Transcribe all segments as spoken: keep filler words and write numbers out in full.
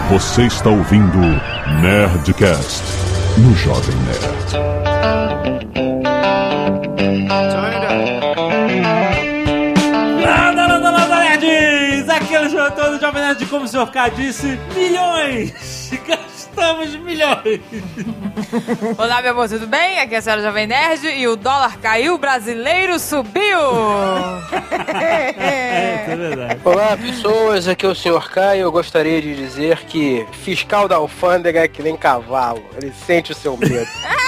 Você está ouvindo Nerdcast no Jovem Nerd. Nada, nada, nada, nerds! Aqui é o Jovem do Jovem Nerd, como o senhor K disse, milhões! Gastamos milhões! Olá, meu amor, tudo bem? Aqui é a senhora Jovem Nerd e o dólar caiu, o brasileiro subiu! É, isso é verdade. Olá, pessoas, aqui é o senhor K e eu gostaria de dizer que fiscal da alfândega é que nem cavalo, ele sente o seu medo.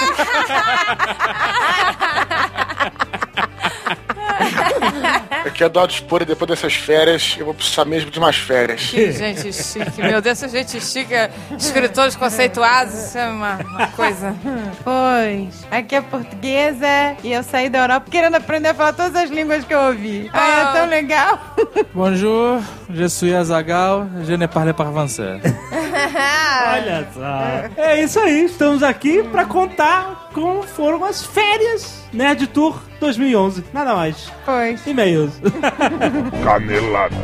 Aqui é Eduardo Spor e depois dessas férias eu vou precisar mesmo de umas férias. Que gente chique, meu Deus, essa gente chique, escritores conceituados, isso é uma, uma coisa. Pois, aqui é portuguesa e eu saí da Europa querendo aprender a falar todas as línguas que eu ouvi. Ah, é tão legal. Bonjour, je suis Azaghal, je ne parle pas français. Olha só. É isso aí, estamos aqui pra contar como foram as férias Nerd Tour dois mil e onze. Nada mais. Pois. E-mails. Canelada.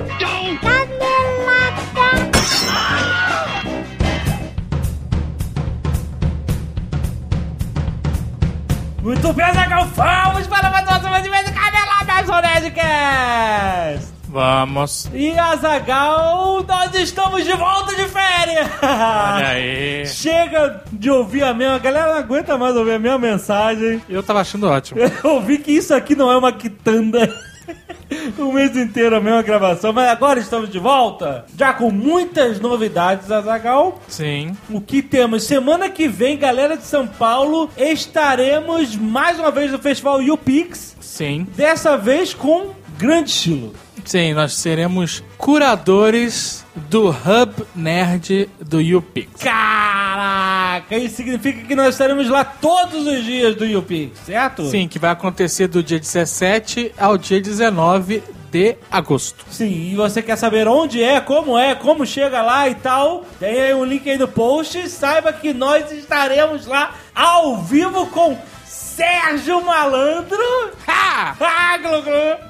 Muito bem, Azaghal, vamos para mais uma semana de vez de Caneladas no Nerdcast! Vamos. E Azaghal, nós estamos de volta de férias! Olha aí. Chega de ouvir a mesma, a galera não aguenta mais ouvir a mesma mensagem. Eu tava achando ótimo. Eu ouvi que isso aqui não é uma quitanda. O mês inteiro a mesma gravação, mas agora estamos de volta, já com muitas novidades, Azaghal. Sim. O que temos? Semana que vem, galera de São Paulo, estaremos mais uma vez no Festival YouPix. Sim. Dessa vez com grande estilo. Sim, nós seremos curadores do Hub Nerd do YouPix. Caraca! Isso significa que nós estaremos lá todos os dias do YouPix, certo? Sim, que vai acontecer do dia dezessete ao dia dezenove de agosto. Sim, e você quer saber onde é, como é, como chega lá e tal, tem aí um link aí no post. Saiba que nós estaremos lá ao vivo com Sérgio Malandro. Ha! Ha, glu,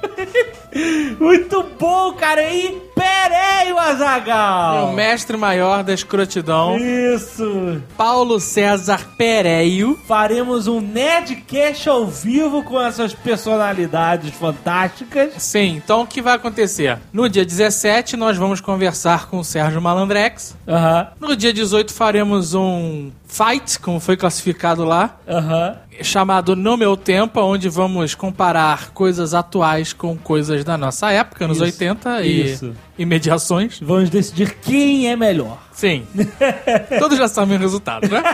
glu. Muito bom, cara. E Pereio, Azaghal. O mestre maior da escrotidão, Isso. Paulo César Pereio. Faremos um Nerdcast ao vivo com essas personalidades fantásticas. Sim, então o que vai acontecer? No dia dezessete nós vamos conversar com o Sérgio Malandrex. Aham, No dia dezoito faremos um fight, como foi classificado lá, aham. chamado No Meu Tempo, onde vamos comparar coisas atuais com coisas da nossa época, nos Isso, oitenta, e, isso. e mediações. Vamos decidir quem é melhor. Sim. Todos já sabem o resultado, né?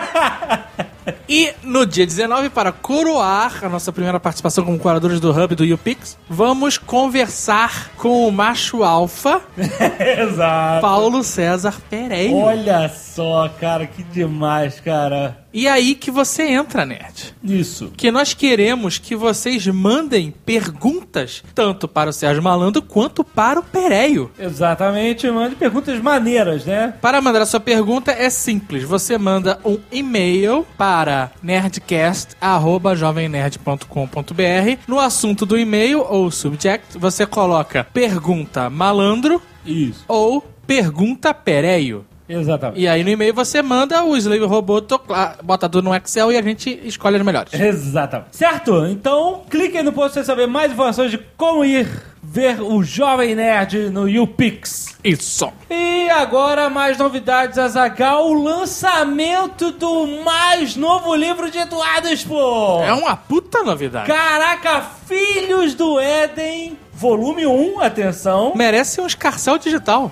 E no dia dezenove, para coroar a nossa primeira participação como curadores do Hub do YouPix, vamos conversar com o macho alfa, Exato. Paulo César Pereio. Olha só, cara, que demais, cara. E aí que você entra, nerd. Isso. Que nós queremos que vocês mandem perguntas tanto para o Sérgio Malandro quanto para o Pereio. Exatamente, mande perguntas maneiras, né? Para mandar a sua pergunta é simples. Você manda um e-mail para nerdcast arroba jovem nerd ponto com ponto b r. No assunto do e-mail ou subject, você coloca pergunta malandro Isso. ou pergunta Pereio. Exatamente. E aí no e-mail você manda o Slave Robô, bota tudo no Excel e a gente escolhe as melhores. Exatamente. Certo? Então, clique aí no post para saber mais informações de como ir ver o Jovem Nerd no YouPix. Isso. E agora, mais novidades, Azaghal, o lançamento do mais novo livro de Eduardo Spor. É uma puta novidade. Caraca, Filhos do Éden, volume um, atenção. Merece um escarcel digital.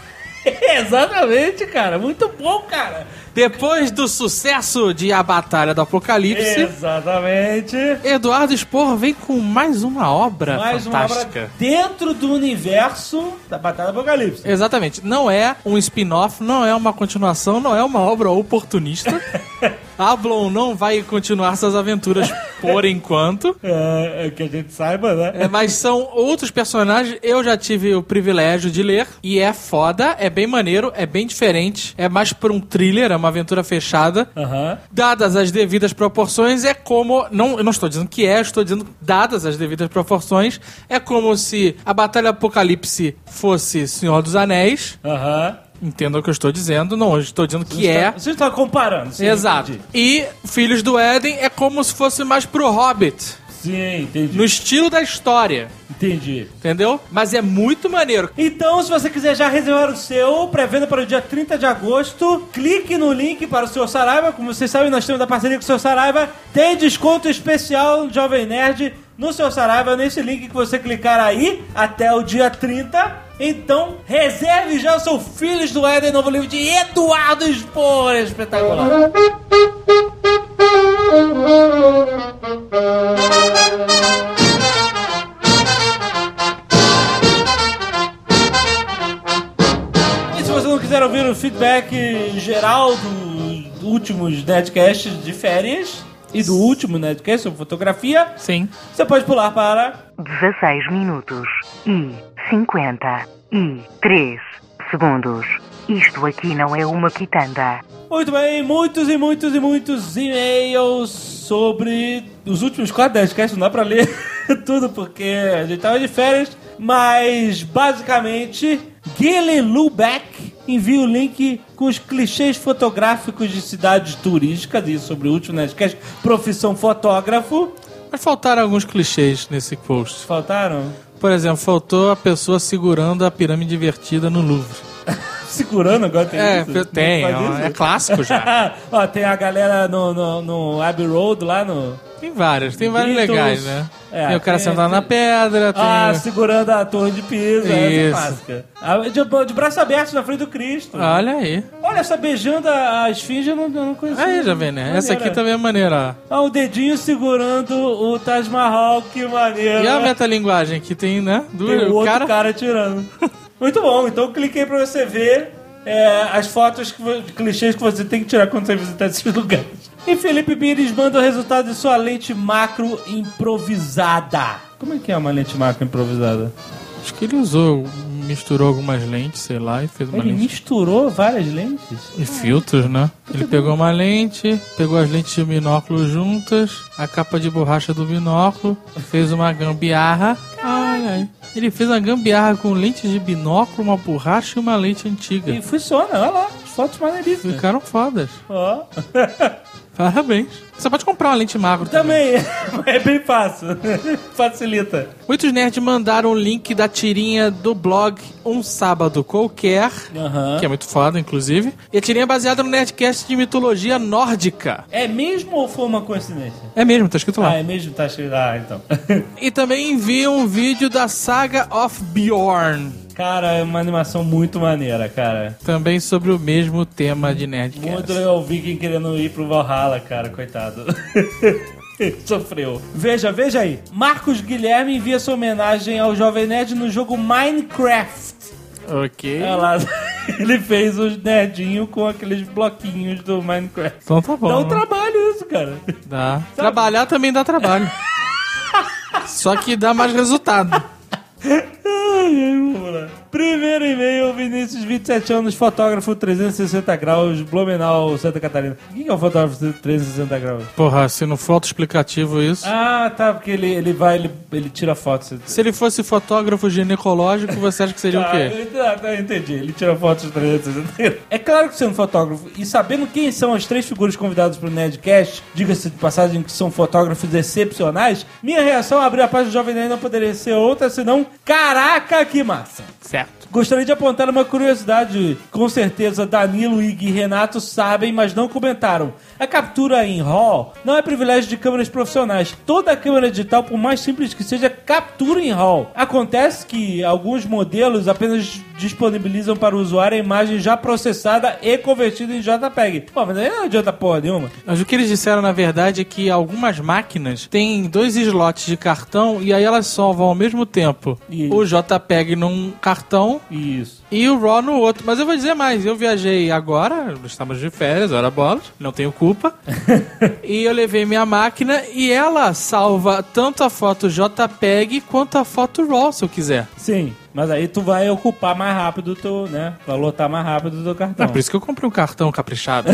Exatamente, cara. Muito bom, cara. Depois do sucesso de A Batalha do Apocalipse, Exatamente. Eduardo Spor vem com mais uma obra Mais fantástica. uma obra dentro do universo da Batalha do Apocalipse. Exatamente. Não é um spin-off, não é uma continuação, não é uma obra oportunista. Ablon não vai continuar suas aventuras por enquanto. É, é que a gente saiba, né? É, mas são outros personagens. Eu já tive o privilégio de ler. E é foda, é bem maneiro, é bem diferente. É mais por um thriller, é uma aventura fechada. Aham. Dadas as devidas proporções, é como... Não, eu não estou dizendo que é, eu estou dizendo dadas as devidas proporções. É como se a Batalha Apocalipse fosse Senhor dos Anéis. Aham. Entenda o que eu estou dizendo. Não, eu estou dizendo que Você é... está- Você está comparando. Sim, Exato. entendi. E Filhos do Éden é como se fosse mais pro Hobbit. Sim, entendi. No estilo da história. Entendi. Entendeu? Mas é muito maneiro. Então, se você quiser já reservar o seu, pré-venda para o dia trinta de agosto, clique no link para o Senhor Saraiva. Como vocês sabem, nós temos a parceria com o Senhor Saraiva. Tem desconto especial no Jovem Nerd no Senhor Saraiva, nesse link que você clicar aí, até o dia trinta. Então, reserve já o seu Filhos do Éden, novo livro de Eduardo Spor. Espetacular. E se você não quiser ouvir o feedback geral dos últimos Nerdcasts de férias e do último Nerdcast sobre fotografia, Sim. você pode pular para... dezesseis minutos e cinquenta e três segundos. Isto aqui não é uma quitanda. Muito bem, muitos e muitos e muitos e-mails sobre os últimos quatro Nerdcasts. Não dá pra ler tudo porque a gente tava de férias, mas basicamente Gilly Lubeck envia o link com os clichês fotográficos de cidades turísticas e sobre o último Nerdcast, profissão fotógrafo. Mas faltaram alguns clichês nesse post. Faltaram? Por exemplo, faltou a pessoa segurando a pirâmide invertida no Louvre. Segurando agora tem É, isso? tem, Faz é, isso? é clássico já. Ó, tem a galera no, no, no Abbey Road lá no... Tem vários, tem vários Beatles. legais, né? É, tem o cara tem- sentado na pedra, tem... Ah, segurando a torre de Pisa, essa é Isso. clássica. Ah, De, de braço aberto na frente do Cristo. Olha aí. Olha, essa beijando a, a esfinge eu não, eu não conhecia. Aí, já vem, né? Maneira. Essa aqui também é maneira, ó. Ah, o dedinho segurando o Taj Mahal, que maneiro. E a né? metalinguagem que tem, né? Do Tem o outro cara... cara, tirando. Muito bom, então cliquei pra você ver é, as fotos, que, vo- clichês que você tem que tirar quando você visitar esses lugares. E Felipe Pires manda o resultado de sua lente macro improvisada. Como é que é uma lente macro improvisada? Acho que ele usou, misturou algumas lentes, sei lá, e fez uma Ele lente. misturou várias lentes? E filtros, né? Ele pegou uma lente, pegou as lentes de binóculo juntas, a capa de borracha do binóculo, fez uma gambiarra. Olha aí. Ele fez uma gambiarra com lentes de binóculo, uma borracha e uma lente antiga. E funciona, olha lá, as fotos maneiríssimas. Ficaram fodas. Ó. Parabéns. Você pode comprar uma lente macro também. Também, é bem fácil. Facilita. Muitos nerds mandaram o link da tirinha do blog Um Sábado Qualquer, Aham. que é muito foda, inclusive. E a tirinha é baseada no Nerdcast de mitologia nórdica. É mesmo ou foi uma coincidência? É mesmo, tá escrito lá. Ah, é mesmo? Tá cheio. Ah, então. E também envia um vídeo da Saga of Bjorn, Cara, é uma animação muito maneira, cara. também sobre o mesmo tema de Nerdcast. Muito legal o Viking querendo ir pro Valhalla, cara, coitado. Sofreu. Veja, veja aí. Marcos Guilherme envia sua homenagem ao Jovem Nerd no jogo Minecraft. Ok. Olha lá, ele fez os nerdinhos com aqueles bloquinhos do Minecraft. Então tá bom. Dá um né? trabalho isso, cara. Dá. Trabalhar também dá trabalho. Só que dá mais resultado. Ai, ai, vamos lá. Primeiro e-mail, Vinícius, vinte e sete anos, fotógrafo trezentos e sessenta graus, Blumenau, Santa Catarina. Quem que é o fotógrafo trezentos e sessenta graus? Porra, se não for autoexplicativo isso... Ah, tá, porque ele, ele vai, ele, ele tira fotos. Se ele fosse fotógrafo ginecológico, você acha que seria o Ah, quê? eu- ah, tá, eu entendi. Ele tira fotos de trezentos e sessenta graus. É claro que sendo fotógrafo e sabendo quem são as três figuras convidadas pro Nerdcast, diga-se de passagem que são fotógrafos excepcionais, minha reação a abrir a página do Jovem Nerd não poderia ser outra senão, caraca, que massa! Certo. Gostaria de apontar uma curiosidade. Com certeza Danilo, Ig e Renato sabem, mas não comentaram. A captura em RAW não é privilégio de câmeras profissionais. Toda câmera digital, por mais simples que seja, captura em RAW. Acontece que alguns modelos apenas disponibilizam para o usuário a imagem já processada e convertida em JPEG. Pô, mas aí não adianta porra nenhuma. Mas o que eles disseram, na verdade, é que algumas máquinas têm dois slots de cartão e aí elas salvam ao mesmo tempo Isso. o JPEG num cartão Isso. e o RAW no outro. Mas eu vou dizer mais, eu viajei agora, estamos de férias, hora bolas, não tenho culpa, e eu levei minha máquina e ela salva tanto a foto JPEG quanto a foto RAW, se eu quiser. Sim. Mas aí tu vai ocupar mais rápido o teu, né? Vai lotar mais rápido o teu cartão. É por isso que eu comprei um cartão caprichado.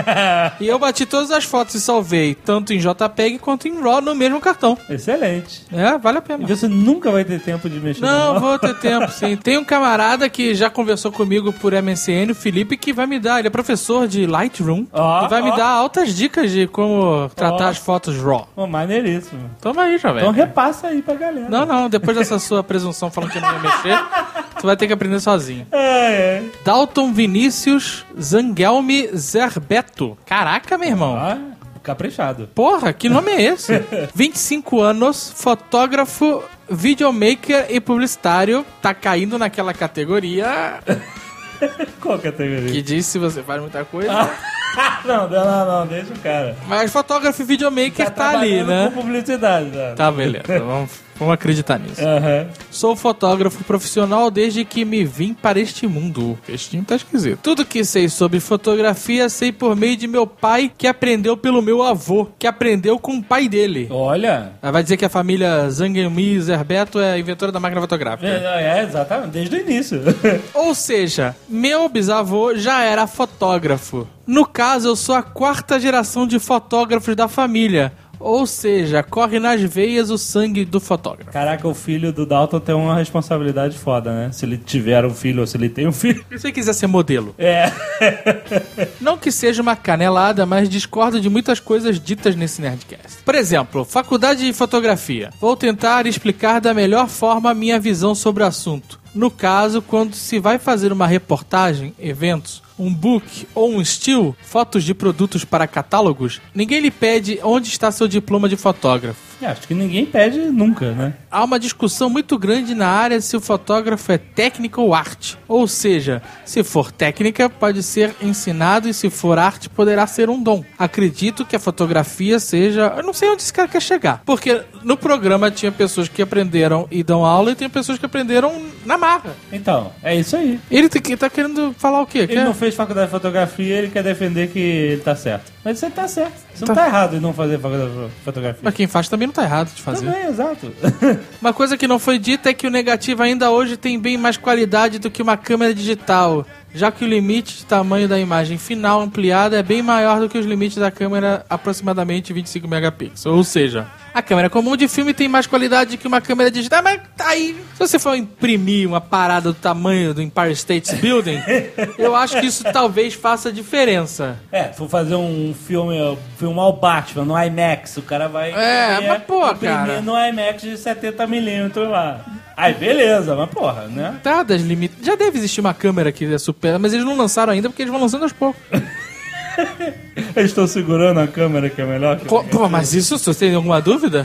E eu bati todas as fotos e salvei, tanto em JPEG quanto em RAW no mesmo cartão. Excelente. É, vale a pena. E você nunca vai ter tempo de mexer Não, no vou ter tempo, sim. Tem um camarada que já conversou comigo por M S N, o Felipe, que vai me dar, ele é professor de Lightroom, Ó, e vai ó. me dar altas dicas de como tratar Ó. as fotos RAW. Pô, maneiríssimo. Toma aí, jovem. Então repassa aí pra galera. Não, não, depois dessa sua presunção falando que eu não ia mexer, tu vai ter que aprender sozinho. É, é. Dalton Vinícius Zangelme Zerbeto. Caraca, meu irmão. Ó, caprichado. Porra, que nome é esse? vinte e cinco anos, fotógrafo, videomaker e publicitário. Tá caindo naquela categoria Qual categoria? que diz se você faz muita coisa. não, não, não, não, deixa o cara. Mas fotógrafo e videomaker tá, ali, trabalhando né? com publicidade, né? Tá, beleza. Vamos, vamos acreditar nisso. Aham. Sou fotógrafo profissional desde que me vim para este mundo. Este time tá esquisito. Tudo que sei sobre fotografia sei por meio de meu pai, que aprendeu pelo meu avô, que aprendeu com o pai dele. Olha. Ela vai dizer que a família Zangelmi Zerbeto é a inventora da máquina fotográfica. É, é, exatamente, desde o início. Ou seja, meu bisavô já era fotógrafo. No caso, eu sou a quarta geração de fotógrafos da família. Ou seja, corre nas veias o sangue do fotógrafo. Caraca, o filho do Dalton tem uma responsabilidade foda, né? Se ele tiver um filho ou se ele tem um filho. Se você quiser ser modelo. É. Não que seja uma canelada, mas discordo de muitas coisas ditas nesse Nerdcast. Por exemplo, faculdade de fotografia. Vou tentar explicar da melhor forma a minha visão sobre o assunto. No caso, quando se vai fazer uma reportagem, eventos, um book ou um still, fotos de produtos para catálogos, ninguém lhe pede onde está seu diploma de fotógrafo. Acho que ninguém pede nunca, né? Há uma discussão muito grande na área se o fotógrafo é técnica ou arte. Ou seja, se for técnica, pode ser ensinado e se for arte, poderá ser um dom. Acredito que a fotografia seja... Eu não sei onde esse cara quer chegar. Porque no programa tinha pessoas que aprenderam e dão aula e tem pessoas que aprenderam na marra. Então, é isso aí. Ele tá, tá querendo falar o quê? Ele Quer... não fez faculdade de fotografia, ele quer defender que ele tá certo. Mas você tá certo. Você não Tá. tá errado em não fazer faculdade de fotografia. Mas quem faz também não tá errado de fazer. Também, exato. Uma coisa que não foi dita é que o negativo ainda hoje tem bem mais qualidade do que uma câmera digital, já que o limite de tamanho da imagem final ampliada é bem maior do que os limites da câmera, aproximadamente vinte e cinco megapixels. Ou seja, a câmera comum de filme tem mais qualidade que uma câmera digital, mas tá aí. Se você for imprimir uma parada do tamanho do Empire State Building, eu acho que isso talvez faça diferença. É, se for fazer um filme, filmar o Batman no IMAX, o cara vai É, mas, pô, imprimir cara. no IMAX de setenta milímetros lá. Aí, beleza, mas porra, né? Tá, das limites. Já deve existir uma câmera que é super, mas eles não lançaram ainda porque eles vão lançando aos poucos. Eles estão segurando a câmera que é melhor que Co- Pô, mas isso, se você tem alguma dúvida?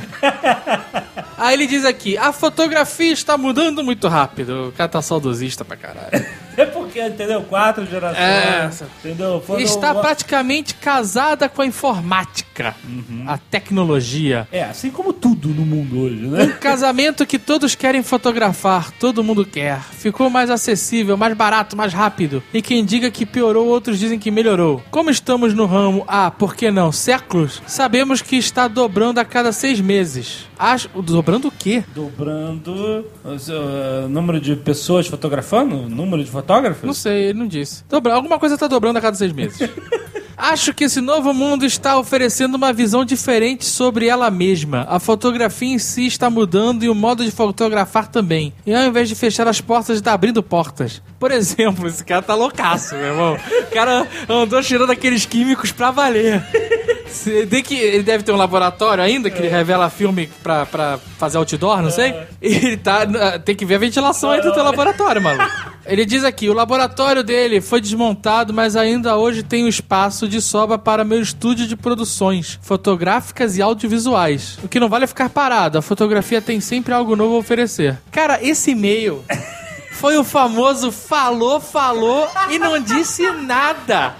Aí ele diz aqui, a fotografia está mudando muito rápido. O cara tá saudosista pra caralho. É porque, entendeu? Quatro gerações, É. entendeu? Foram- Está praticamente casada com a informática, a tecnologia. É, assim como tudo no mundo hoje, né? Um casamento que todos querem fotografar, todo mundo quer. Ficou mais acessível, mais barato, mais rápido. E quem diga que piorou, outros dizem que melhorou. Como estamos no ramo há, por que não, séculos, sabemos que está dobrando a cada seis meses. Acho... Dobrando o quê? Dobrando o seu, uh, número de pessoas fotografando, número de fotógrafos. Não sei, ele não disse. Dobra... Alguma coisa tá dobrando a cada seis meses. Acho que esse novo mundo está oferecendo uma visão diferente sobre ela mesma. A fotografia em si está mudando e o modo de fotografar também. E ao invés de fechar as portas, está abrindo portas. Por exemplo, esse cara tá loucaço, meu irmão. O cara andou tirando aqueles químicos pra valer. Tem que, ele deve ter um laboratório ainda, que ele revela filme pra, pra fazer outdoor, não sei. E ele tá, tem que ver a ventilação aí do teu laboratório, maluco. Ele diz aqui, o laboratório dele foi desmontado, mas ainda hoje tem um espaço de sobra para meu estúdio de produções fotográficas e audiovisuais. O que não vale é ficar parado, a fotografia tem sempre algo novo a oferecer. Cara, esse e-mail foi o famoso falou, falou e não disse nada.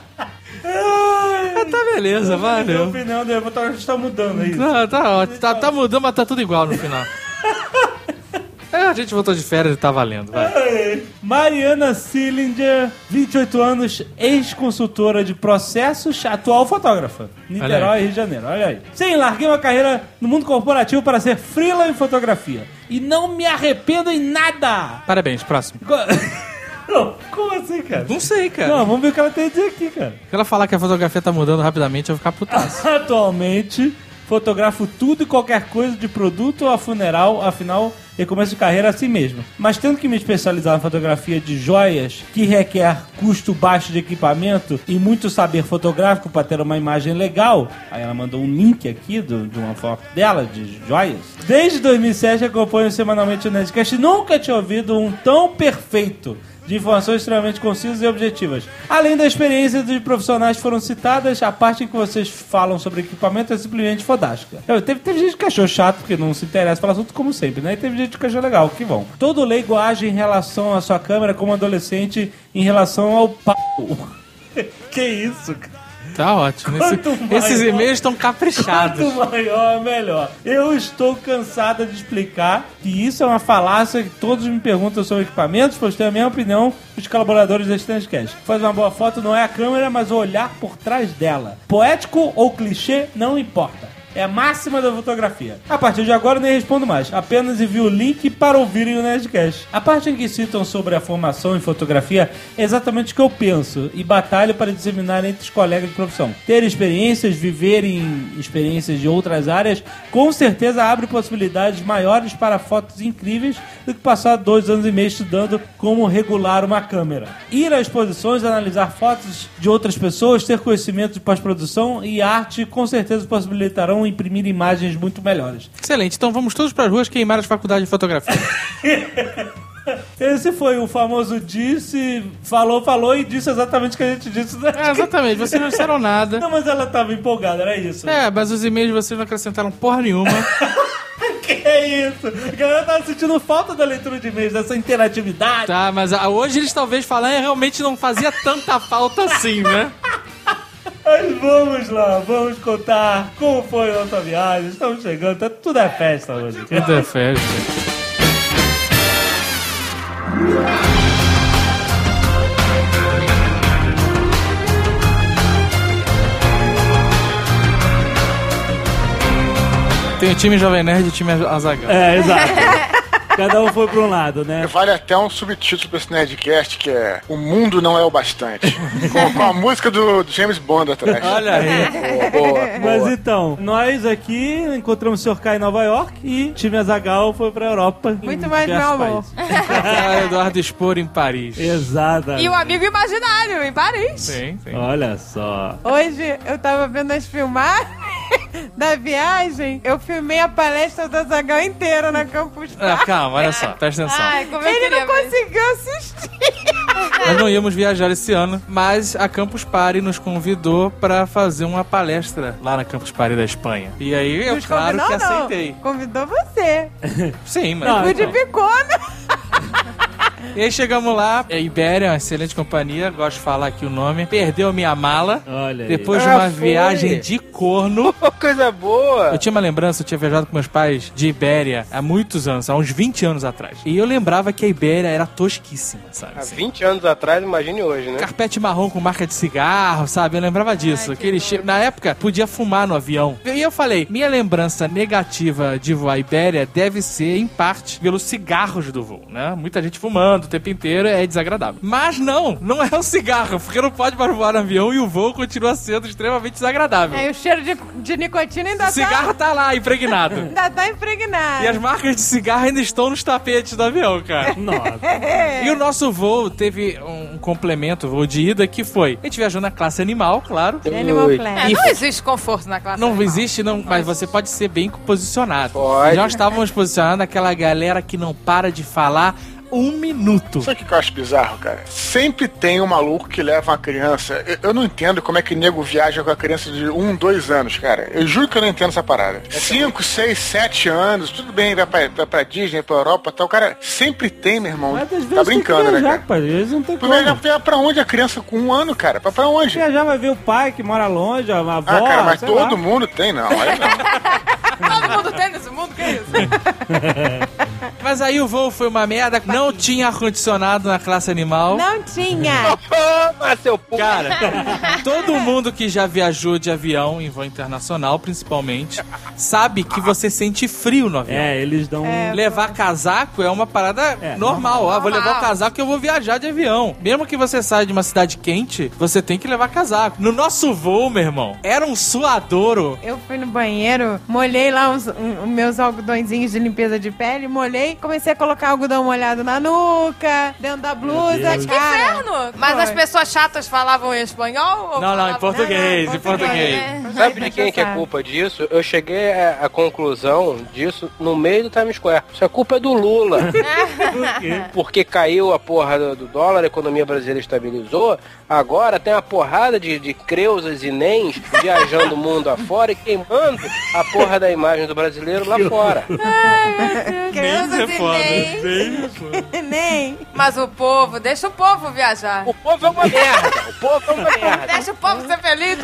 Ah, tá beleza, A valeu. opinião do fotógrafo está mudando aí. Tá, tá ótimo, tá, tá mudando, mas tá tudo igual no final. A gente voltou de férias e tá valendo, vai. Mariana Sillinger, vinte e oito anos, ex-consultora de processos, atual fotógrafa. Niterói, Rio de Janeiro, olha aí. Sim, larguei uma carreira no mundo corporativo para ser freela em fotografia. E não me arrependo em nada. Parabéns, próximo. Não, como assim, cara? Não sei, cara. Não, vamos ver o que ela tem a dizer aqui, cara. Se ela falar que a fotografia tá mudando rapidamente, eu vou ficar putaço. Atualmente, fotografo tudo e qualquer coisa de produto a funeral, afinal, eu começo de carreira assim mesmo. Mas tendo que me especializar na fotografia de joias, que requer custo baixo de equipamento e muito saber fotográfico para ter uma imagem legal, aí ela mandou um link aqui do, de uma foto dela, de joias. Desde dois mil e sete acompanho semanalmente o Nerdcast e nunca tinha ouvido um tão perfeito de informações extremamente concisas e objetivas. Além da experiência de profissionais que foram citadas, a parte em que vocês falam sobre equipamento é simplesmente fodástica. Eu, teve, teve gente que achou chato, porque não se interessa pelo assunto, como sempre, né? E teve gente que achou legal, que bom. Todo leigo age em relação à sua câmera como adolescente em relação ao pau. Que isso, cara? Tá ótimo. Esse, Quanto esses maior- e-mails estão caprichados. Quanto maior, melhor. Eu estou cansada de explicar que isso é uma falácia que todos me perguntam sobre equipamentos, pois tenho a mesma opinião dos colaboradores da Standcast. Faz uma boa foto não é a câmera, mas o olhar por trás dela. Poético ou clichê, não importa. É a máxima da fotografia. A partir de agora eu nem respondo mais. Apenas envio o link para ouvirem o Nerdcast. A parte em que citam sobre a formação em fotografia é exatamente o que eu penso e batalho para disseminar entre os colegas de profissão. Ter experiências, viver em experiências de outras áreas, com certeza abre possibilidades maiores para fotos incríveis do que passar dois anos e meio estudando como regular uma câmera. Ir a exposições, analisar fotos de outras pessoas, ter conhecimento de pós-produção e arte com certeza possibilitarão imprimir imagens muito melhores. Excelente, então vamos todos para as ruas queimar as faculdades de fotografia. Esse foi o famoso disse, falou, falou e disse exatamente o que a gente disse. É, exatamente, vocês não disseram nada. Não, mas ela tava empolgada, era isso. É, mas os e-mails vocês não acrescentaram porra nenhuma. Que é isso? A galera tava sentindo falta da leitura de e-mails, dessa interatividade. Tá, mas ah, hoje eles talvez falem, realmente não fazia tanta falta assim, né? Mas vamos lá, vamos contar como foi a nossa viagem. Estamos chegando, tá, tudo é festa hoje. Tudo é festa. Tem o time Jovem Nerd e o time Azaghal. É, exato. Cada um foi pra um lado, né? Vale até um subtítulo pra esse Nerdcast que é O Mundo Não É o Bastante. com, com a música do, do James Bond atrás. Olha aí. Boa, boa, Mas boa. então, nós aqui encontramos o senhor K em Nova York e o time Azaghal foi pra Europa. Muito em mais, meu diversos amor. países. Ah, Eduardo Spor em Paris. Exato. E o amigo imaginário, em Paris. Sim, sim. Olha só. Hoje eu tava vendo as filmagens da viagem. Eu filmei a palestra do Azaghal inteira na Campus Ah, Party. calma, olha só, presta atenção. Ai, como eu Ele queria não ver. conseguiu assistir. Nós não íamos viajar esse ano, mas a Campus Party nos convidou pra fazer uma palestra lá na Campus Party da Espanha. E aí, eu Nos claro convidou, que não. aceitei. Convidou você. Sim, mas... Não, Fui de então. picona. E aí chegamos lá, a Ibéria, uma excelente companhia, gosto de falar aqui o nome, perdeu minha mala, Olha aí. depois de Ah, uma foi. viagem de corno. Pô, coisa boa. Eu tinha uma lembrança, eu tinha viajado com meus pais de Ibéria há muitos anos, há uns vinte anos atrás. E eu lembrava que a Ibéria era tosquíssima, sabe? Há Assim. vinte anos atrás, imagine hoje, né? Carpete marrom com marca de cigarro, sabe? Eu lembrava disso. Aquele cheiro. Na época, podia fumar no avião. E eu falei, minha lembrança negativa de voar Ibéria deve ser, em parte, pelos cigarros do voo, né? Muita gente fumando o tempo inteiro, é desagradável. Mas não, não é um cigarro, porque não pode mais voar no avião e o voo continua sendo extremamente desagradável. Aí o cheiro de, de nicotina ainda O cigarro tá... tá lá, impregnado. Ainda tá impregnado. E as marcas de cigarro ainda estão nos tapetes do avião, cara. Nossa. E o nosso voo teve um complemento, voo de ida, que foi... A gente viajou na classe animal, claro. Animal Ui. Planet. É, não existe conforto na classe Não animal. existe, não, mas você pode ser bem posicionado. Pode. Nós estávamos posicionando aquela galera que não para de falar um minuto. Sabe o que eu acho bizarro, cara? Sempre tem um maluco que leva uma criança. Eu, eu não entendo como é que nego viaja com a criança de um, dois anos, cara. Eu juro que eu não entendo essa parada. Cinco, seis, sete anos, tudo bem, vai pra, pra, pra Disney, pra Europa e tal. Cara, sempre tem, meu irmão. Mas às vezes Tá brincando, tem que né, viajar, cara? pai. Às vezes não tem Tu como. vai viajar pra onde a criança com um ano, cara? Pra, pra onde? Viajar vai ver o pai que mora longe, a avó, Ah, cara, mas sei todo lá. mundo tem, não. Aí não. Todo mundo tem nesse mundo, que é isso? Mas aí o voo foi uma merda, não tinha ar-condicionado na classe animal. Não tinha. Toma, seu p... Cara, todo mundo que já viajou de avião, em voo internacional principalmente, sabe que você sente frio no avião. É, eles dão... É, Levar casaco é uma parada É, normal. Ah, vou normal. levar o casaco que eu vou viajar de avião. Mesmo que você saia de uma cidade quente, você tem que levar casaco. No nosso voo, meu irmão, era um suadouro. Eu fui no banheiro, molhei lá os um, meus algodõezinhos de limpeza de pele, molhei, comecei a colocar algodão molhado na nuca, dentro da blusa, Deus. cara. Inferno! Mas Foi. as pessoas chatas falavam em espanhol? Ou Não, não, em falavam- português, Não, não, em português. Sabe de quem que é culpa disso? Eu cheguei à à conclusão disso no meio do Times Square. Isso é culpa do Lula. Por quê? Porque caiu a porra do, do dólar, a economia brasileira estabilizou. Agora tem uma porrada de, de creusas e nens viajando o mundo afora e queimando a porra da imagem do brasileiro lá fora. Crianças é e foda. nem. Nem é foda. Nem. Mas o povo, deixa o povo viajar. O povo é uma merda. O povo é uma merda. Deixa o povo ser feliz.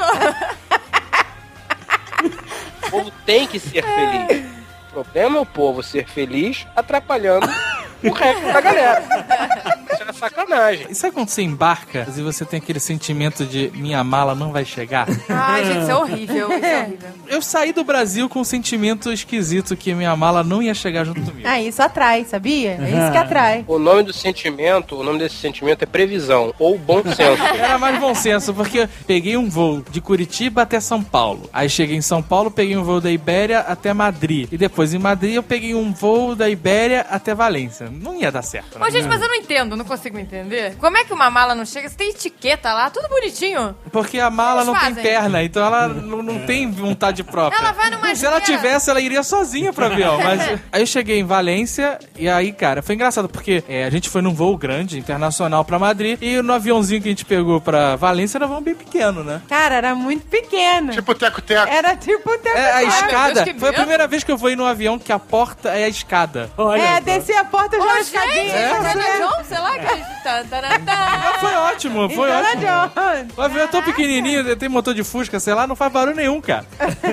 O povo tem que ser feliz. O problema é o povo ser feliz atrapalhando o resto da galera. Isso é sacanagem. E sabe quando você embarca e você tem aquele sentimento de minha mala não vai chegar? Ai, gente, isso é horrível. Isso é horrível. Eu saí do Brasil com um sentimento esquisito que minha mala não ia chegar junto comigo. Ah, isso atrai, sabia? É isso que atrai. O nome do sentimento, o nome desse sentimento é previsão ou bom senso. Era mais bom senso, porque eu peguei um voo de Curitiba até São Paulo. Aí cheguei em São Paulo, peguei um voo da Ibéria até Madrid. E depois em Madrid eu peguei um voo da Ibéria até Valência. Não ia dar certo, né? Ô, gente, mas eu não entendo, não consigo entender. Como é que uma mala não chega? Você tem etiqueta lá, tudo bonitinho. Porque a mala Eles não fazem. tem perna, então ela não, não tem vontade própria. Ela vai numa Se ela esteira. tivesse, ela iria sozinha pro avião. Mas aí eu cheguei em Valência e aí, cara, foi engraçado porque é, a gente foi num voo grande, internacional pra Madrid, e no aviãozinho que a gente pegou pra Valência era um voo bem pequeno, né? Cara, era muito pequeno. Tipo teco-teco. Era tipo o tempo. É, a escada. Deus, que Foi a medo. primeira vez que eu vou ir num avião que a porta é a escada. Olha É, só. descer a porta já Ô, na gente, escadinha. é, fazia- Indiana Jones, sei lá, que a gente tá... tá, tá, tá. Mas foi ótimo, foi Indiana ótimo. Jones. O avião é tão pequenininho, tem motor de Fusca, sei lá, não faz barulho nenhum, cara.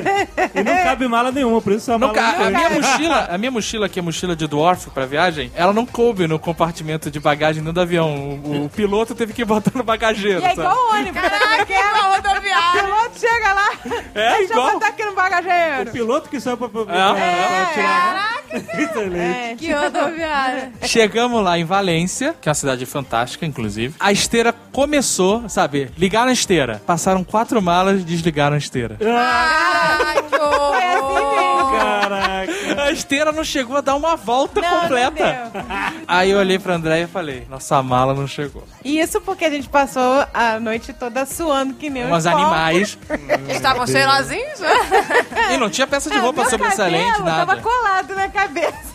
E não cabe mala nenhuma, por isso a Não, mala ca- a foi. minha mochila, a minha mochila, que é mochila de dwarf pra viagem, ela não coube no compartimento de bagagem dentro do avião. O, o piloto teve que botar no bagageiro. E é sabe? igual o ônibus. sabe como é que é? Igual O rodoviária. piloto chega lá. É, Deixa igual. eu botar aqui no bagageiro. O piloto que saiu pra, pra, É, pra tirar. Caraca, Excelente. É, que rodoviária. Chegamos lá em Valência, que é uma cidade fantástica, inclusive. A esteira começou, sabe? Ligaram a esteira. Passaram quatro malas, desligaram a esteira. Ai, que horror. Foi assim mesmo. Caraca. A esteira não chegou a dar uma volta Não, completa. não deu. Aí eu olhei pra André e falei, nossa mala não chegou. E isso porque a gente passou a noite toda suando que nem Umas uns porcos. animais. Estavam cheirosinhos? né? E não tinha peça de Ah, roupa meu sobressalente, cabelo nada. tava colado na cabeça.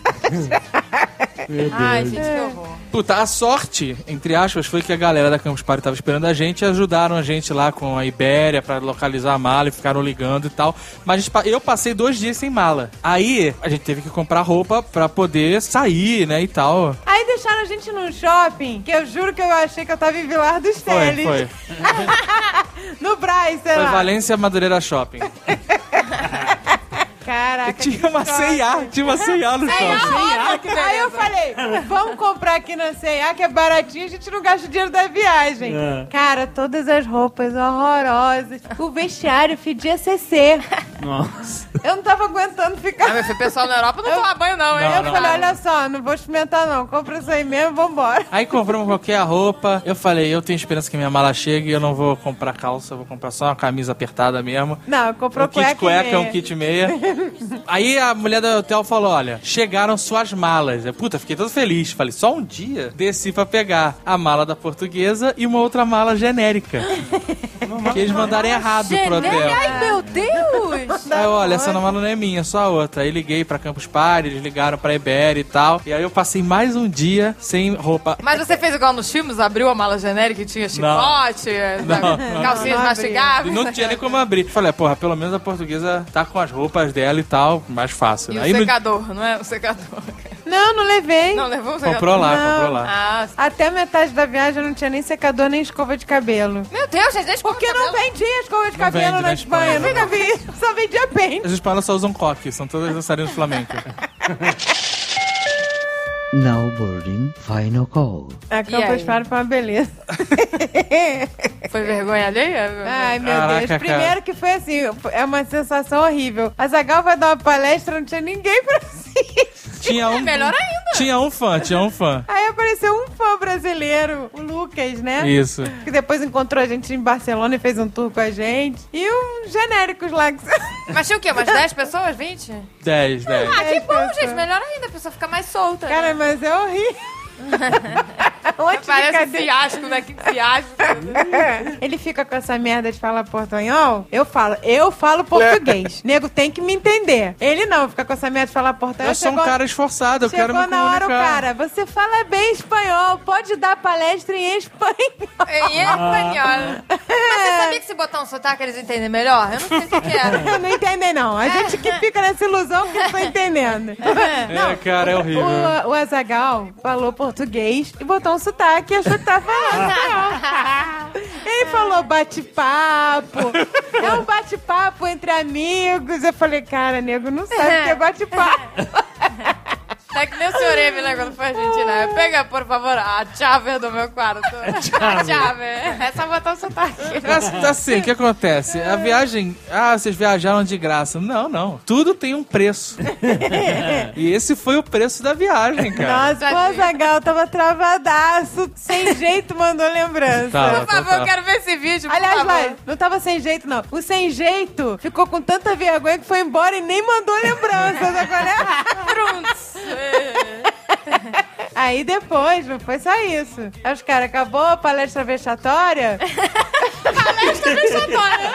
Meu Deus. Ai, gente, que horror. Puta, a sorte, entre aspas, foi que a galera da Campus Party tava esperando a gente e ajudaram a gente lá com a Ibéria pra localizar a mala e ficaram ligando e tal. Mas a gente pa- eu passei dois dias sem mala. Aí a gente teve que comprar roupa pra poder sair, né, e tal. Aí deixaram a gente num shopping, que eu juro que eu achei que eu tava em Vilar dos Foi, Teles. foi. No Braz, sei Foi lá. Valência Madureira Shopping. Caraca. Tinha uma que C e A, shopping. tinha uma C e A no shopping. Olha que Aí eu beleza. falei, vamos comprar aqui na C e A, que é baratinho, a gente não gasta o dinheiro da viagem. É. Cara, todas as roupas horrorosas. O vestiário fedia C C. Nossa. Eu não tava aguentando ficar... Ah, meu filho, o pessoal na Europa não toma banho, não, hein? Não, eu não. falei, olha só, não vou experimentar não, compra isso aí mesmo, vambora. Aí compramos qualquer roupa. Eu falei, eu tenho esperança que minha mala chegue e eu não vou comprar calça, eu vou comprar só uma camisa apertada mesmo. Não, comprou Um kit cueca, cueca, e um meia. kit meia. Aí a mulher do hotel falou, olha, chegaram suas malas. Eu, puta, fiquei todo feliz. Falei, só um dia? Desci pra pegar a mala da portuguesa e uma outra mala genérica. que eles mandaram errado pro hotel. Genérica? Ai, meu Deus! Aí, olha, essa mala não é minha, só a outra. Aí liguei pra Campus Party, eles ligaram pra Ibéria e tal. E aí eu passei mais um dia sem roupa. Mas você fez igual nos filmes? Abriu a mala genérica e tinha chicote, Não, não. calcinhas Não, não E mastigáveis? não tinha nem como abrir. Falei, porra, pelo menos a portuguesa tá com as roupas dela e tal, mais fácil. E né? o Aí no- secador, não é? O secador. Não, não levei. Não levou o secador? comprou lá, Não. comprou lá. Ah, Até metade da viagem eu não tinha nem secador, nem escova de cabelo. meu Deus, gente, deixa Porque não vendia escova de cabelo vende na na Espanha, Espanha, nunca vi. Só vendia pente. As espanholas só usam coque, são todas dançarinas flamencas. Now boarding final call. A Campus Party foi uma beleza. Foi vergonha alheia? Ai, meu Caraca, Deus. Primeiro cara. que foi assim, é uma sensação horrível. A Zagal vai dar uma palestra, não tinha ninguém pra assistir. Tinha um, Melhor ainda. Tinha um fã, tinha um fã. Aí apareceu um fã brasileiro, o Lucas, né? Isso. Que depois encontrou a gente em Barcelona e fez um tour com a gente. E uns genéricos lá. Que... Mas tinha o quê? Umas dez pessoas? vinte? dez, dez. Ah, que dez bom, pessoas. gente. Melhor ainda, a pessoa fica mais solta. Cara, mas é horrível. Onde Parece um fiasco, né? Que fiasco. Ele fica com essa merda de falar portunhol. Eu falo, eu falo português. Nego tem que me entender. Ele não, fica com essa merda de falar portunhol. Eu sou um Chegou- cara esforçado, eu Chegou quero me na hora comunicar. o cara, você fala bem espanhol, pode dar palestra em espanhol. Em espanhol. Mas você sabia que se botar um sotaque eles entendem melhor? Eu não sei o que que é. Não entendem, não. A gente que fica nessa ilusão que não tá entendendo. É, cara, é horrível. O, o Azaghal falou português e botou um sotaque e achou que tava falando espanhol. Ele falou bate-papo. É um bate-papo entre amigos. Eu falei, cara, nego, não sabe o que é bate-papo. É que nem o senhor M, né, quando foi Argentina. Pega, por favor, a chave do meu quarto. A chave. É só botar o sotaque. É assim, o que acontece? A viagem... Ah, vocês viajaram de graça. Não, não. Tudo tem um preço. E esse foi o preço da viagem, cara. Nossa, o Azaghal tava travadaço, sem jeito, mandou lembrança. Tava, Por favor, tava. eu quero ver esse vídeo, por Aliás, favor. vai, não tava sem jeito, não. O sem jeito ficou com tanta vergonha que foi embora e nem mandou lembrança, sabe qual é? Trunks. Aí depois, não foi só isso. Aí os caras, acabou a palestra vexatória? Palestra vexatória.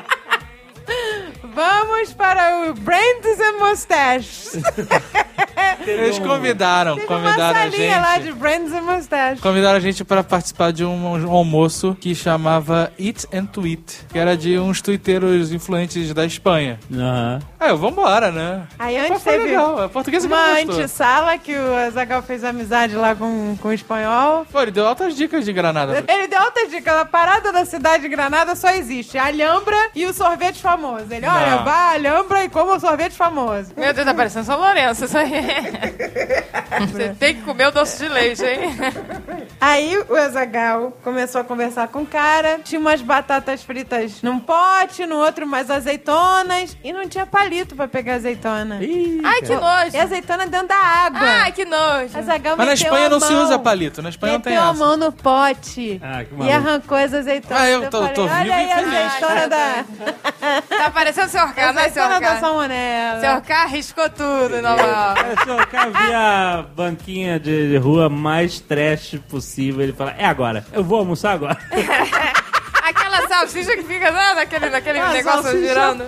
Vamos para o Brands and Mustaches. Eles convidaram, Teve uma convidaram a salinha lá de gente. Brands and Mustaches. Convidaram a gente para participar de um almoço que chamava Eat and Tweet, que era de uns tuiteiros influentes da Espanha. Aham. Aí eu, vambora, né? Aí Mas antes foi teve legal, é português que uma não gostou. antessala que o Azaghal fez amizade lá com, com o espanhol. Pô, ele deu altas dicas de Granada. Ele deu outra dica. A parada da cidade de Granada só existe a Alhambra e o sorvete famoso. Ele, olha, Não. vá à Alhambra e coma o sorvete famoso. Meu Deus, tá parecendo São Lourenço isso aí. Você tem que comer o doce de leite, hein? Aí o Azaghal começou a conversar com o cara. Tinha umas batatas fritas num pote, no outro mais azeitonas. E não tinha palito pra pegar azeitona. Ai, que E nojo. azeitona dentro da água. Ai, que nojo. Azaghal Mas na meteu Espanha a não se mão. usa palito, na Espanha não tem Meteu a essa. mão no pote Ah, que e maluco. arrancou as azeitonas. Ah, eu tô- falei, tô vivo olha aí e a feliz. azeitona da... Tá parecendo o senhor K, né, senhor azeitona da K? salmonela. Senhor K arriscou tudo, normal. É, se o cara via a banquinha de rua mais trash possível, ele fala, é agora, eu vou almoçar agora. Aquela salsicha que fica né, naquele, naquele Ah, negócio salsicha girando.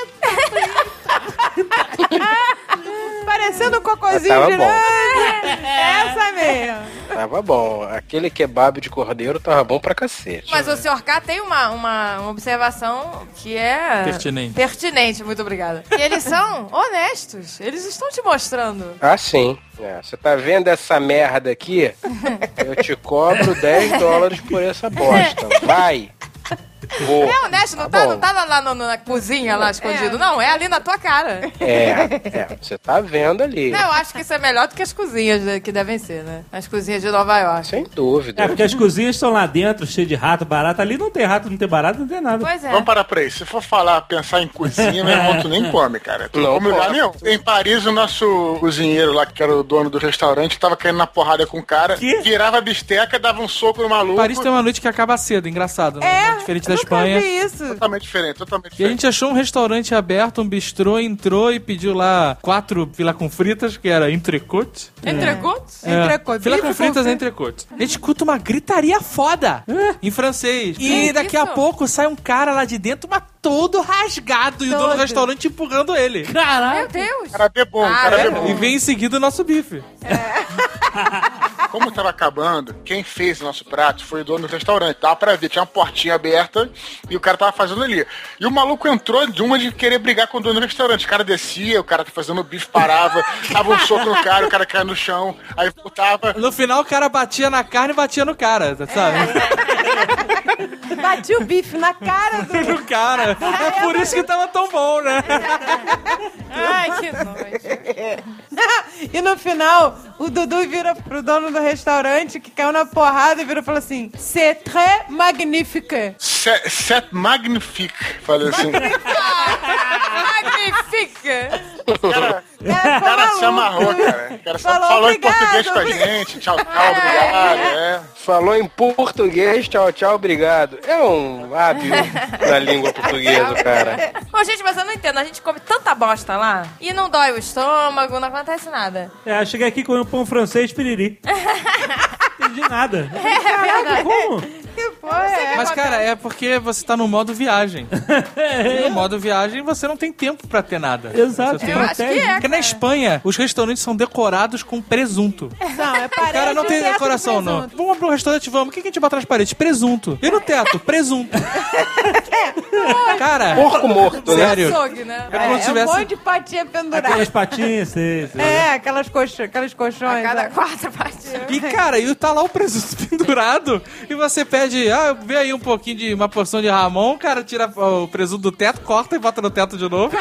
Parecendo um cocôzinho Tava girando. bom. Essa mesmo. Tava bom. Aquele kebab de cordeiro tava bom pra cacete. Mas o senhor K tem uma, uma, uma observação que é... Pertinente. Pertinente, muito obrigada. E eles são honestos. Eles estão te mostrando. Ah, sim. É, você tá vendo essa merda aqui? Eu te cobro dez dólares por essa bosta. Vai. Vou. É honesto, não Tá tá, bom. não tá lá, lá no- na cozinha, lá escondido. Não, é ali na tua cara. É, é, você tá vendo ali. Não, eu acho que isso é melhor do que as cozinhas né, que devem ser, né? As cozinhas de Nova York. Sem dúvida. É, porque as cozinhas estão lá dentro, cheias de rato, barata. Ali não tem rato, não tem barata, não tem nada. Pois é. Vamos parar por aí. Se for falar, pensar em cozinha, meu irmão, tu nem come, cara. Tu Não come lá come. nenhum. Em Paris, o nosso cozinheiro lá, que era o dono do restaurante, tava caindo na porrada com o cara, Que? virava a bisteca, dava um soco no maluco. Paris tem uma noite que acaba cedo, engraçado. né? É, Diferente da nunca Espanha. vi isso. Totalmente diferente, totalmente E a diferente. gente achou um restaurante aberto, um bistrô, entrou e pediu lá quatro fila com fritas, que era entrecote. Entrecotes? É, Entrecote. fila com Bife fritas com- é entrecote. A gente escuta uma gritaria foda em francês. E Que daqui isso? a pouco sai um cara lá de dentro, mas todo rasgado. E o dono do Todo. restaurante empurrando ele. Meu Deus. Cara bebom, Ah, cara é? bebom. E vem em seguida o nosso bife. Como tava acabando, quem fez o nosso prato foi o dono do restaurante. Dava pra ver, tinha uma portinha aberta e o cara tava fazendo ali. E o maluco entrou de uma de querer brigar com o dono do restaurante. O cara descia, o cara tá fazendo o bife, parava, dava um soco no cara, o cara caía no chão, aí voltava. No final, o cara batia na carne e batia no cara, sabe? Bati o bife na cara do... do cara. É por isso que tava tão bom, né? Ai, que nojo. E no final, o Dudu vira pro dono do restaurante, que caiu na porrada, e virou e falou assim: c'est très magnifique. C'est, c'est magnifique. Falei assim. Magnifique. Cara, É, o cara se amarrou, cara. O cara só Falou, falou obrigado, em português com a obrigado. gente. Tchau, tchau, obrigado. É. Falou em português, tchau, tchau, obrigado. É um hábil na língua portuguesa, cara. Ô, gente, mas eu não entendo. A gente come tanta bosta lá e não dói o estômago, não acontece nada. É, eu cheguei aqui com um pão francês piriri. Não entendi nada. É verdade. Como? Que porra é? Mas, cara, é porque você tá no modo viagem. E no modo viagem, você não tem tempo pra ter nada. Exato, Você tem... Eu acho que é, Porque na cara. Espanha, os restaurantes são decorados com presunto. Não, é O parede cara não e tem teto de decoração, não. presunto. Vamos pro restaurante, vamos. O que que a gente bota nas paredes? Presunto. E no teto? Presunto. Cara, Porco morto, né? sério. Açougue, né? É como É, se é um tivesse... monte de patinha pendurada. Aquelas patinhas, sei, sei. É, aquelas coxo, aquelas colchões. A cada né? quatro partidas. E, cara, e tá lá o presunto pendurado e você pede, ah, vê aí um pouquinho de uma porção de Ramon, o cara tira o presunto do teto, corta e bota no teto de novo.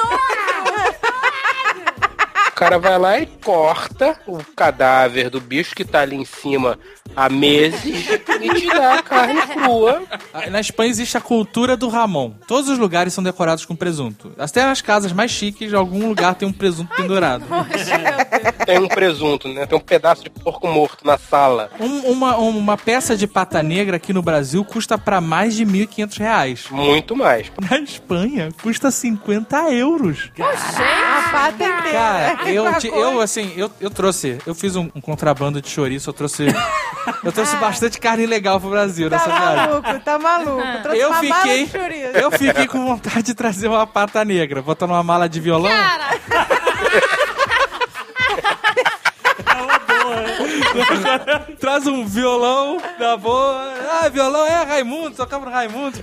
O cara vai lá e corta o cadáver do bicho que tá ali em cima há meses e te dá a carne crua. Ah, na Espanha existe a cultura do Ramon. Todos os lugares são decorados com presunto. Até nas casas mais chiques, em algum lugar tem um presunto pendurado. Tem um presunto, né? Tem um pedaço de porco morto na sala. Um- uma, uma peça de pata negra aqui no Brasil custa pra mais de mil e quinhentos reais. Muito mais. Na Espanha, custa cinquenta euros. A pata inteira. Cara, eu, Uma te- coisa. eu assim, eu, eu trouxe, eu fiz um, um contrabando de chouriço, eu trouxe, eu trouxe bastante carne legal pro Brasil Tá nessa viagem. maluco, tá maluco. Trouxe Eu uma mala fiquei, de chouriço. eu fiquei com vontade de trazer uma pata negra, botar numa mala de violão. Traz um violão na boa. Ah, violão é Raimundo, tocava no Raimundo.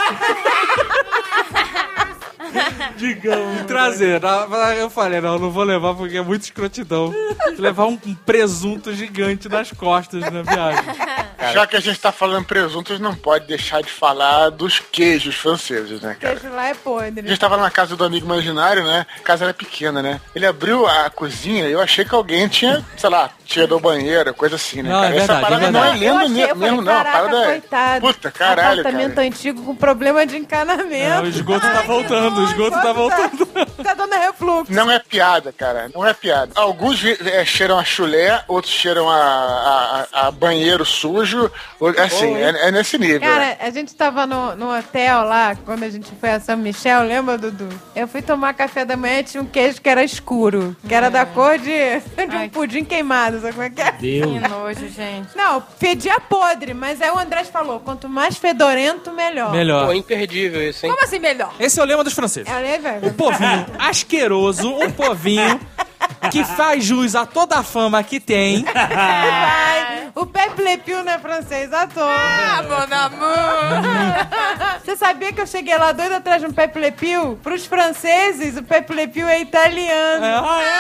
Digão. Trazer. Na- Eu falei, não, não vou levar porque é muito escrotidão. Vou levar um, um presunto gigante nas costas na viagem. Já que a gente tá falando presuntos, não pode deixar de falar dos queijos franceses, né, cara? Queijo lá é A podre. gente tava na casa do amigo imaginário, né? A casa era pequena, né? Ele abriu a cozinha e eu achei que alguém tinha, sei lá, tirado o banheiro, coisa assim, né, Não, cara? é Essa verdade, parada é não é verdade. Eu lenda achei, mesmo, eu falei, não. A caraca, parada é... coitado. Puta, caralho, Apartamento cara. antigo com problema de É, encanamento. o esgoto tá voltando, o esgoto tá voltando. Tá dando refluxo. Não é piada, cara. Não é piada. Alguns é, cheiram a chulé, outros cheiram a, a, a- a banheiro sujo. ou- Assim, é, é nesse nível. né? Cara, a gente tava no, no hotel lá, quando a gente foi a São Michel, lembra, Dudu? Eu fui tomar café da manhã e tinha um queijo que era escuro, que era da cor de, de um Ai. pudim queimado, sabe como é que é? Deus. Que nojo, gente. Não, fedia podre, mas aí o Andrés falou, quanto mais fedorento, melhor. Pô, Melhor. imperdível isso, hein? Como assim melhor? Esse é o lema dos franceses. É, né, velho? Um povinho asqueroso, um povinho que faz jus a toda a fama que tem. Vai. O Pepe Le Pew não é francês à toa. Ah, mon amour. Você sabia que eu cheguei lá doida atrás de um Pepe Le Pew? Pros franceses, o Pepe Le Pew é italiano. Ah, é?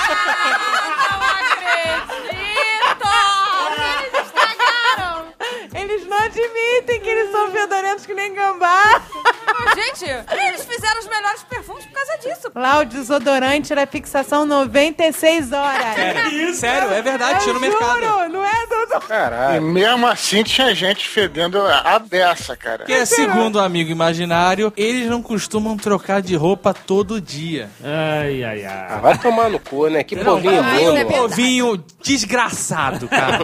Não acredito! Eles estragaram! Eles não admitem que eles são fedorentos que nem gambá. Gente, eles fizeram os melhores perfumes por causa disso. Lá o desodorante era fixação noventa e seis horas. Sério, é verdade, tinha no mercado. Juro, não é, Dudu? E Caralho. mesmo assim tinha gente fedendo a beça, cara. Porque, segundo o amigo imaginário, eles não costumam trocar de roupa todo dia. Ai, ai, Ah, ai. vai tomar no cu, né? Que povinho vai, isso é lindo. verdade. Povinho desgraçado, cara.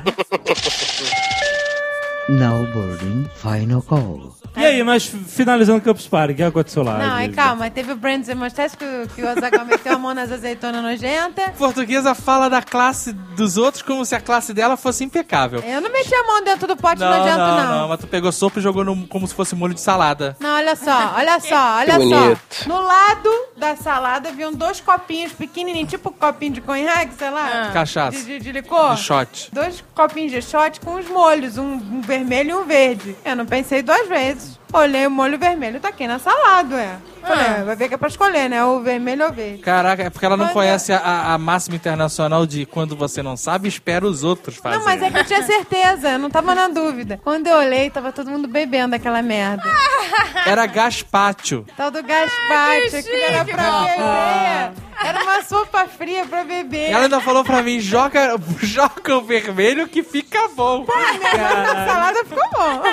Now boarding final call. E aí, mas finalizando o Campus Party, o que aconteceu lá? Não, aí Diego? calma, teve o Brands e Mustache que, o- que o Azaghal meteu a mão nas azeitonas nojentas. A portuguesa fala da classe dos outros como se a classe dela fosse impecável. Eu não meti a mão dentro do pote Não, nojento, não, não. não, mas tu pegou sopa e jogou no- como se fosse molho de salada. Não, olha só, olha só, olha bonito. só. No lado da salada vinham dois copinhos pequenininhos, tipo um copinho de conhaque, sei lá. Cachaça. De, de, de licor. De shot. Dois copinhos de shot com os molhos, um, um vermelho e um verde. Eu não pensei duas vezes. Olhei o molho vermelho, taquei na salada, ué. Falei, Ah. é, vai ver que é pra escolher, né? O vermelho ou o verde. Caraca, é porque ela não Mas conhece a, a máxima internacional de quando você não sabe, espera os outros fazerem. Não, mas é que eu tinha certeza, eu não tava na dúvida. Quando eu olhei, tava todo mundo bebendo aquela merda. Era gazpacho. Tal do gaspacho, Ai, que aquilo era chique, pra vó. beber. Era uma sopa fria pra beber. Ela ainda falou pra mim, joga, joga o vermelho que fica bom. A salada ficou bom.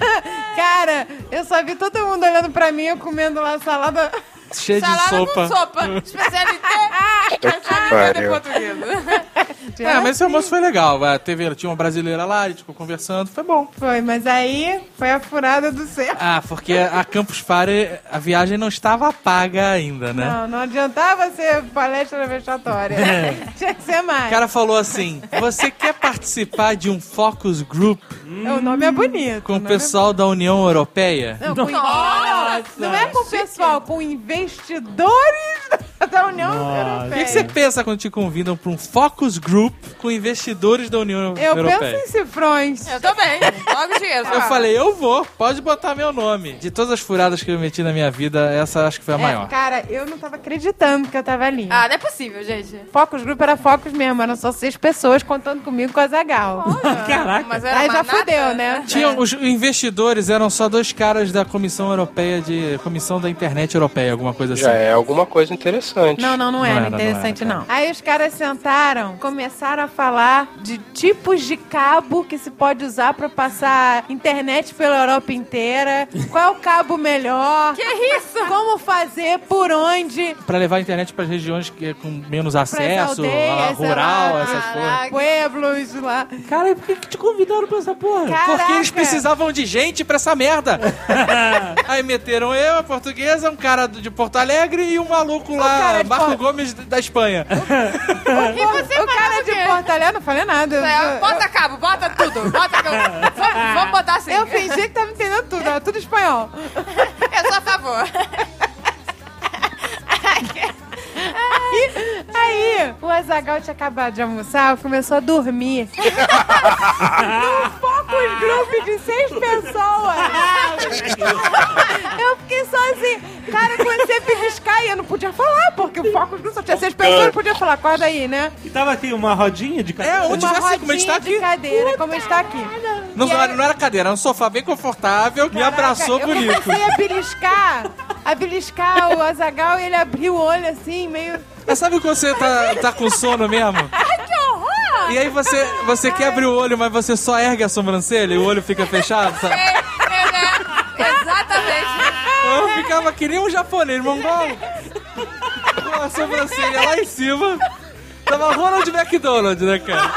Cara, eu só vi todo mundo olhando pra mim, eu comendo lá a salada. Cheia de Salada sopa. com sopa. Especialité. Especialité pariu. portuguesa. É, mas esse almoço foi legal. vai, Teve, tinha uma brasileira lá, a gente ficou conversando, foi bom. Foi, mas aí foi a furada do cerco. Ah, porque a Campus Party, a viagem não estava paga ainda, né? Não, não adiantava ser palestra vexatória. Tinha que ser mais. O cara falou assim, você quer participar de um focus group O nome é bonito. com o nome é pessoal da União Europeia? Não, com não, não é com o pessoal, com investidores da União O Europeia. que, que você pensa quando te convidam para um focus group com investidores da União Eu Europeia? penso em cifrões. Eu também. Logo dinheiro. Eu falei, eu vou, pode botar meu nome. De todas as furadas que eu meti na minha vida, essa acho que foi a É, maior. cara, eu não tava acreditando que eu tava ali. Ah, não é possível, gente. Focus Group era Focus mesmo, eram só seis pessoas contando comigo com a Zagal. Caraca. Mas era Aí já manata. fudeu, né? Tinham, os investidores eram só dois caras da Comissão Europeia de... Comissão da Internet Europeia, alguma coisa assim. Já é alguma coisa interessante. Não, não, não Não era era, não interessante, era, não. Aí os caras sentaram, começaram a falar de tipos de cabo que se pode usar pra passar internet pela Europa inteira. Qual é o cabo melhor? Que isso? Como fazer, por onde? Pra levar a internet para regiões que, com menos Pras acesso, aldeias, a sei rural, lá, essas coisas. Caraca. Pueblos lá. Cara, e por que, que te convidaram pra essa porra? Caraca. Porque eles precisavam de gente pra essa merda. Aí meteram eu, a portuguesa, um cara de Porto Alegre e um maluco lá, cara de Marco Porto- Gomes da Espanha. E você O cara falava de o quê? Porto Alegre, não falei nada. É, Eu- bota cabo, bota tudo. Bota cabo. Vamos, vamos botar assim. Eu fingi que tava entendendo tudo, era tudo espanhol. Eu sou a favor. Aí, aí o Azaghal tinha acabado de almoçar, começou a dormir. Num focus group de seis pessoas. Eu fiquei só assim, cara, eu comecei a beliscar e eu não podia falar, porque o focus group só tinha seis pessoas, eu não podia falar, acorda aí, né? E tava aqui uma rodinha de É, onde Uma vai ser, como a gente tá rodinha de aqui. cadeira, como a gente tá aqui. Não, E aí- não era cadeira, era um sofá bem confortável que me abraçou eu bonito. comecei a beliscar, a beliscar o Azaghal e ele abriu o olho assim, meio... Mas sabe quando você tá, tá com sono mesmo? Que horror! E aí você, você quer abrir o olho, mas você só ergue a sobrancelha e o olho fica fechado, sabe? É, é, né? Exatamente. Eu ficava que nem um japonês, mongol. Com a sobrancelha lá em cima. Tava Ronald McDonald, né, cara?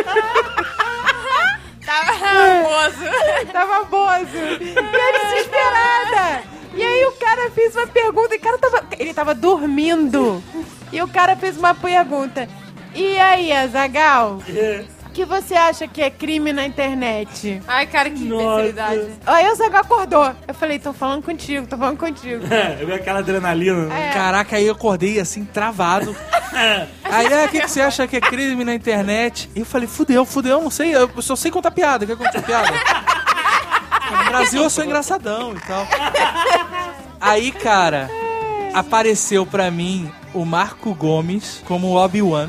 Tava nervoso. Tava bozo. E eu desesperada. E aí o cara fez uma pergunta e o cara tava... Ele tava dormindo. E o cara fez uma pergunta. E aí, Azaghal? O que você acha que é crime na internet? Ai, cara, que imbecilidade. Aí o Azaghal acordou. Eu falei, tô falando contigo, tô falando contigo. Eu vi aquela adrenalina. É. Caraca, aí eu acordei assim, travado. Aí, ah, o que, que você acha que é crime na internet? E eu falei, fudeu, fudeu, não sei, eu só sei contar piada. Quer contar piada? No Brasil eu sou engraçadão e tal. Aí, cara, apareceu pra mim o Marco Gomes como o Obi-Wan.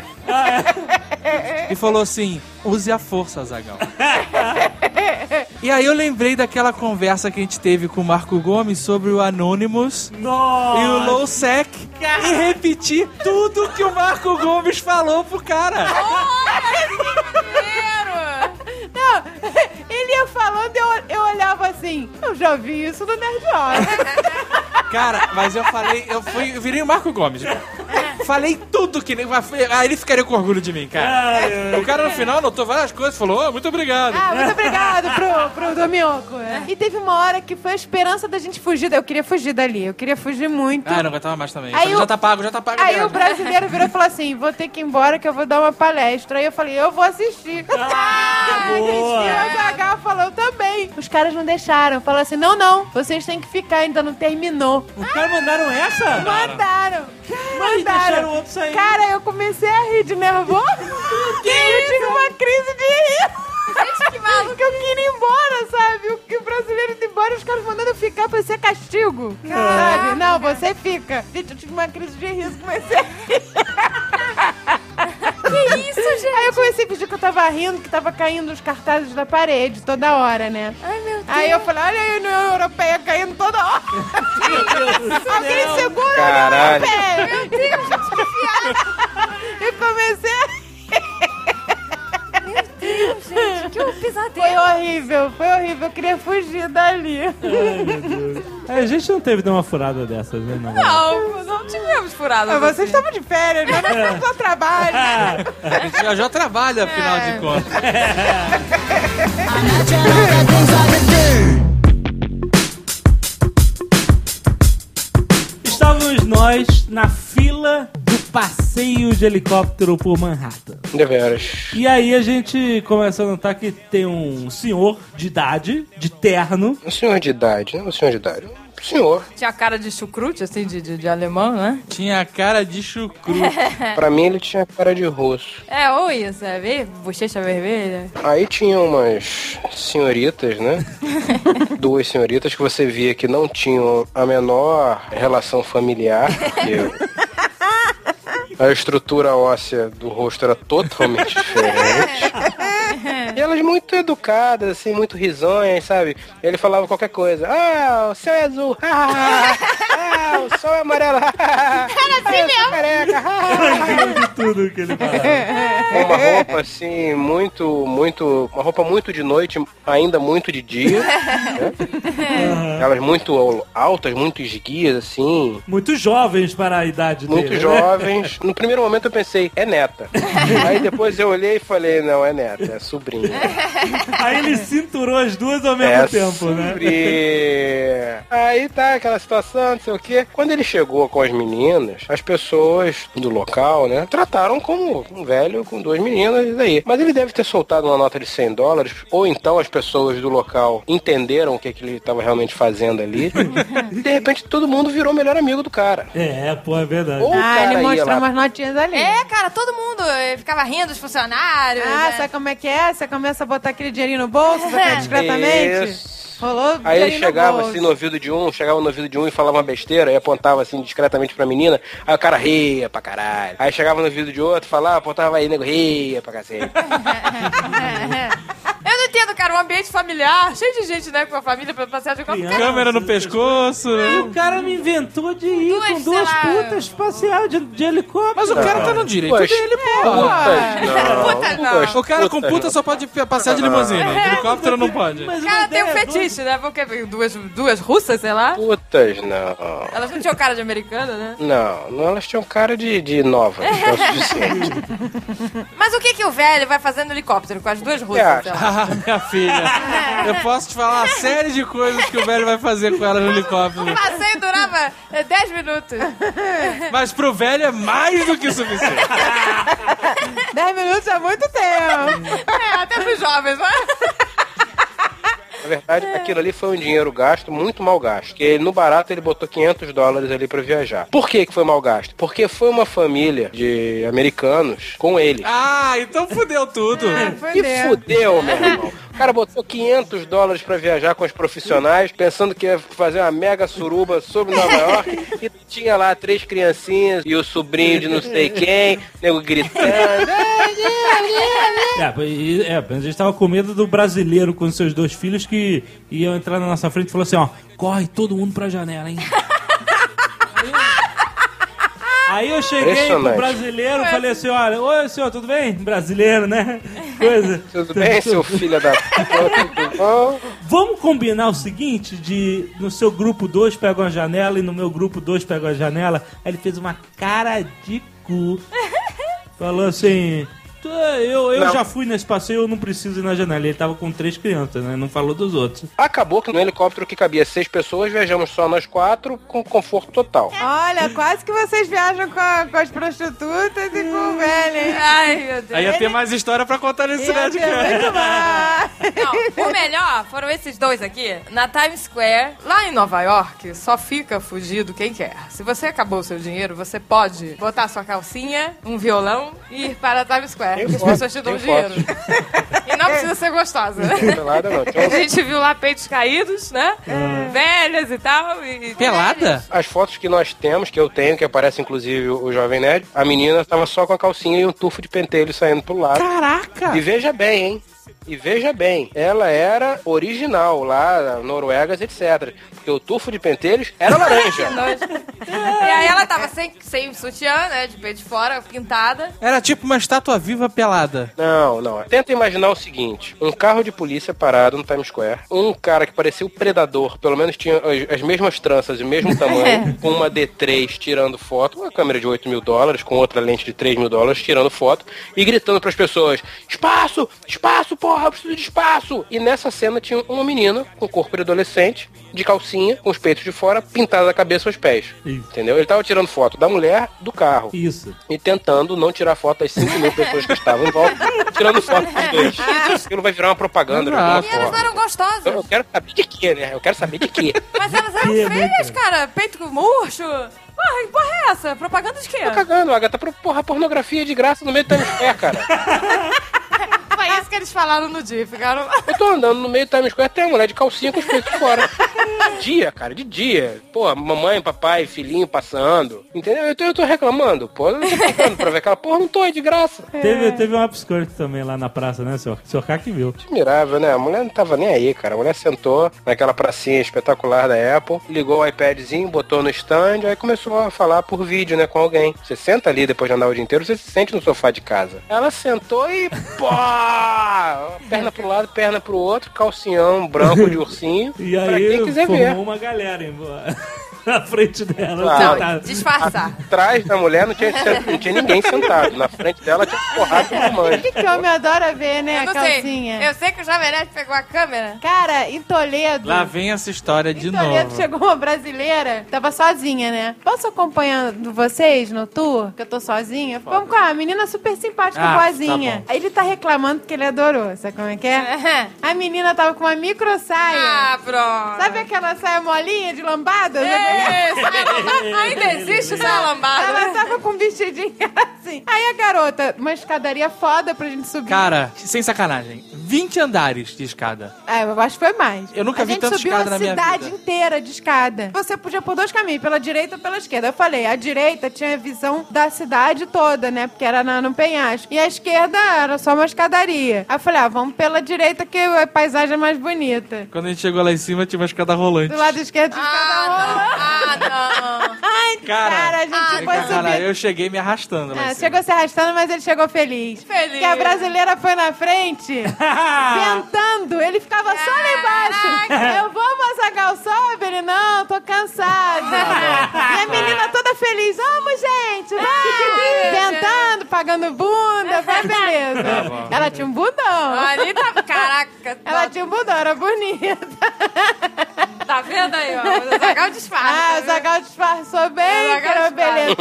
E falou assim, use a força, Azaghal. E aí eu lembrei daquela conversa que a gente teve com o Marco Gomes sobre o Anonymous Nossa! e o Low Sec e repetir tudo que o Marco Gomes falou pro cara. Não, ele ia falando e eu, eu olhava assim, eu já vi isso no Nerd Hora. Cara, mas eu falei, eu fui, eu virei o Marco Gomes. Falei tudo que nem. Aí ele ficaria com orgulho de mim, cara. O cara no final anotou várias coisas, falou, oh, muito obrigado. Ah, muito obrigado pro, pro Domioco. E teve uma hora que foi a esperança da gente fugir. Eu queria fugir dali, eu queria fugir muito. Ah, não aguentava mais também. Aí Falei, o- já tá pago, já tá pago. Aí mesmo. o brasileiro virou e falou assim, vou ter que ir embora que eu vou dar uma palestra. Aí eu falei, eu vou assistir. Ah, boa. E o Azaghal falou, eu também. Os caras não deixaram. Falaram assim, não, não, vocês têm que ficar, ainda não terminou. Os caras mandaram essa? Mandaram. Mas Mandaram. deixaram o outro sair. Cara, eu comecei a rir de nervoso. Que eu tive uma crise de rir. Gente, que maluco. Porque eu queria ir embora, sabe? O, o brasileiro indo embora, os caras mandando eu pra ser castigo. Sabe? Não, você fica. Gente, eu tive uma crise de riso, comecei a rir. Que isso, gente? Aí eu comecei a pedir que eu tava rindo, que tava caindo os cartazes da parede toda hora, né? Ai, meu Deus. Aí eu falei, olha aí a União Europeia caindo toda hora. Alguém segura Caralho. a União Europeia. Meu Deus, E comecei a... Meu Deus, gente, que um pesadelo. Foi horrível, foi horrível. Eu queria fugir dali. Ai, meu Deus. É, a gente não teve nenhuma furada dessas, né? Não, Não, não tivemos furada. Mas vocês estavam de férias, né? Mas não só trabalho. A gente já, já trabalha, afinal de contas. Estávamos nós na fila do passeio de helicóptero por Manhattan. Deveras. E aí a gente começa a notar que tem um senhor de idade, de terno. Um senhor de idade, né? Um senhor de idade. Um senhor. Tinha cara de chucrute, assim, de, de, de alemão, né? Tinha cara de chucrute. Pra mim ele tinha cara de russo. É, ou isso, é ver, bochecha vermelha. Aí tinha umas senhoritas, né? Duas senhoritas que você via que não tinham a menor relação familiar. Porque a estrutura óssea do rosto era totalmente diferente. E elas muito educadas, assim, muito risonhas, sabe? Ele falava qualquer coisa. Ah, o céu é azul. Ah, ah o sol é amarelo. Ah, assim eu sou careca. De tudo que ele falava. Com uma roupa, assim, muito, muito... Uma roupa muito de noite, ainda muito de dia. Né? Uhum. Elas muito altas, muito esguias, assim. Muito jovens para a idade muito dele. Muito jovens. Né? No primeiro momento eu pensei, é neta. Aí depois eu olhei e falei, não, é neta, é sobrinha. Aí ele cinturou as duas ao mesmo é tempo, sobrinha. Né? Aí tá aquela situação, não sei o quê. Quando ele chegou com as meninas, as pessoas do local, né, trataram como um velho com duas meninas e daí. Mas ele deve ter soltado uma nota de cem dólares, ou então as pessoas do local entenderam o que, que ele estava realmente fazendo ali. E de repente todo mundo virou melhor amigo do cara. É, pô, é verdade. Ou ah, o cara ele mostrou lá... umas notinhas ali. É, cara, todo mundo ficava rindo dos funcionários. Ah, né? sabe como é que é? Você começa a botar aquele dinheirinho no bolso, sabe, discretamente. Isso. Rolou aí ele dinheirinho chegava no bolso. assim no ouvido de um, chegava no ouvido de um e falava uma besteira, e apontava assim discretamente pra menina, aí o cara ria pra caralho. Aí chegava no ouvido de outro, falava, apontava aí, nego, ria pra cacete. Eu não entendo, cara, um ambiente familiar, cheio de gente, né, com a família pra passear de qualquer cara. Câmera no pescoço, E né? o cara me inventou de ir Duas, com duas sei lá. putas passear de, de helicóptero. Mas o cara tá no direito Poxa, dele, pô. putas, não, Puta não. putas, O cara com putas, puta não. só pode passear de limusine. Helicóptero não pode. Mas O uma cara tem um ideia fetiche, né, porque duas, duas russas, sei lá. Putas, não. Elas não tinham cara de americana, né? Não, não, elas tinham cara de, de nova, que é o suficiente. Mas o que que o velho vai fazer no helicóptero com as duas russas? acha? sei lá? Ah, minha filha. Eu posso te falar uma série de coisas que o velho vai fazer com ela no helicóptero. O passeio durava eh, dez minutos. Mas pro velho é mais do que suficiente. Dez minutos é muito tempo. É, até pros jovens, mas... Na verdade, aquilo ali foi um dinheiro gasto, muito mal gasto. Porque no barato ele botou quinhentos dólares ali pra viajar. Por que que foi mal gasto? Porque foi uma família de americanos com ele. Ah, então fudeu tudo. E fudeu, meu irmão. O cara botou quinhentos dólares pra viajar com os profissionais, pensando que ia fazer uma mega suruba sobre Nova York, e tinha lá três criancinhas e o sobrinho de não sei quem, nego gritando. É, e- é, a gente tava com medo do brasileiro com seus dois filhos que iam entrar na nossa frente e falou assim, ó, corre todo mundo pra janela, hein? Aí eu cheguei pro Impressionante. brasileiro e falei assim, olha, oi senhor, tudo bem? Brasileiro, né? Coisa. Tudo bem, seu filho da puta? Tudo bom? Vamos combinar o seguinte, de no seu grupo dois pega uma janela e no meu grupo dois pega uma janela. Aí ele fez uma cara de cu. Falou assim... Eu, eu Não. já fui nesse passeio, eu não preciso ir na janela. Ele tava com três crianças, né? Não falou dos outros. Acabou que no helicóptero que cabia seis pessoas, viajamos só nós quatro, com conforto total. Olha, quase que vocês viajam com, a- com as prostitutas e com o velho, hein? Ai, meu Deus. Aí ia ter mais história pra contar nesse Ia ter Nerdcast. muito mais. Não, o melhor foram esses dois aqui, na Times Square, lá em Nova York, só fica fugido quem quer. Se você acabou o seu dinheiro, você pode botar sua calcinha, um violão e ir para a Times Square. é, Tem que as foto, pessoas te dão tem dinheiro. E não precisa ser gostosa. Pelada não. Tinha A um- gente viu lá peitos caídos, né? Velhas e tal. E... Pelada? As fotos que nós temos, que eu tenho, que aparece inclusive o Jovem Nerd, a menina estava só com a calcinha e um tufo de pentelho saindo pro lado. Caraca! E veja bem, hein? E veja bem, ela era original lá, Noruegas, etcétera. Porque o tufo de pentelhos era laranja. E aí ela tava sem, sem sutiã, né? De peito de fora, pintada. Era tipo uma estátua viva pelada. Não, não. Tenta imaginar o seguinte. Um carro de polícia parado no Times Square. Um cara que parecia o Predador, pelo menos tinha as, as mesmas tranças e o mesmo tamanho, com uma D três tirando foto, uma câmera de oito mil dólares, com outra lente de três mil dólares, tirando foto, e gritando pras pessoas, espaço, espaço, porra, eu preciso de espaço. E nessa cena tinha uma menina com corpo de adolescente, de calcinha, com os peitos de fora, pintada da cabeça aos pés. Isso. Entendeu? Ele tava tirando foto da mulher do carro. Isso. E tentando não tirar foto das cinco mil pessoas que estavam em volta, tirando foto dos dois. Aquilo vai virar uma propaganda de alguma E elas não forma. eram gostosas. Eu quero saber de quê, né? Eu quero saber de quê. Mas elas eram Que, né, feias, cara. Peito murcho. Porra, que porra é essa? Propaganda de quê? Tô cagando, Agatha. Porra, pornografia de graça no meio do Times Square, cara. Foi isso que eles falaram no dia. Ficaram... Eu tô andando no meio do Times Square, tem uma mulher de calcinha com os peitos de fora. De dia, cara, de dia. Pô, mamãe, papai, filhinho passando. Entendeu? Eu tô, eu tô reclamando, pô. Eu não tô tentando pra ver aquela porra, não tô aí de graça. Teve, teve um upskirt também lá na praça, né, senhor? O senhor K que viu. Admirável, né? A mulher não tava nem aí, cara. A mulher sentou naquela pracinha espetacular da Apple, ligou o iPadzinho, botou no stand, aí começou a falar por vídeo, né, com alguém. Você senta ali depois de andar o dia inteiro, você se sente no sofá de casa. Ela sentou e, pô, perna pro lado, perna pro outro, calcinhão branco de ursinho. E pra aí quem quiser formou ver. uma galera em... na frente dela. Claro. sentada. Disfarçar. Atrás da mulher não tinha, não tinha ninguém sentado. Na frente dela tinha porrada de O tamanho. que, que homem adora ver, né? Eu A não sei. calcinha. Eu sei que o Jovem Nerd pegou a câmera. Cara, em Toledo. Lá vem essa história de Em Toledo novo. chegou uma brasileira, tava sozinha, né? Posso acompanhando vocês no tour? Que eu tô sozinha? Vamos com a menina super simpática, Ah, boazinha. tá bom. Aí ele tá reclamando porque ele adorou, sabe como é que é? A menina tava com uma micro saia. Ah, pronto. Sabe aquela saia molinha de lambada? Sabe como é? Isso, ainda existe essa lambada. Ela tava com um vestidinho assim. Aí a garota, uma escadaria foda pra gente subir. Cara, sem sacanagem, vinte andares de escada. É, eu acho que foi mais. Eu nunca a vi gente tanta subiu escada a na minha cidade vida. inteira de escada. Você podia por dois caminhos, pela direita ou pela esquerda. Eu falei, a direita tinha a visão da cidade toda, né? Porque era na, no penhasco. E a esquerda era só uma escadaria. Aí eu falei, ah, vamos pela direita que a paisagem é mais bonita. Quando a gente chegou lá em cima, tinha uma escada rolante. Do lado esquerdo tinha escada rolante. Ah, não. Ai, Cara, cara, a gente ah, foi Cara, subir. eu cheguei me arrastando lá em Ah, cima. chegou se arrastando, mas ele chegou feliz. Feliz. Porque a brasileira foi na frente, tentando. Ele ficava só lá embaixo. Eu vou, Massagal, sobe. Ele, não, tô cansado. E a menina toda feliz. Vamos, gente, vamos. Tentando, pagando bunda. Foi beleza. Ela tinha um bundão. Ali tá... Caraca. Ela tá, tinha um bundão, era bonita. tá vendo aí, ó? O Zagal disfarça. Ah, o Zagal disfarçou bem, O que era Zagal beleza.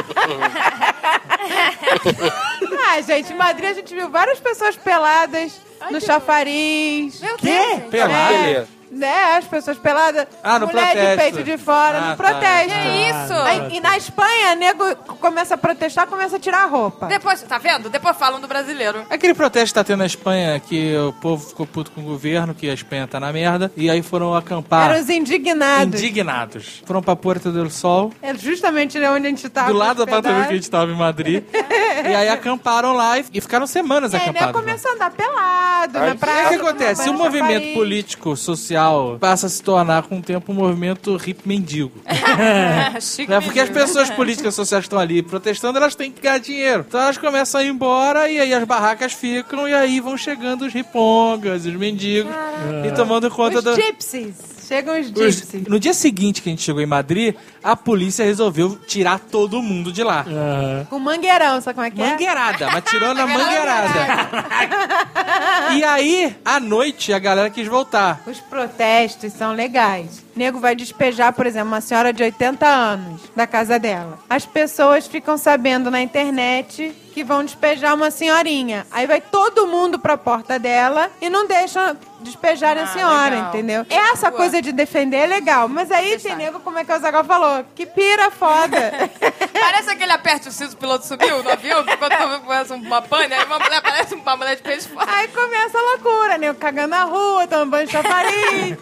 Ah, gente, em Madrid a gente viu várias pessoas peladas no chafariz. Meu Quê? Deus, gente. Pelado? Beleza. Né, as pessoas peladas. Ah, no mulher protesto. de peito de fora, Ah, no tá. protesto. Que isso? Aí, e na Espanha, nego começa a protestar, começa a tirar a roupa. Depois, tá vendo? Depois falam do brasileiro. Aquele protesto que tá tendo na Espanha, que o povo ficou puto com o governo, que a Espanha tá na merda, e aí foram acampar. Eram os indignados. Indignados. Foram pra Puerta del Sol, É justamente onde a gente tava. do lado do hospedado. apartamento que a gente tava em Madrid. E aí acamparam lá e, e ficaram semanas E aí, nego acampados. lá. começou a andar pelado Ai, na praia. O que acontece? Se o movimento político, social, passa a se tornar com o tempo um movimento hippie mendigo. Chique Né? Porque as menino. pessoas políticas sociais estão ali protestando, elas têm que ganhar dinheiro. Então elas começam a ir embora e aí as barracas ficam e aí vão chegando os ripongas, os mendigos e tomando conta Os do... gypsies. Chegam os Os- gypsies. No dia seguinte que a gente chegou em Madrid, a polícia resolveu tirar todo mundo de lá. Aham. Com mangueirão, sabe como é que é? Mangueirada, mas tirou na mangueirada. E aí, à noite, a galera quis voltar. Os protestos são legais. O nego vai despejar, por exemplo, uma senhora de oitenta anos da casa dela. As pessoas ficam sabendo na internet que vão despejar uma senhorinha. Aí vai todo mundo pra porta dela e não deixam despejarem Ah, a senhora, legal. entendeu? Essa Boa. coisa de defender é legal, mas aí tem nego, como é que o Zagal falou, que pira foda. Parece aquele aperte o cinto, o piloto subiu no avião, quando começa uma pane, aí uma mulher aparece uma mulher de peixe fora. Aí começa a loucura, nego cagando na rua, tomando banho de chafariz.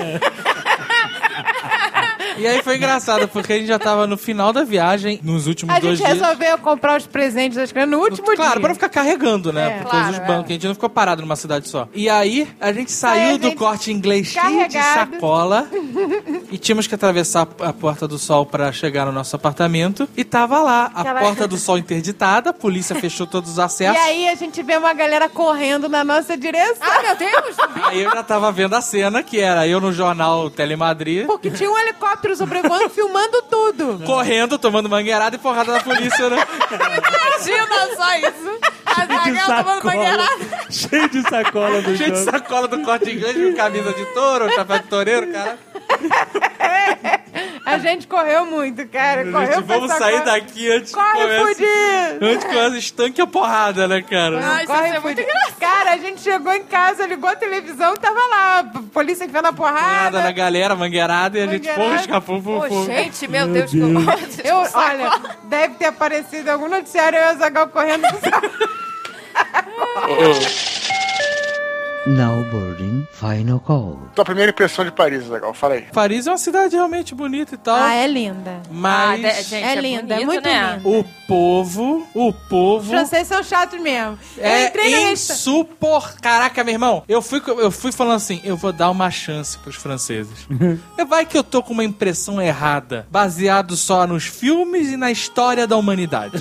E aí foi engraçado, porque a gente já tava no final da viagem, nos últimos A dois gente dias. resolveu comprar os presentes das crianças no último dia. Claro, pra não ficar carregando, né? É. por Claro, todos os é. bancos. A gente não ficou parado numa cidade só. E aí, a gente saiu Aí a do gente Corte Inglês cheio de carregado. sacola. E tínhamos que atravessar a Porta do Sol pra chegar no nosso apartamento. E tava lá, a Aquela- Porta do Sol interditada, a polícia fechou todos os E acessos. aí a gente vê uma galera correndo na nossa direção. Ah, meu Deus! Aí eu já tava vendo a cena, que era eu no jornal Telemadrid, Porque tinha um helicóptero sobrevoando, filmando tudo. correndo, tomando mangueirada e porrada da polícia, né? Imagina só isso! A Zagal tomando mangueirada. Cheio de sacola do Cheio de jogo. sacola do Corte Inglês, com camisa de touro, chapéu de toureiro, cara. A gente correu muito, cara. Correu Gente, pra vamos essa sair coisa. daqui antes que Corre, comece... fudido! Antes que comece estanque a porrada, né, cara? Ah, isso Corre, é muito fudido. Cara, a gente chegou em casa, ligou a televisão e tava lá. a polícia enfiando a Porrada porrada. na galera, mangueirada, e a gente, Mangueirada. porra, escapou, pô, Pô, pô. gente, meu Deus, que horror. Eu, olha, deve ter aparecido em algum noticiário eu e o Zagal correndo. Now boarding final call. Tua primeira impressão de Paris, legal, fala aí. Paris é uma cidade realmente bonita e tal, Ah, é linda. mas Ah, de- gente, É é linda, é bonito, muito né? linda. o povo, o Os povo... franceses são chatos mesmo. Eu É entrei no resta- insupor... Caraca, meu irmão, eu fui, eu fui falando assim, eu vou dar uma chance pros franceses. Vai que eu tô com uma impressão errada, baseado só nos filmes e na história da humanidade.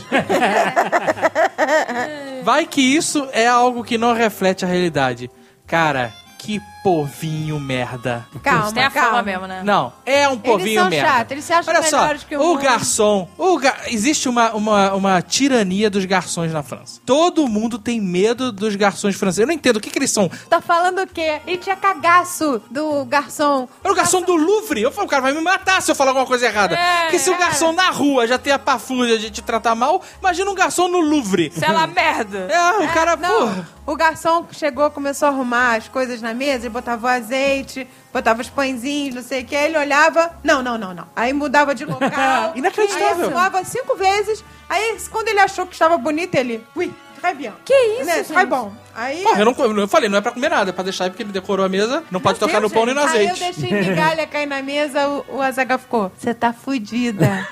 Vai que isso é algo que não reflete a realidade. Cara, que povinho merda. Calma, Tem a fama calma. mesmo, né? Não, é um povinho são merda. chatos, eles se acham Olha só, melhores que o o mundo. garçom, o ga- existe uma, uma, uma tirania dos garçons na França. Todo mundo tem medo dos garçons franceses. Eu não entendo, o que que eles são? Tá falando o quê? Ele tinha cagaço do garçom. Era o garçom do Louvre. Eu falo, o cara vai me matar se eu falar alguma coisa errada. É, Porque se o cara. garçom na rua já tem a pafúrdia de te tratar mal, imagina um garçom no Louvre. Sei lá, merda. É, o cara, Não, porra. o garçom chegou, começou a arrumar as coisas na mesa, ele botava o azeite, botava os pãezinhos, não sei o que, aí ele olhava, não, não, não, não. Aí mudava de local. Inacreditável. Aí arrumava cinco vezes, aí quando ele achou que estava bonito, ele, ui, très bien. Que isso, né? gente? Très bom. Aí... Porra, eu, não, eu falei, não é pra comer nada, é pra deixar aí porque ele decorou a mesa, não pode Meu tocar no Deus, pão nem gente. no Aí eu azeite. deixei migalha cair na mesa, o, o Azaghal ficou, você tá fudida.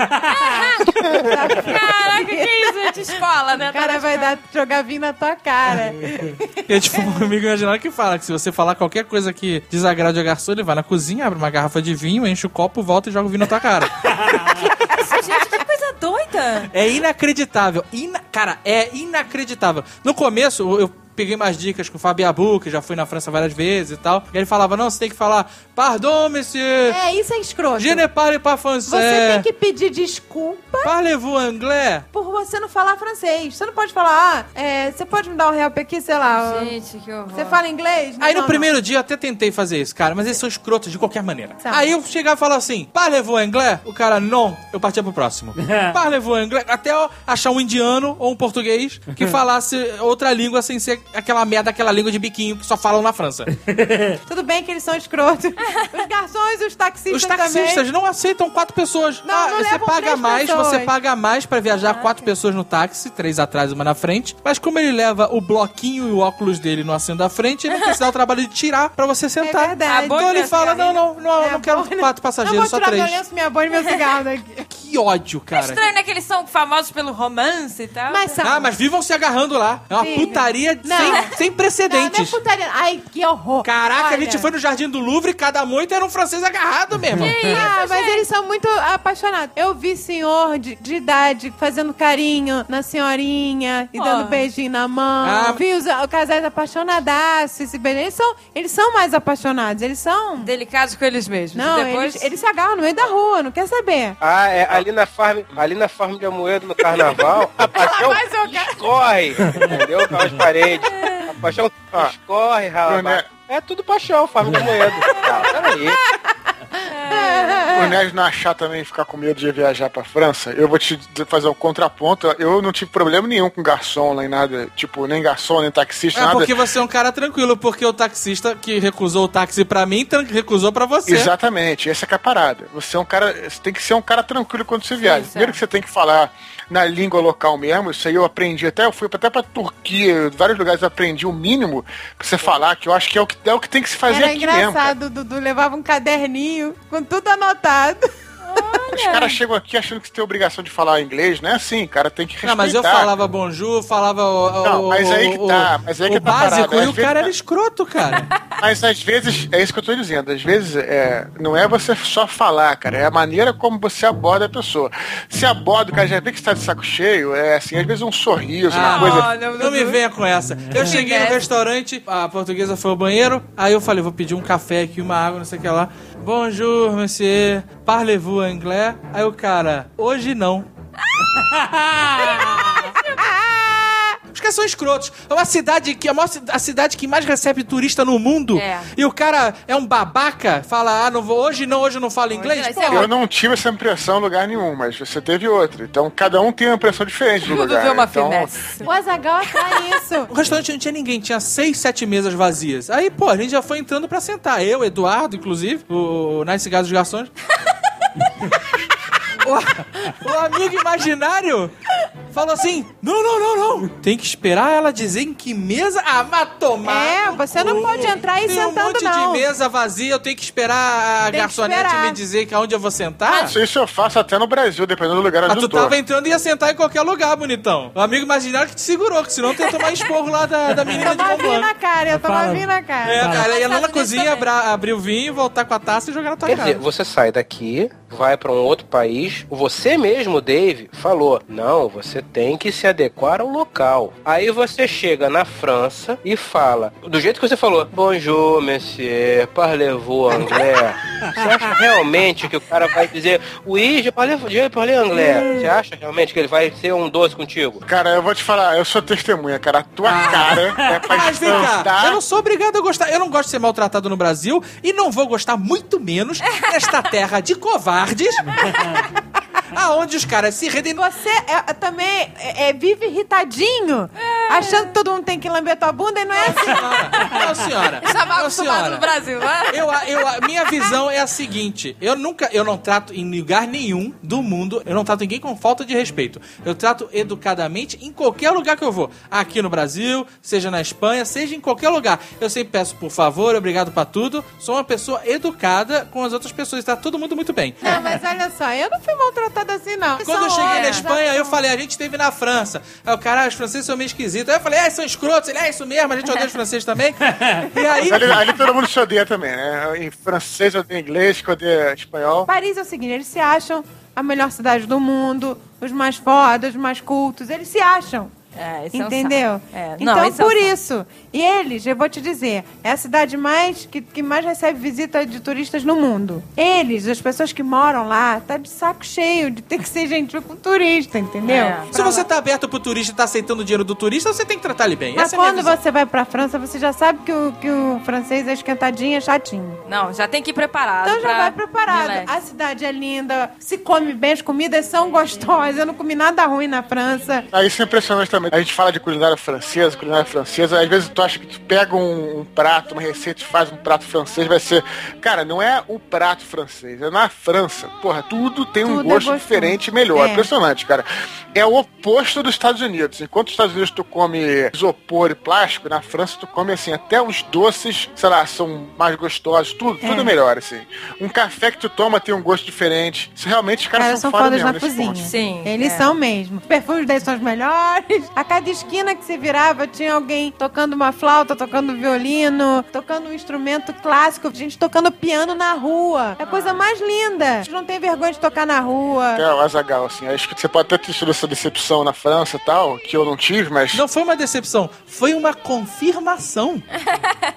Caraca, que isso? De escola, né? O cara vai dar, jogar vinho na tua cara. É tipo um amigo imaginário que fala que se você falar qualquer coisa que desagrade o garçom, ele vai na cozinha, abre uma garrafa de vinho, enche o copo, volta e joga o vinho na tua cara. Isso, gente, que coisa doida. É inacreditável. Ina... Cara, é inacreditável. No começo, eu- eu peguei mais dicas com o Fabiabu, que já fui na França várias vezes e tal. E ele falava, não, você tem que falar, pardon, monsieur, É, isso é escroto. je ne parle pas français. Você tem que pedir desculpa Parlez-vous anglais? por você não falar francês. Você não pode falar, ah, é, você pode me dar um real aqui, sei lá. Gente, que horror. Você fala inglês? Aí Não, no primeiro dia eu até tentei fazer isso, cara, mas eles são escrotos de qualquer maneira. Sabe. Aí eu chegava e falava assim, parlez-vous anglais? O cara, não. Eu partia pro próximo. Parlez-vous anglais? Até eu achar um indiano ou um português que falasse outra língua sem ser aquela merda, aquela língua de biquinho que só falam na França. não. Tudo bem que eles são escrotos. Os garçons e os taxistas Os taxistas também. não aceitam quatro pessoas. Não, ah, não você levam paga três mais, pessoas. você paga mais pra viajar quatro pessoas no táxi, três atrás e uma na frente. Mas como ele leva o bloquinho e o óculos dele no assento da frente, ele não precisa dar o trabalho de tirar pra você sentar. É verdade. Então ele fala, não, não, não, É eu não quero bom, né? quatro passageiros, Eu só vou tirar três. meu lenço, minha bolha e meu cigarro daqui. Que ódio, cara. Estranho, né? Que eles são famosos pelo romance e tal. Mas são... Ah, mas vivam se agarrando lá. É uma Sim. putaria Não. sem, sem Não, não é precedentes. putaria. Ai, que horror. Caraca, Olha. a gente foi no Jardim do Louvre e cada moita era um francês agarrado mesmo. Ah, mas eles são muito apaixonados. Eu vi senhor de, de idade fazendo carinho na senhorinha e Oh. dando beijinho na mão. Ah. Vi os, os casais apaixonadaços, se beijando. Eles são, eles são mais apaixonados. Eles são... Delicados com eles mesmos. Não, e depois... eles, eles se agarram no meio da rua, não quer saber. Ah, é ali na farm, ali na farm de Amoedo no carnaval, a paixão vai jogar. escorre, entendeu? Pelas paredes. A paixão escorre, rala. Bruné. É tudo paixão, farm de Amoedo. Ah, peraí. O mulheres não achar também ficar com medo de viajar pra França, eu vou te fazer um contraponto. Eu não tive problema nenhum com garçom, nem nada. Tipo, nem garçom, nem taxista, É nada. porque você é um cara tranquilo, porque o taxista que recusou o táxi pra mim, tran- recusou pra você. Exatamente, essa que é a parada. Você é um cara, você tem que ser um cara tranquilo quando você viaja. Primeiro que você tem que falar na língua local mesmo, isso aí eu aprendi, até eu fui até pra Turquia, vários lugares eu aprendi o mínimo pra você falar, que eu acho que é o que, é o que tem que se fazer Era aqui mesmo. engraçado, o Dudu levava um caderninho com tudo anotado. Os caras chegam aqui achando que você tem obrigação de falar inglês, não é assim, cara, tem que respeitar. Não, mas eu falava bonjour, falava o, Não, mas aí que tá, mas aí que o tá básico parado. e Às o vezes- cara era escroto, cara. Mas às vezes, é isso que eu tô dizendo, às vezes é, não é você só falar, cara, é a maneira como você aborda a pessoa. Se aborda, o cara já vê que você tá de saco cheio, é assim, às vezes um sorriso, uma Ah, coisa... não me venha com essa. Eu cheguei no restaurante, a portuguesa foi ao banheiro, aí eu falei, vou pedir um café aqui, uma água, não sei o que lá. Bonjour, monsieur, parlez-vous anglais? Aí o cara, hoje não. Os caras são escrotos. É uma cidade que é a, maior, ci- a cidade que mais recebe turista no mundo. É. E o cara é um babaca, fala, ah, não vou, hoje não, hoje eu não falo inglês. vai Pô, ser Eu não tive essa impressão em lugar nenhum, mas você teve outra. Então cada um tem uma impressão diferente do Tudo lugar. vê uma então, finesse. O Azaghal atrai isso. O restaurante não tinha ninguém, tinha seis, sete mesas vazias. Aí, pô, a gente já foi entrando pra sentar. Eu, Eduardo, inclusive, o, o Nice Guy dos Garçons. o, o amigo imaginário falou assim, não, não, não, não. Tem que esperar ela dizer em que mesa... Ah, mas tomar... É, você não pode entrar aí Tem sentando, um monte não. de mesa vazia, eu tenho que esperar a Tem que garçonete esperar. me dizer que aonde eu vou sentar. Isso, isso eu faço até no Brasil, dependendo do lugar onde Mas tu eu tô. tava entrando e ia sentar em qualquer lugar, bonitão. O amigo imaginário que te segurou, que senão tu ia tomar esporro lá da, da menina de Tomar Mont vinho Blanc. na cara, eu tomar Fala. vinho na cara. É, cara, ia lá na Estados Unidos cozinha, também. abra- abrir o vinho, voltar com a taça e jogar na tua Quer cara. dizer, você sai daqui, vai pra um outro país, você mesmo, Dave, falou, não, você tem que se adequar ao local. Aí você chega na França e fala, do jeito que você falou, bonjour, monsieur, parlez-vous anglais? Você acha realmente que o cara vai dizer, oui, je parle, je parle anglais? Você acha realmente que ele vai ser um doce contigo? Cara, eu vou te falar, eu sou testemunha, cara. A tua cara é pra Mas vem cá, espantar. eu não sou obrigado a gostar. Eu não gosto de ser maltratado no Brasil e não vou gostar muito menos nesta terra de covardes. Aonde os caras se rendem. Você é- também é- é- vive irritadinho, achando que todo mundo tem que lamber tua bunda e não é assim. Não, senhora. Está mal Não, acostumado senhora. no Brasil, né? Eu, eu, a minha visão é a seguinte: eu nunca, eu não trato em lugar nenhum do mundo, eu não trato ninguém com falta de respeito. Eu trato educadamente em qualquer lugar que eu vou. Aqui no Brasil, seja na Espanha, seja em qualquer lugar. Eu sempre peço por favor, obrigado pra tudo. Sou uma pessoa educada com as outras pessoas. Tá todo mundo muito bem. Não, mas olha só, eu não fui maltratada assim, não. Quando eu São cheguei na horas, Espanha, já eu são- falei, a gente esteve na França. Aí o cara, ah, os franceses são meio esquisitos. Aí eu falei, é, são escrotos. Ele, é isso mesmo, a gente odeia os franceses também. E aí... Ali, ali todo mundo se odeia também, né? Em francês eu odeio inglês, que eu odeio espanhol. Paris é o seguinte, eles se acham a melhor cidade do mundo, os mais fodas, os mais cultos, eles se acham. É, isso é um Entendeu? saco. É, não, então, isso é um por saco. isso. E eles, eu vou te dizer, é a cidade mais que, que mais recebe visita de turistas no mundo. Eles, as pessoas que moram lá, tá de saco cheio de ter que ser gentil com turista, entendeu? É. Se você tá aberto pro turista e tá aceitando o dinheiro do turista, você tem que tratar ele bem. Mas Essa é a minha quando visão. você vai pra França, você já sabe que o, que o francês é esquentadinho, é chatinho. Não, já tem que ir preparado. Então já pra- vai preparado. Relax. A cidade é linda, se come bem, as comidas são gostosas. Eu não comi nada ruim na França. Aí isso é impressionante também. A gente fala de culinária francesa, culinária francesa, às vezes tu acha que tu pega um, um prato, uma receita e faz um prato francês, vai ser... Cara, não é o prato francês, é na França. Porra, tudo tem um Tudo é gosto gostoso. diferente e melhor. É. Impressionante, cara. É o oposto dos Estados Unidos. Enquanto nos Estados Unidos tu come isopor e plástico, na França tu come, assim, até os doces, sei lá, são mais gostosos, tudo, É. tudo melhor, assim. Um café que tu toma tem um gosto diferente. Isso realmente os caras Elas são, são foda fodas mesmo na nesse cozinha. ponto. Sim, Eles é. são mesmo. Os perfumes deles são os melhores. A cada esquina que se virava, tinha alguém tocando uma flauta, tocando violino, tocando um instrumento clássico, gente tocando piano na rua. É a coisa mais linda. Eles não tem vergonha de tocar na rua. É, o Azaghal, assim, acho que você pode até ter tido essa decepção na França e tal, que eu não tive, mas... Não foi uma decepção, foi uma confirmação.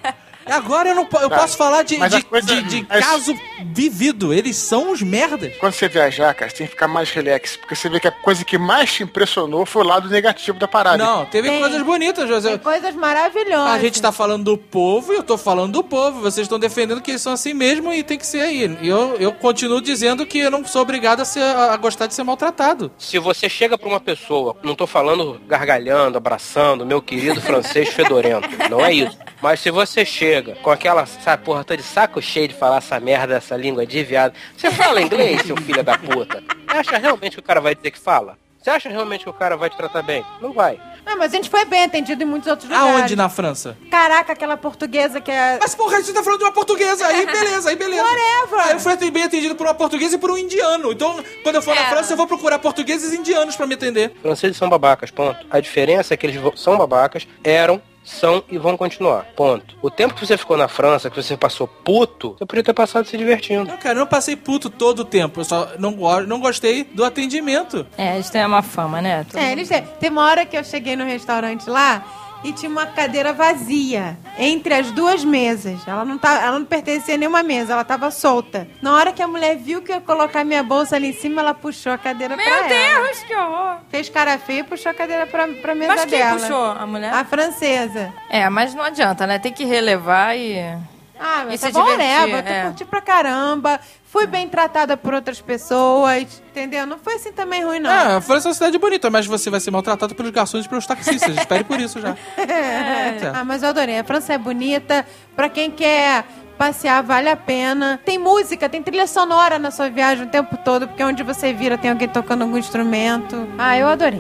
Agora eu, não, po- eu Tá. posso falar de, Mas a de, coisa- de- de mas- caso vivido. Eles são os merdas. Quando você viajar, cara, você tem que ficar mais relax, porque você vê que a coisa que mais te impressionou foi o lado negativo da parada. Não, teve Tem. coisas bonitas, Tem José. coisas maravilhosas. A gente tá falando do povo e eu tô falando do povo. Vocês estão defendendo que eles são assim mesmo e tem que ser aí. E eu, eu continuo dizendo que eu não sou obrigado a, ser, a gostar de ser maltratado. Se você chega pra uma pessoa, não tô falando gargalhando, abraçando, meu querido francês fedorento, não é isso. Mas se você chega com aquela, sabe, porra, tô de saco cheio de falar essa merda, essa língua de viado. Você fala inglês, seu filho da puta? Você acha realmente que o cara vai dizer que fala? Você acha realmente que o cara vai te tratar bem? Não vai. Ah, mas a gente foi bem atendido em muitos outros lugares. Aonde na França? Caraca, aquela portuguesa que é... Mas porra, você tá falando de uma portuguesa, aí beleza, aí beleza. Whatever. Aí eu fui bem atendido por uma portuguesa e por um indiano. Então, quando eu for na É. França, eu vou procurar portugueses e indianos pra me atender. Franceses são babacas, ponto. A diferença é que eles vo- são babacas, eram, são e vão continuar, ponto. O tempo que você ficou na França, que você passou puto, você podia ter passado se divertindo. Não, cara, eu não passei puto todo o tempo. Eu só não, go- não gostei do atendimento. É, eles têm uma fama, né? Todo É, eles têm. Tem uma hora que eu cheguei no restaurante lá e tinha uma cadeira vazia entre as duas mesas. Ela não, tá, ela não pertencia a nenhuma mesa, ela tava solta. Na hora que a mulher viu que eu ia colocar minha bolsa ali em cima, ela puxou a cadeira Meu pra ela. Deus, que horror! Fez cara feia e puxou a cadeira pra, pra mesa Mas quem dela. puxou? A mulher? A francesa. É, mas não adianta, né? Tem que relevar e... Ah, E mas se tá bom, divertir, né? Eu é. curti pra caramba. Fui bem tratada por outras pessoas, entendeu? Não foi assim também ruim, não. É, a França é uma cidade bonita, mas você vai ser maltratado pelos garçons e pelos taxistas. Espere por isso já. É. Ah, mas eu adorei. A França é bonita. Pra quem quer passear, vale a pena. Tem música, tem trilha sonora na sua viagem o tempo todo, porque onde você vira tem alguém tocando algum instrumento. Ah, eu adorei.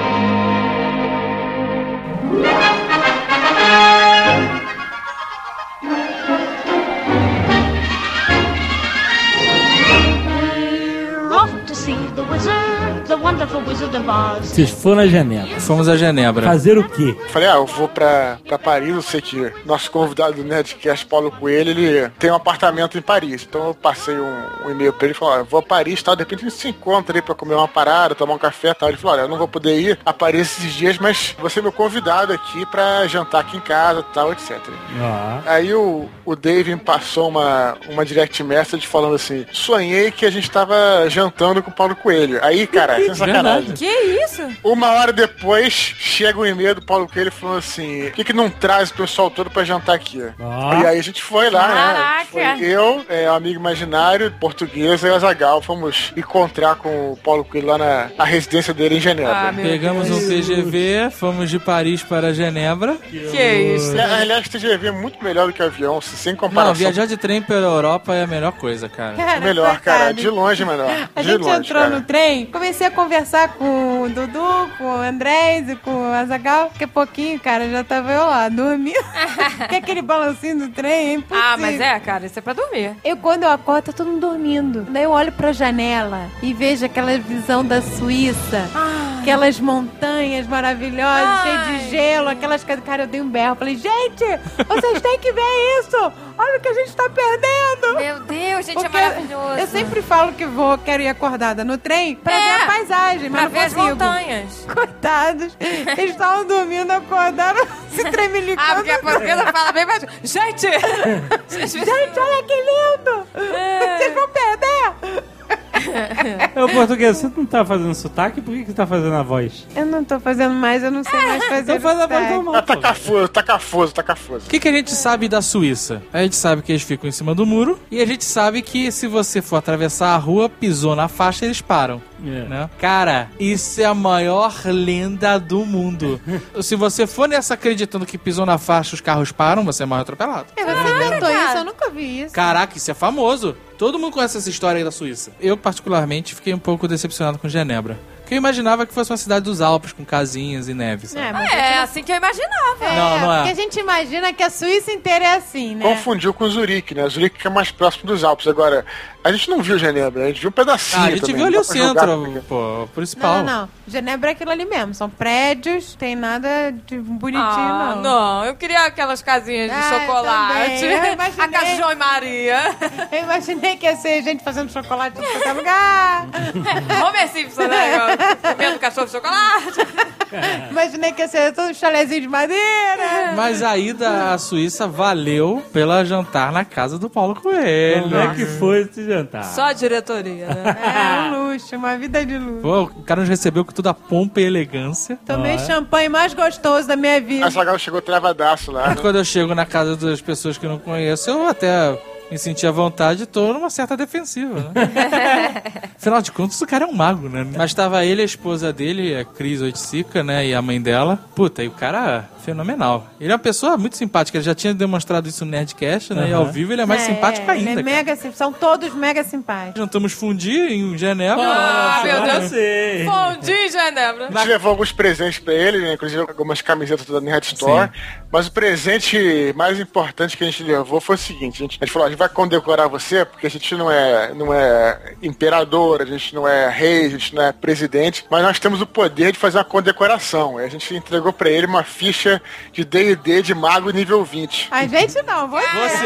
Off to see the wizard, the wonderful Wizard of Oz. Vocês foram a Genebra. Fomos a Genebra. Fazer o quê? Falei, ah, eu vou pra, pra Paris, eu sei que nosso convidado do Nerdcast, Paulo Coelho, ele tem um apartamento em Paris. Então eu passei um, um e-mail pra ele e falei, olha, eu vou a Paris e tal, de repente a gente se encontra aí pra comer uma parada, tomar um café e tal. Ele falou, olha, eu não vou poder ir a Paris esses dias, mas você é meu convidado aqui pra jantar aqui em casa e tal, etcétera. Ó. Aí o, o Dave me passou uma, uma direct message falando assim, sonhei que a gente tava jantando com o Paulo Coelho. Aí, cara, sem sacanagem. Que isso? Uma hora depois, chega um e-mail do Paulo Coelho falando assim, por que que não traz o pessoal todo pra jantar aqui? Ó. E aí a gente foi lá, né? Caraca. Foi eu, é, um amigo imaginário, português, e o Azaghal, fomos encontrar com o Paulo Coelho lá na, na residência dele em Genebra. Ah, meu Pegamos um T G V, fomos de Paris para Genebra. Que isso? E, aliás, o T G V é muito melhor do que o avião, sem comparação. Não, viajar de trem pela Europa é a melhor coisa, cara. Cara, É melhor, coitado. cara. De longe é melhor. A de gente longe, entrou cara. no trem, comecei a conversar com o Dudu, com o Andrés e com o Azaghal. Daqui a pouquinho, cara, já tava eu lá, dormindo. Que aquele balancinho do trem é impossível. Ah, mas é, cara, isso é pra dormir. Eu, quando eu acordo, tá todo mundo dormindo. Daí eu olho pra janela e vejo aquela visão da Suíça. Aquelas montanhas maravilhosas, Ai. cheias de gelo, aquelas coisas. Cara, eu dei um berro. Falei, gente, vocês têm que ver isso! Olha o que a gente tá perdendo! Meu Deus, gente, Porque é maravilhoso. eu sempre falo que vou, quero ir acordada no trem pra É. ver a paisagem, mas Pra não ver as consigo. montanhas. Coitados, eles estavam dormindo, acordaram, se tremelicando. Ah, porque a portuguesa fala bem mais... Gente! Gente, olha que lindo! É. Vocês vão perder! Ô, português, você não tá fazendo sotaque? Por que que você tá fazendo a voz? Eu não tô fazendo mais, eu não sei mais fazer. Então faz a voz sotaque. normal. Ah, tá cafuso, tá cafuso, tá cafuso. O que, que a gente sabe da Suíça? A gente sabe que eles ficam em cima do muro e a gente sabe que se você for atravessar a rua, pisou na faixa, eles param. É. Né? Cara, isso é a maior lenda do mundo. Se você for nessa acreditando que pisou na faixa, os carros param, você é mal atropelado. É, você inventou cara. isso, eu nunca vi isso. Caraca, isso é famoso. Todo mundo conhece essa história aí da Suíça. Eu, particularmente, fiquei um pouco decepcionado com Genebra. Porque eu imaginava que fosse uma cidade dos Alpes, com casinhas e neve, sabe? É, mas É, assim que eu imaginava. é, Não, não é. porque a gente imagina que a Suíça inteira é assim, né? Confundiu com Zurique, né? Zurique que é mais próximo dos Alpes. Agora, a gente não viu Genebra, a gente viu um pedacinho Ah, a gente também, viu ali não o dá pra julgar, centro, porque- pô, o principal. Não, não, não. Genebra é aquilo ali mesmo. São prédios, tem nada de bonitinho, Ah, não. não. Eu queria aquelas casinhas de Ah, eu chocolate. também. Eu imaginei. A casa de João e Maria. Eu imaginei que ia ser gente fazendo chocolate em qualquer lugar. Homer Simpson, né? Comendo cachorro de chocolate. Imaginei que ia ser todo um chalezinho de madeira. Mas a ida à Suíça valeu pela jantar na casa do Paulo Coelho. Como é que foi esse jantar? Só a diretoria, né? É um luxo, uma vida de luxo. Pô, o cara nos recebeu com toda a pompa e elegância. Tomei Ah, é? champanhe mais gostoso da minha vida. A Zagal chegou travadaço lá. Quando eu chego na casa das pessoas que eu não conheço, eu até me senti à vontade e tô numa certa defensiva, né? Afinal de contas, o cara é um mago, né? Mas tava ele, a esposa dele, a Cris Oiticica, né? E a mãe dela. Puta, e o cara fenomenal. Ele é uma pessoa muito simpática. Ele já tinha demonstrado isso no Nerdcast, né? Uhum. E ao vivo ele é mais É, simpático ainda. ele é cara. mega sim- são todos mega simpáticos. Jantamos fundi em Genebra. Ah, meu eu Deus. sei. Bom dia, Genebra. A gente levou alguns presentes pra ele, né? Inclusive algumas camisetas da Nerd Store. Mas o presente mais importante que a gente levou foi o seguinte: a gente, a gente falou, a gente vai condecorar você, porque a gente não é, não é imperador, a gente não é rei, a gente não é presidente, mas nós temos o poder de fazer uma condecoração. E a gente entregou pra ele uma ficha de D e D de mago nível vinte. A gente não, você.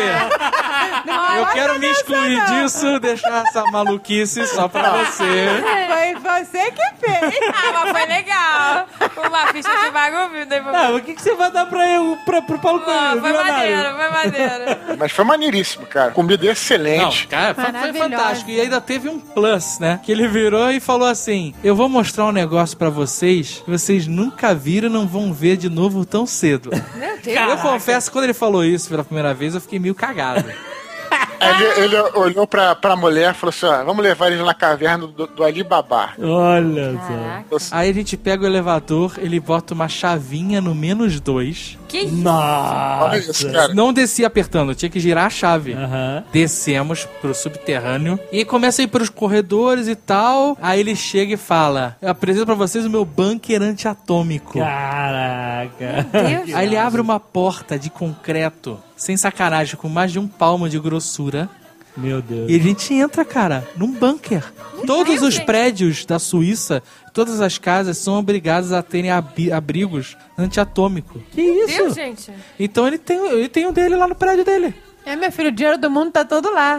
Você. Não, Eu vai quero me nessa, excluir não. disso, deixar essa maluquice só pra você. Foi você que fez. Ah, mas foi legal. Uma ficha de mago viu. daí foi- Não, mas o que, que você vai dar pra eu, pra, pro Paulo Ah, Coelho? foi milionário? maneiro, foi maneiro. Mas foi maneiríssimo, cara. Comida Não, excelente. cara, foi, foi Maravilhosa. fantástico. E ainda teve um plus, né? Que ele virou e falou assim: eu vou mostrar um negócio pra vocês que vocês nunca viram e não vão ver de novo tão cedo. Meu Deus. Eu confesso, quando ele falou isso pela primeira vez, eu fiquei meio cagado. Ele, ele olhou pra, pra mulher e falou assim: ó, vamos levar ele na caverna do, do Alibaba. Olha só. Aí a gente pega o elevador, ele bota uma chavinha no menos dois. Que isso? Olha isso, Nossa. cara. Não descia apertando, tinha que girar a chave. Aham. Descemos pro subterrâneo e começa a ir pros corredores e tal. Aí ele chega e fala: eu apresento pra vocês o meu bunker antiatômico. Caraca. Deus. Aí ele abre uma porta de concreto, sem sacanagem, com mais de um palmo de grossura. Meu Deus. E a gente entra, cara, num bunker. Todos os gente. prédios da Suíça, todas as casas são obrigadas a terem abi- abrigos antiatômicos. Que isso? Deus, gente. Então ele tem, ele tem um dele lá no prédio dele. É, meu filho, o dinheiro do mundo tá todo lá.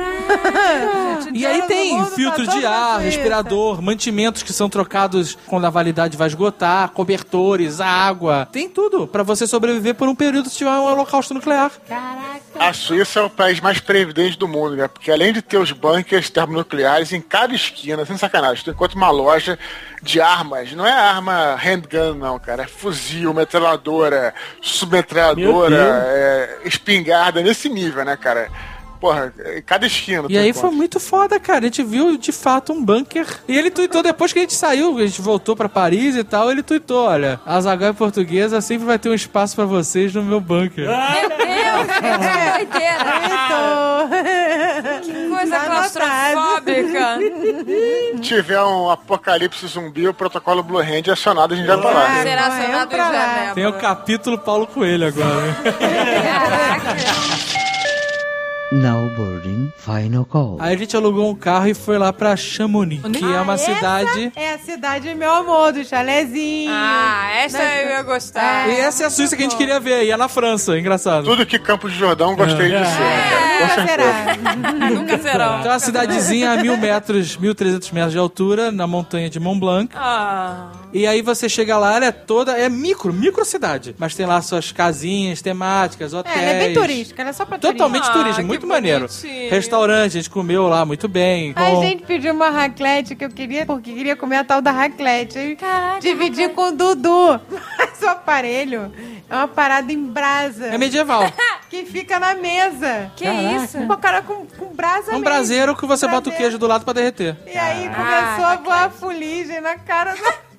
E aí tem filtro de ar, respirador, mantimentos que são trocados quando a validade vai esgotar, cobertores, água. Tem tudo pra você sobreviver por um período se tiver um holocausto nuclear. A Suíça é o país mais previdente do mundo, né? Porque além de ter os bunkers termonucleares, em cada esquina, sem sacanagem, tu encontra uma loja de armas. Não é arma handgun, não, cara. É fuzil, metralhadora, submetralhadora, Meu Deus. é, espingarda, nesse nível, né, cara? Porra, em cada esquina. E tu aí encontra. foi muito foda, cara. A gente viu de fato um bunker. E ele tuitou depois que a gente saiu, a gente voltou pra Paris e tal. Ele tuitou: olha, a Zagal portuguesa sempre vai ter um espaço pra vocês no meu bunker. Meu Deus, gente, que doideira. Que coisa Tá anotado. claustrofóbica. Se tiver um apocalipse zumbi, o protocolo Blue Hand é acionado, a gente vai pra lá. Ah, Será Vamos acionado em pra lá. Genebra. Tem o capítulo Paulo Coelho agora. Caraca. Now boarding final call. Aí a gente alugou um carro e foi lá pra Chamonix, que é uma Ah, essa cidade... É a cidade, meu amor, do chalezinho. Ah, essa eu ia gostar. E essa é a Suíça que a gente queria ver, e é na França, engraçado. Tudo que Campos de Jordão gostei de ser, né, cara? Com Nunca certeza. será. Nunca serão. Então é uma cidadezinha a mil metros, mil e trezentos metros de altura, na montanha de Mont Blanc. Ah. E aí você chega lá, ela é toda, é micro, micro cidade. Mas tem lá suas casinhas temáticas, hotéis. É, ela é bem turística, ela é só pra Totalmente Ah, turística, que muito maneiro. bonitinho. Restaurante, a gente comeu lá muito bem. A com- gente pediu uma raclete que eu queria, porque queria comer a tal da raclete. Aí Caraca, dividi com o Dudu. Mas o aparelho é uma parada em brasa. É medieval. Que fica na mesa. Que isso? Uma cara com, com brasa É um mesmo. braseiro que você bota o Braseiro. queijo do lado pra derreter. E aí Ah, começou a raclete. voar fuligem na cara do...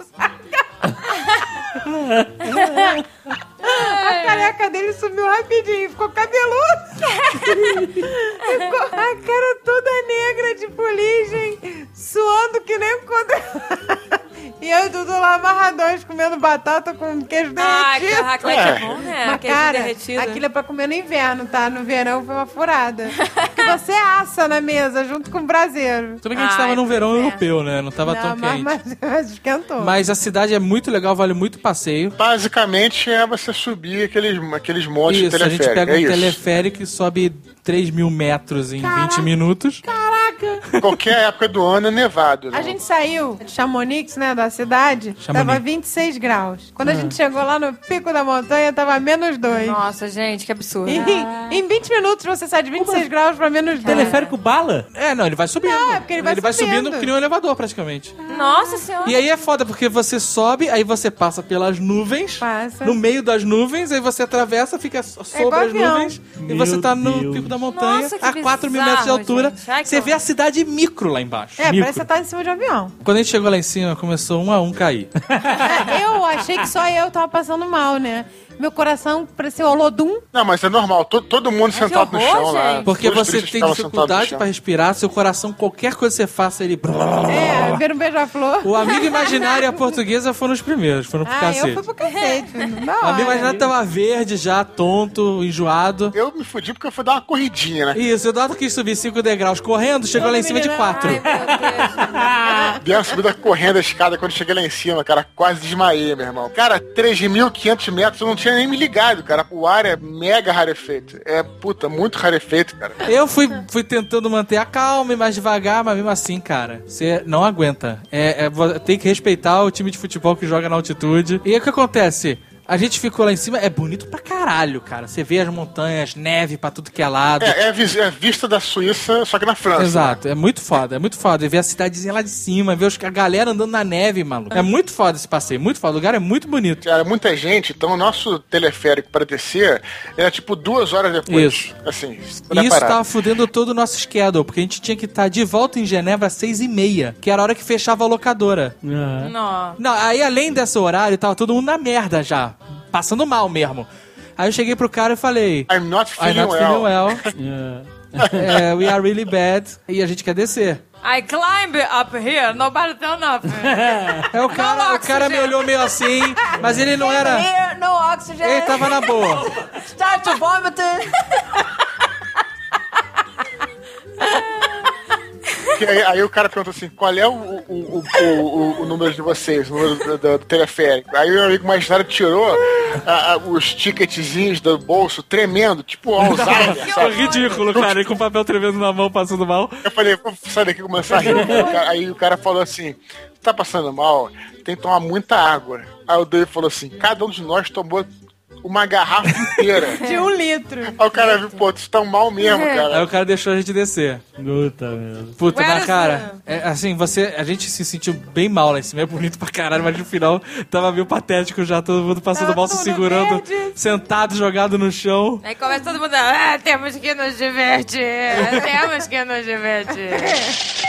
A careca dele sumiu rapidinho, ficou cabeludo. Ficou a cara toda negra de fuligem, suando que nem quando... E eu e o Dudu lá amarradões, comendo batata com queijo Ah, que derretido. raclete é bom, né? Mas, Queijo cara, derretido. aquilo é pra comer no inverno, tá? No verão foi uma furada. Porque você assa na mesa junto com o braseiro. Tudo bem que a gente Ai, tava num verão pois é. europeu, né? Não tava tão Não, mas, quente. mas, mas esquentou. Mas a cidade é muito legal, vale muito passeio. Basicamente é você subir aqueles, aqueles montes de Isso, a gente teleférico. pega é um isso. teleférico e sobe três mil metros em vinte minutos. Caraca, Caraca! Qualquer época do ano é nevado. Né? A gente saiu de Chamonix, né, da cidade, Chamonix. tava vinte e seis graus. Quando a gente chegou lá no pico da montanha, tava menos dois. Nossa, gente, que absurdo. E, em vinte minutos você sai de vinte e seis graus pra menos dois. Teleférico bala? É, não, ele vai subindo. Não, é porque ele vai subindo subindo. que nem um elevador, praticamente. Nossa senhora. E aí é foda, porque você sobe, aí você passa pelas nuvens, Passa. no meio das nuvens, aí você atravessa, fica so- sobre igual as avião. nuvens, e Meu você tá no Deus. pico da montanha, Nossa, que a quatro mil bizarro, metros de altura. gente. Ai, que Você vê a cidade micro lá embaixo. É, Micro. parece que você tá em cima de um avião. Quando a gente chegou lá em cima, começou um a um cair. É, eu achei que só eu tava passando mal, né? Meu coração pareceu Olodum. Não, mas é normal. Todo, todo mundo que sentado no horror, chão lá. gente. Porque Os você turistas tem ficavam sentados no dificuldade chão. pra respirar, seu coração, qualquer coisa que você faça, ele... É, ver um beija-flor. O amigo imaginário e a portuguesa foram os primeiros, foram pro Ah, cacete. eu fui pro cacete. Da O hora. amigo imaginário tava verde já, tonto, enjoado. Eu me fudi porque eu fui dar uma corridinha, né? Isso, o Eduardo quis subir cinco degraus correndo, chegou lá em cima de quatro. Ai, meu Deus. Dei uma subida correndo a escada quando cheguei lá em cima, cara. Quase desmaiei, meu irmão. Cara, três mil e quinhentos metros, eu não tinha nem me ligado, cara. O ar é mega rarefeito. É, puta, muito rarefeito, cara. Eu fui, fui tentando manter a calma e mais devagar, mas mesmo assim, cara, você não aguenta. É, é, vo- tem que respeitar o time de futebol que joga na altitude. E aí o que acontece? A gente ficou lá em cima, é bonito pra caralho, cara. Você vê as montanhas, neve pra tudo que é lado. É, é, a vis- é a vista da Suíça, só que na França. Exato, é muito foda, é muito foda. E ver a cidadezinha lá de cima, ver os, a galera andando na neve, maluco. É muito foda esse passeio, muito foda. O lugar é muito bonito. Cara, muita gente, então o nosso teleférico para descer era tipo duas horas depois. Isso. Assim, E isso tava fudendo todo o nosso schedule, porque a gente tinha que estar de volta em Genebra às seis e meia, que era a hora que fechava a locadora. Ah. Não. Não, aí além desse horário, tava todo mundo na merda já, passando mal mesmo. Aí eu cheguei pro cara e falei... I'm not I'm feeling not well. feeling well. Ah. É, we are really bad. E a gente quer descer. I climb up here, nobody tell nothing. É, o cara, o cara me olhou meio assim, mas ele não era... Here, no oxygen. Ele tava na boa. Start to vomit. Que aí, aí o cara pergunta assim, qual é o, o, o, o, o número de vocês, o número do, do, do teleférico. Aí o meu amigo imaginário tirou a, a, os ticketzinhos do bolso tremendo, tipo Alzheimer, Foi sabe? ridículo, cara. E com o papel tremendo na mão, passando mal. Eu falei, vou sair daqui e começar a rir. Aí o cara- Aí o cara falou assim, tá passando mal, tem que tomar muita água. Aí o Dave falou assim, cada um de nós tomou uma garrafa inteira. De um litro. Aí o cara viu, pô, vocês estão mal mesmo, Aí cara. o cara deixou a gente descer. Puta mesmo. Puta, Where mas is cara, é, assim, você, a gente se sentiu bem mal lá em cima, é bonito pra caralho, mas no final tava meio patético já, todo mundo passando Tava mal, se tudo segurando, verde. sentado, jogado no chão. Aí começa todo mundo, ah, temos que nos divertir, temos que nos divertir.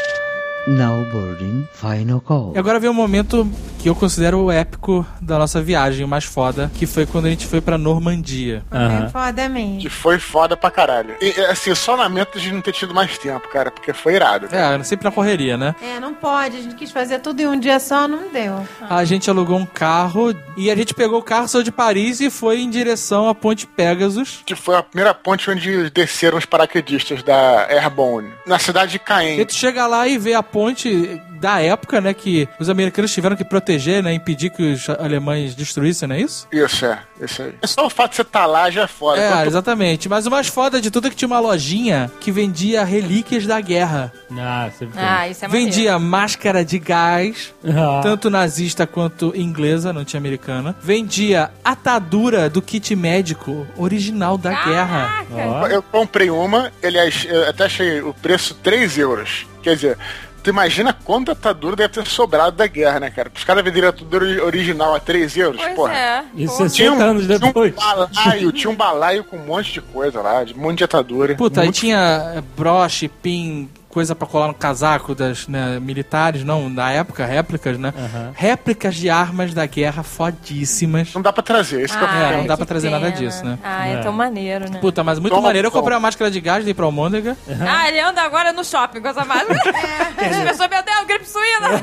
Now boarding final call. E agora vem um momento que eu considero o épico da nossa viagem, o mais foda, que foi quando a gente foi pra Normandia. Aham. É foda mesmo. Que foi foda pra caralho. E, assim, só lamento de não ter tido mais tempo, cara, porque foi irado. É, sempre na correria, né? É, não pode. A gente quis fazer tudo em um dia só, não deu. A gente alugou um carro e a gente pegou o carro, saiu de Paris e foi em direção à Ponte Pegasus. Que foi a primeira ponte onde desceram os paraquedistas da Airborne, na cidade de E Caen. tu chega lá e vê a ponte da época, né, que os americanos tiveram que proteger, né, impedir que os alemães destruíssem, não é isso? Isso, é, isso aí. É só o fato de você estar lá já é foda. É, Quando tu- exatamente. Mas o mais foda de tudo é que tinha uma lojinha que vendia relíquias da guerra. Ah, sempre tem. Ah, isso é maneiro. Vendia máscara de gás, Ah. tanto nazista quanto inglesa, não tinha americana. Vendia atadura do kit médico original da guerra. Ó. Eu comprei uma, aliás, eu até achei o preço três euros. Quer dizer, tu imagina quanta atadura deve ter sobrado da guerra, né, cara? Os caras venderam a atadura original a três euros, Pois porra. é. Isso Pô. é Tinha sessenta um, anos tinha depois. um balaio, tinha um balaio com um monte de coisa lá, de um monte de atadura. Puta, aí Muito tinha eh, broche, pin, coisa pra colar no casaco das né, militares, não, da época, réplicas, né? Aham. Réplicas de armas da guerra fodíssimas. Não dá pra trazer, esse que é o Ai, É, não problema. dá que pra trazer nada pena. disso, né? Ah, é, É. tão maneiro, né? Puta, mas muito Toma, maneiro. Eu toma. comprei uma máscara de gás, dei pra Almôndega. Ah, ele anda agora no shopping com essa máscara. As pessoas, meu Deus, gripe suína.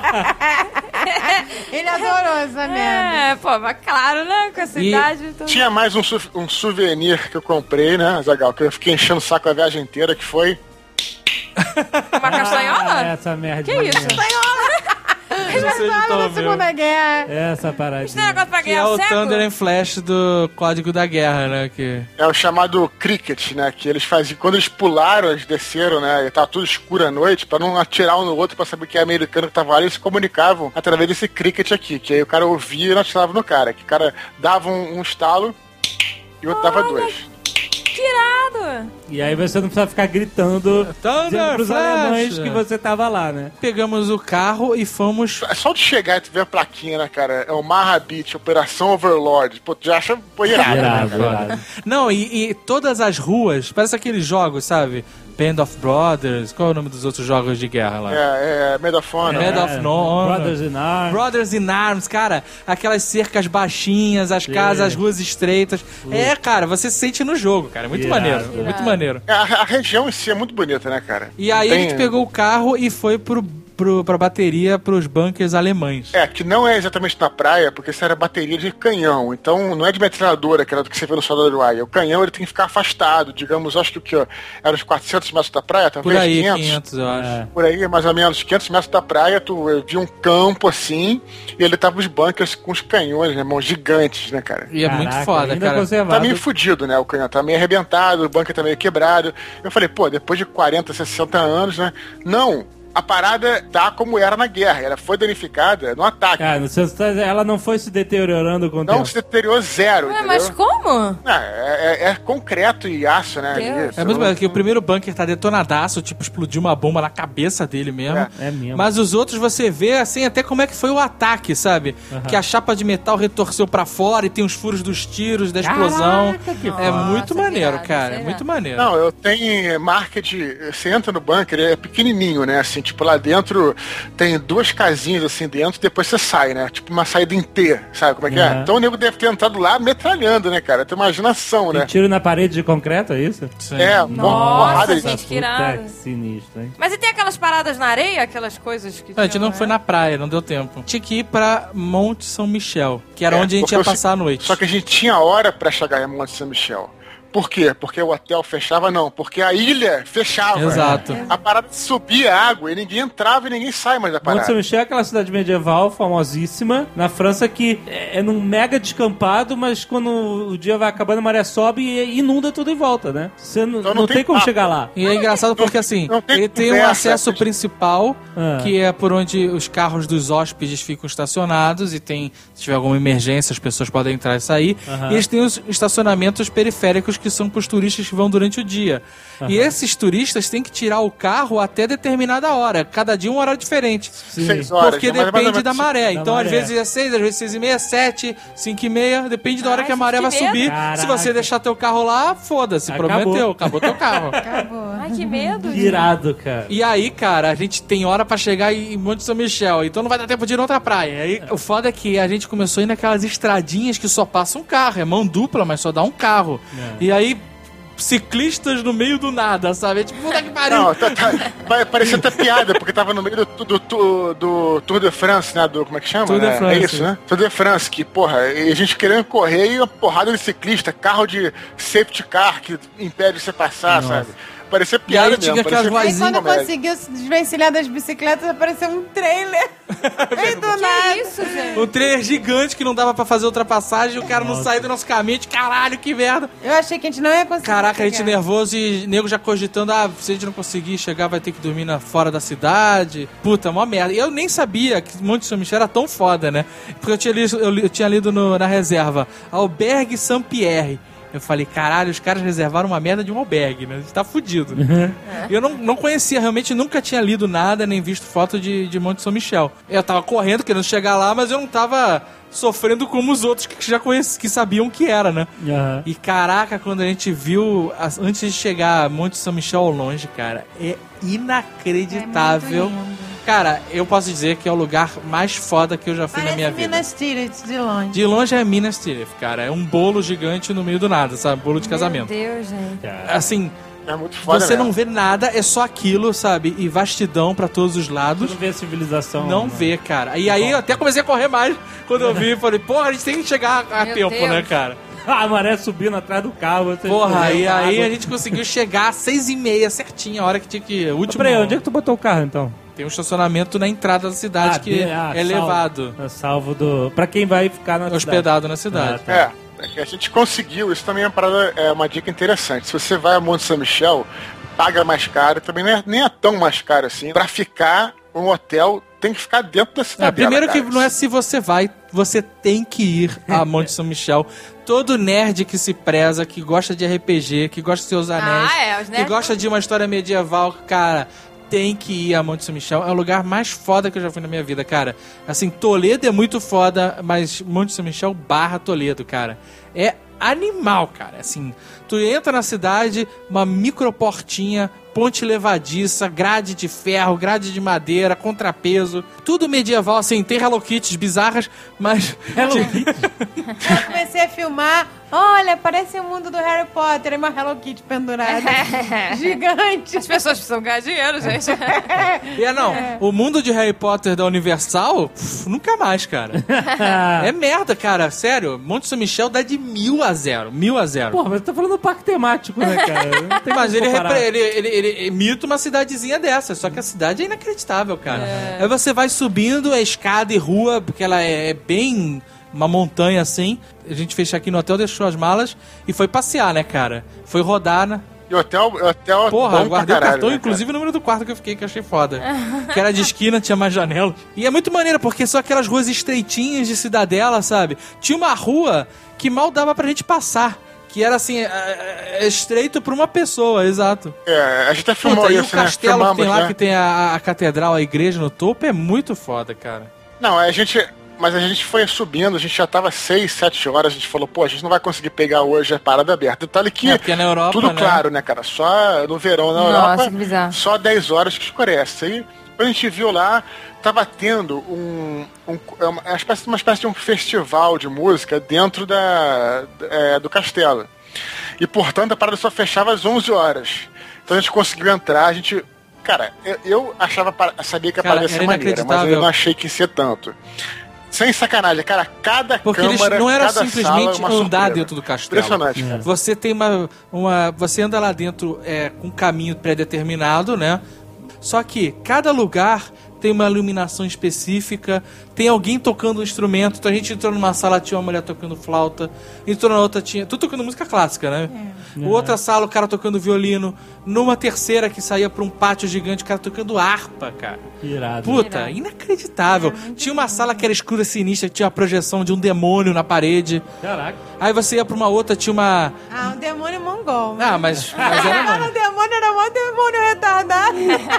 Ele adorou essa merda. É, pô, mas claro, né? Com essa E- idade. Então... Tinha mais um, su- um souvenir que eu comprei, né, Zagal? Que eu fiquei enchendo o saco a viagem inteira, que foi... Uma castanhola? Ah, essa merda. Que isso? Eles falam da Segunda Guerra. Essa Isso paradinha. não é negócio pra Que é ganhar o o século? Thunder and Flash do Código da Guerra, né? Que... É o chamado cricket, né? Que eles faziam, quando eles pularam, eles desceram, né? E tava tudo escuro à noite, pra não atirar um no outro, pra saber que é americano que tava ali, eles se comunicavam através desse cricket aqui, que aí o cara ouvia e não atirava no cara. Que o cara dava um, um estalo e o outro dava dois. Que irado! E aí você não precisa ficar gritando Thunder dizendo pros Flash. alemães que você tava lá, né? Pegamos o carro e fomos... É só de chegar e tu ver a plaquinha, né, cara? É o Maha Beach, Operação Overlord. Pô, tu já acha pô, irado, né, Irado, cara? irado. Não, e, e todas as ruas, parece aqueles jogos, sabe? Band of Brothers, qual é o nome dos outros jogos de guerra lá? É, é, Medal of Honor. Medal of Honor. Brothers in Arms. Brothers in Arms, cara, aquelas cercas baixinhas, as casas, as ruas estreitas. É, cara, você se sente no jogo, cara. Muito Irado, maneiro, irado. muito maneiro. É, a, a região em si é muito bonita, né, cara? E aí Tem- a gente pegou o carro e foi pro, pro, pra bateria, pros bunkers alemães. É, que não é exatamente na praia, porque isso era bateria de canhão. Então não é de metralhadora, que era do que você vê no Soldado do Ryan. O canhão ele tem que ficar afastado, digamos, acho que o que, ó, era uns quatrocentos metros da praia, talvez Por aí, quinhentos. quinhentos, eu acho. É. Por aí, mais ou menos, quinhentos metros da praia, tu eh, via um campo assim, e ele tava os bunkers com os canhões, né, irmão, gigantes, né, cara? E é muito Caraca, foda, ainda cara. conservado. Tá meio fudido, né? O canhão tá meio arrebentado, o bunker tá meio quebrado. Eu falei, pô, depois de quarenta, sessenta anos, né? Não! A parada tá como era na guerra. Ela foi danificada no ataque. Cara, você tá- ela não foi se deteriorando com o Não tempo. se deteriorou zero, Ué, entendeu? mas como? É, é- é concreto e aço, né? Deus. Isso. É muito bom, que o primeiro bunker tá detonadaço, tipo, explodiu uma bomba na cabeça dele mesmo. É. É mesmo. Mas os outros você vê, assim, até como é que foi o ataque, sabe? Que a chapa de metal retorceu pra fora e tem os furos dos tiros, da explosão. Caraca, que é Nossa, muito que maneiro, irado, cara. É sei muito lá. maneiro. Não, eu tenho marca de... Você entra no bunker, é pequenininho, né? Assim, tipo, lá dentro tem duas casinhas, assim, dentro, depois você sai, né? Tipo uma saída em T, sabe como é que é? Uhum. Então o nego deve ter entrado lá metralhando, né, cara? Tem imaginação, Tem né? tiro na parede de concreto, é isso? Sim. É, uma Nossa, porrada de... gente, que Puta irado. que sinistro, hein? Mas e tem aquelas paradas na areia? Aquelas coisas que A gente tinham, não né? foi na praia, não deu tempo. Tinha que ir pra Monte São Michel, que era É, onde a gente porque ia eu sei- passar a noite. Só que a gente tinha hora pra chegar em Monte São Michel. Por quê? Porque o hotel fechava? Não, porque a ilha fechava. Exato. A parada subia água e ninguém entrava e ninguém sai mais da Monte parada. São Michel é aquela cidade medieval famosíssima na França que é é num mega descampado, mas quando o dia vai acabando, a maré sobe e inunda tudo em volta, né? Você não, Então não não tem, tem como papo. chegar lá. E é engraçado porque, assim, não tem ele tem um conversa, acesso tem- principal, Ah. que é por onde os carros dos hóspedes ficam estacionados e tem, se tiver alguma emergência, as pessoas podem entrar e sair. Aham. E eles têm os estacionamentos periféricos que são para os turistas que vão durante o dia. E esses turistas têm que tirar o carro até determinada hora. Cada dia um horário diferente. Sim. Seis horas. Porque né? Mas mais ou depende menos da maré. da Então, às maré. vezes é seis, às vezes seis e meia, sete, cinco e meia. Depende da hora Ai, que a maré vai gente, que medo. subir. Caraca. Se você deixar teu carro lá, foda-se. Acabou. Prometeu. Acabou teu carro. Ai, que medo. Que gente. irado, cara. E aí, cara, a gente tem hora pra chegar em Monte São Michel, então não vai dar tempo de ir na outra praia. Aí, o foda é que a gente começou a ir naquelas estradinhas que só passa um carro, é mão dupla, mas só dá um carro. É. E aí, ciclistas no meio do nada, sabe? É tipo, puta que pariu. Não, tá, tá, vai parecer até piada, porque tava no meio do, do, do, do Tour de France, né? Do, como é que chama? Tour de né? France. É isso, né? Tour de France, que, porra, e a gente querendo correr e uma porrada de ciclista, carro de safety car que impede você passar, Nossa. sabe? Parecia E piada aí mesmo. tinha aquelas parecia Aí vozinhas. quando eu comédia. conseguiu se desvencilhar das bicicletas, apareceu um trailer. Meio do nada. Que isso, gente? Um trailer gigante que não dava pra fazer ultrapassagem, o cara não saiu do nosso caminho, de caralho, que merda. Eu achei que a gente não ia conseguir. Caraca, a gente chegar. nervoso e nego já cogitando, ah, se a gente não conseguir chegar, vai ter que dormir na, fora da cidade. Puta, mó merda. E eu nem sabia que Monte São Michel era tão foda, né? Porque eu tinha lido, eu, li- eu tinha lido no- na reserva, Albergue Saint-Pierre. Eu falei, caralho, os caras reservaram uma merda de um albergue, né? A gente tá fudido. E eu não, não conhecia, realmente nunca tinha lido nada, nem visto foto de, de Monte São Michel. Eu tava correndo, querendo chegar lá, mas eu não tava sofrendo como os outros que já conheci, que sabiam o que era, né? Aham. E caraca, quando a gente viu, as- antes de chegar a Monte São Michel ao longe, cara, é inacreditável. É muito lindo. Cara, eu posso dizer que é o lugar mais foda que eu já fui Parece na minha vida. Minas Tirith de longe. De longe é Minas Tirith, cara. É um bolo gigante no meio do nada, sabe? Bolo de Meu casamento. Deus, gente. Assim, É muito foda você mesmo. não vê nada, é só aquilo, sabe? E vastidão pra todos os Tu lados. não vê a civilização. Não né? vê, cara. E aí eu até comecei a correr mais quando eu vi. Falei, porra, a gente tem que chegar a Meu tempo, Deus. né, cara? A maré subindo atrás do carro. vocês Porra, correndo e com aí água. a gente conseguiu chegar às seis e meia certinho, a hora que tinha que... O Mas último... Peraí, onde é que tu botou o carro, então? Tem um estacionamento na entrada da cidade Ah, que tem- ah, é salvo. levado, É salvo do... Pra quem vai ficar na hospedado na cidade. Ah, tá. É, é que a gente conseguiu, isso também é uma parada, é uma dica interessante. Se você vai a Monte São Michel, paga mais caro, também nem é, nem é tão mais caro assim. Pra ficar, um hotel tem que ficar dentro da É, cidade. primeiro que não é se você vai, você tem que ir a Monte São Michel. Todo nerd que se preza, que gosta de R P G, que gosta de seus anéis, Ah, é, os que nerds gosta de uma história medieval, cara, tem que ir a Monte São Michel. É o lugar mais foda que eu já fui na minha vida, cara. Assim, Toledo é muito foda, mas Monte São Michel barra Toledo, cara. É animal, cara. Assim, tu entra na cidade, uma microportinha, ponte levadiça, grade de ferro, grade de madeira, contrapeso, tudo medieval, assim, tem Hello Kitties bizarras, mas... Hello Kitty. Eu comecei a filmar, olha, parece o mundo do Harry Potter, e uma Hello Kitty pendurada. Gigante. As pessoas precisam ganhar dinheiro, gente. É, não, o mundo de Harry Potter da Universal, pff, nunca mais, cara. É merda, cara, sério. Monte São Michel dá de mil a zero, mil a zero. Porra, mas tu tá falando do parque temático, né, cara? Não tem Mas como ele, comparar. repre- ele, ele, ele imita uma cidadezinha dessa, só que a cidade é inacreditável, cara. Aí você vai subindo a escada e rua, porque ela é, é bem uma montanha assim. A gente fez aqui no hotel, deixou as malas e foi passear, né, cara? Foi rodar, né? E o hotel, o hotel é Porra, bom eu pra guardei o caralho, cartão, né, inclusive o número do quarto que eu fiquei, que eu achei foda. Que era de esquina, tinha mais janelas. E é muito maneiro, porque são aquelas ruas estreitinhas de cidadela, sabe? Tinha uma rua que mal dava pra gente passar. Que era assim, é, é estreito pra uma pessoa, exato. É, a gente até filmou Puta, e o isso, né? castelo que Filmamos, tem lá, né? que tem a, a catedral, a igreja no topo, é muito foda, cara. Não, a gente... Mas a gente foi subindo, a gente já tava seis, sete horas, a gente falou, pô, a gente não vai conseguir pegar hoje a parada aberta. Detalhe que, É, porque na Europa, tudo né? claro, né, cara? Só no verão na Nossa, Europa, que bizarro. só dez horas que escurece. Aí a gente viu lá, tava tendo um, um uma, espécie, uma espécie de um festival de música dentro da, é, do castelo. E, portanto, a parada só fechava às onze horas. Então a gente conseguiu entrar, a gente... Cara, eu, eu achava, sabia que a Cara, parada ia ser era maneira, mas eu inacreditável. não achei que ia ser tanto. Sem sacanagem, cara, cada Porque câmara, eles não era cada simplesmente sala é uma andar surpresa. dentro do castelo. Impressionante, cara. Você tem uma, uma. Você anda lá dentro é, com um caminho pré-determinado, né? Só que cada lugar tem uma iluminação específica, tem alguém tocando um instrumento. Então a gente entrou numa sala, tinha uma mulher tocando flauta, entrou na outra, tinha. Tudo tocando música clássica, né? É. Outra sala, o cara tocando violino. Numa terceira que saía pra um pátio gigante, o cara tocando harpa, cara. Irado. Puta, Irado. inacreditável. Tinha uma sala que era escura, sinistra, que tinha a projeção de um demônio na parede. Caraca. Aí você ia pra uma outra, tinha uma... Ah, um demônio mongol. Ah, mas... mas era Ah, uma... o demônio era mó demônio retardado.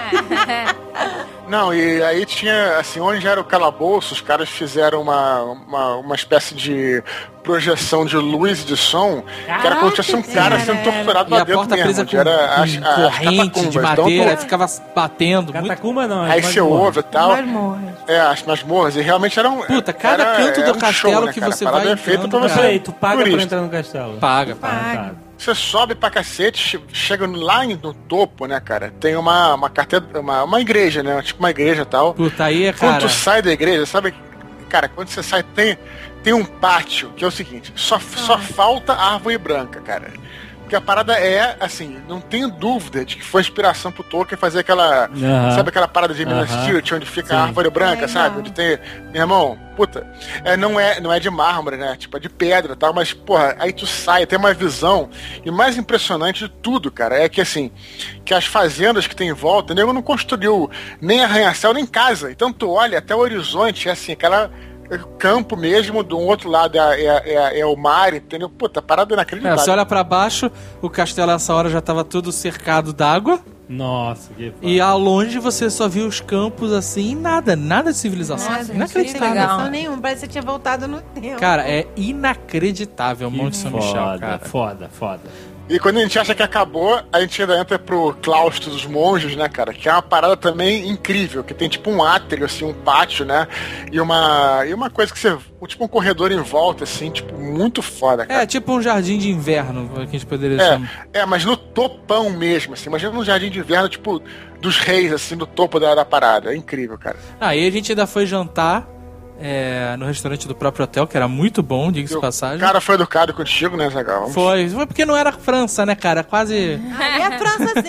Não, e aí tinha, assim, onde era o calabouço, os caras fizeram uma, uma, uma espécie de projeção de luz e de som, que era como se fosse um cara sendo torturado E lá a dentro porta mesmo. presa onde com, era as, com as corrente de catacumbas. madeira, Então, ficava batendo. Muito... Catacumba não, aí é você masmorra. ouve e tal. Masmorra. É, as masmorras, e realmente era um... Puta, cada era, canto do era um castelo show, né, que cara? você A parada vai é feita entrando, pra Mas você. peraí, tu paga pra turista. entrar no castelo? Paga, Ah, paga. tá. Você sobe pra cacete, che- chega lá em- no topo, né, cara? Tem uma, uma, catedra, uma, uma igreja, né? Tipo uma igreja e tal. Puta, aí é, Quando cara... tu sai da igreja, sabe? Cara, quando você sai, tem, tem um pátio, que é o seguinte, só, só falta árvore branca, cara. Porque a parada é, assim, não tenho dúvida de que foi inspiração pro Tolkien fazer aquela... Aham. Sabe aquela parada de Minas Aham. Tirith, onde fica Sim. a árvore branca, Legal. sabe? Onde tem... Meu irmão, puta, é, não, é, não é de mármore, né? Tipo, é de pedra e tal, mas, porra, aí tu sai, tem uma visão. E o mais impressionante de tudo, cara, é que, assim, que as fazendas que tem em volta, o nego não construiu nem arranha-céu, nem casa. Então tu olha até o horizonte, é assim, aquela... campo mesmo, do outro lado é, é, é, é o mar, entendeu? Puta, a parada é É, inacreditável. você olha pra baixo, o castelo nessa hora já tava todo cercado d'água. Nossa, que foda. E ao longe você só viu os campos assim, nada, nada de civilização. Nossa, Inacreditável. que legal. Não nenhum, parece que você tinha voltado no tempo. Cara, é inacreditável o Monte São Michel, Foda, cara. foda, foda. E quando a gente acha que acabou, a gente ainda entra pro claustro dos monges, né, cara? Que é uma parada também incrível, que tem tipo um átrio, assim, um pátio, né? E uma, e uma coisa que você... Tipo um corredor em volta, assim, tipo, muito foda, cara. É, tipo um jardim de inverno, que a gente poderia É, chamar. é, mas no topão mesmo, assim. Imagina um jardim de inverno, tipo, dos reis, assim, no topo da, da parada. É incrível, cara. Aí a gente ainda foi jantar é, no restaurante do próprio hotel, que era muito bom, diga-se de O passagem. cara foi educado contigo, né, Zagal? Foi, foi porque não era França, né, cara? Quase... Aí é França, sim.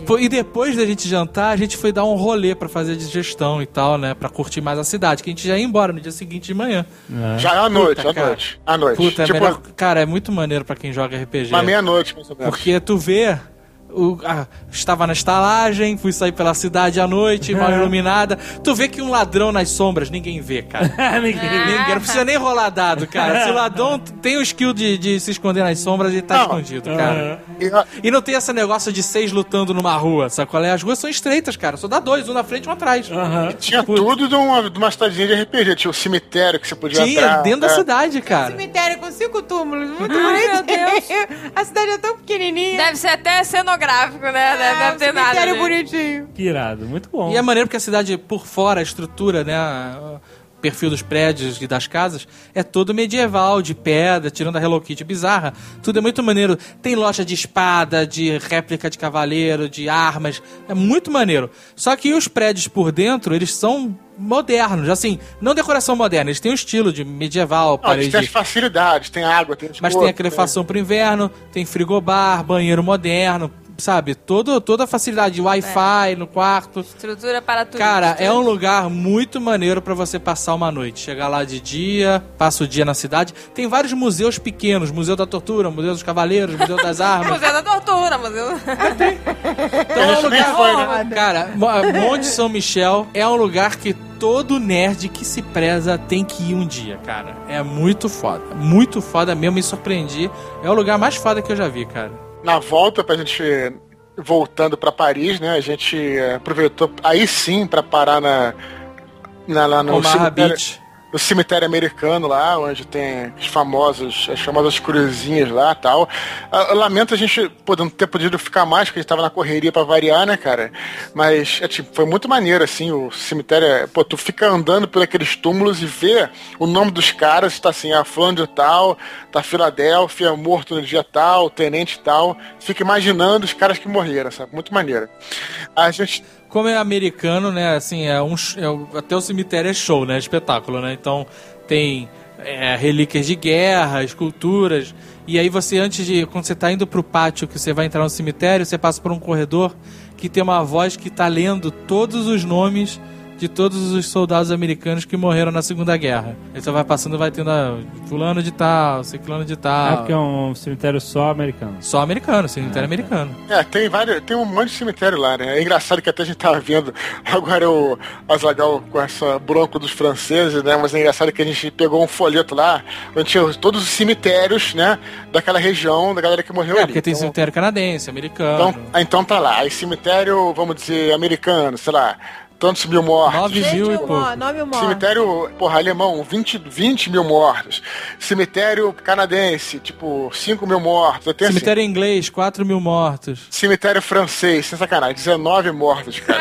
Pô, e depois da gente jantar, a gente foi dar um rolê pra fazer a digestão e tal, né? Pra curtir mais a cidade, que a gente já ia embora no dia seguinte de manhã. É. Já à noite, Puta, à cara. noite. À noite. Puta, é tipo, melhor... Cara, é muito maneiro pra quem joga R P G. uma meia-noite, mais ou menos. Porque tu vê... O, ah, estava na estalagem, fui sair pela cidade à noite, mal iluminada. Tu vê que um ladrão nas sombras, ninguém vê, cara. Ninguém. Ninguém, não precisa nem rolar dado, cara. Se o ladrão tem o skill de, de se esconder nas sombras, ele tá Não. escondido, cara. E, ó, E não tem esse negócio de seis lutando numa rua, sabe qual é? As ruas são estreitas, cara. Só dá dois, um na frente e um atrás. Aham. tinha tudo de uma, de uma cidadezinha de R P G. Tinha o cemitério que você podia Tinha, entrar. dentro da é. cidade, cara. Cemitério com cinco túmulos. Muito Ai, meu bonitinho. A cidade é tão pequenininha. Deve ser até cenográfico, né? Deve, Ah, deve ter nada. cemitério ali. bonitinho. Que irado, muito bom. E é maneiro porque a cidade, por fora, a estrutura, né? O perfil dos prédios e das casas é todo medieval, de pedra, tirando a Hello Kitty bizarra. Tudo é muito maneiro. Tem loja de espada, de réplica de cavaleiro, de armas. É muito maneiro. Só que os prédios por dentro, eles são modernos. Assim, não decoração moderna. Eles têm um estilo de medieval, Não, eles parede... têm as facilidades, tem água, tem Mas tem a calefação pro inverno, tem frigobar, banheiro moderno, sabe? Todo, toda a facilidade, Wi-Fi no quarto. Estrutura para turistas. Cara, é um lugar muito maneiro pra você passar uma noite. Chegar lá de dia, passa o dia na cidade. Tem vários museus pequenos. Museu da Tortura, Museu dos Cavaleiros, Museu das Armas. Museu da Tortura, museu... Então é um Isso nem lugar... foi, né? Cara, Mo- Monte São Michel é um lugar que todo nerd que se preza tem que ir um dia, cara. É muito foda. Muito foda mesmo, me surpreendi. É o lugar mais foda que eu já vi, cara. Na volta, pra gente voltando pra Paris, né? A gente eh, aproveitou aí sim pra parar na, na, lá no Omaha cemitério, Beach. no cemitério americano lá, onde tem os famosos, as famosas cruzinhas lá e tal. Ah, eu lamento a gente pô, não ter podido ficar mais, porque a gente tava na correria pra variar, né, cara? Mas é, tipo, foi muito maneiro, assim, o cemitério. é- Pô, tu fica andando por aqueles túmulos e vê o nome dos caras, tá assim, a fulano de tal, tá Filadélfia, morto no dia tal, tenente tal. Fica imaginando os caras que morreram, sabe? Muito maneiro. A gente. Como é americano, né, assim, é um, sh- é o- até o cemitério é show, né, espetáculo, né, então tem é, relíquias de guerra, esculturas, e aí você, antes de, quando você tá indo pro pátio, que você vai entrar no cemitério, você passa por um corredor que tem uma voz que tá lendo todos os nomes de todos os soldados americanos que morreram na Segunda Guerra. Aí você vai passando, vai tendo a fulano de tal, ciclano de tal. É porque é um cemitério só americano. Só americano, cemitério americano. É, tem vários, tem um monte de cemitério lá, né? É engraçado que até a gente tava vendo agora o Azaghal com essa bronca dos franceses, né? Mas é engraçado que a gente pegou um folheto lá, onde tinha todos os cemitérios, né? Daquela região, da galera que morreu É, ali. porque tem Então, cemitério canadense, americano. então, ah, então tá lá. Aí cemitério, vamos dizer, americano, sei lá, tantos mil mortos. nove mil e Gente, pouco. ó, nome morto. Cemitério, porra, alemão, vinte, vinte mil mortos. Cemitério canadense, tipo, cinco mil mortos. Eu tenho assim, Cemitério inglês, quatro mil mortos. cemitério francês, sem sacanagem, dezenove mortos, cara.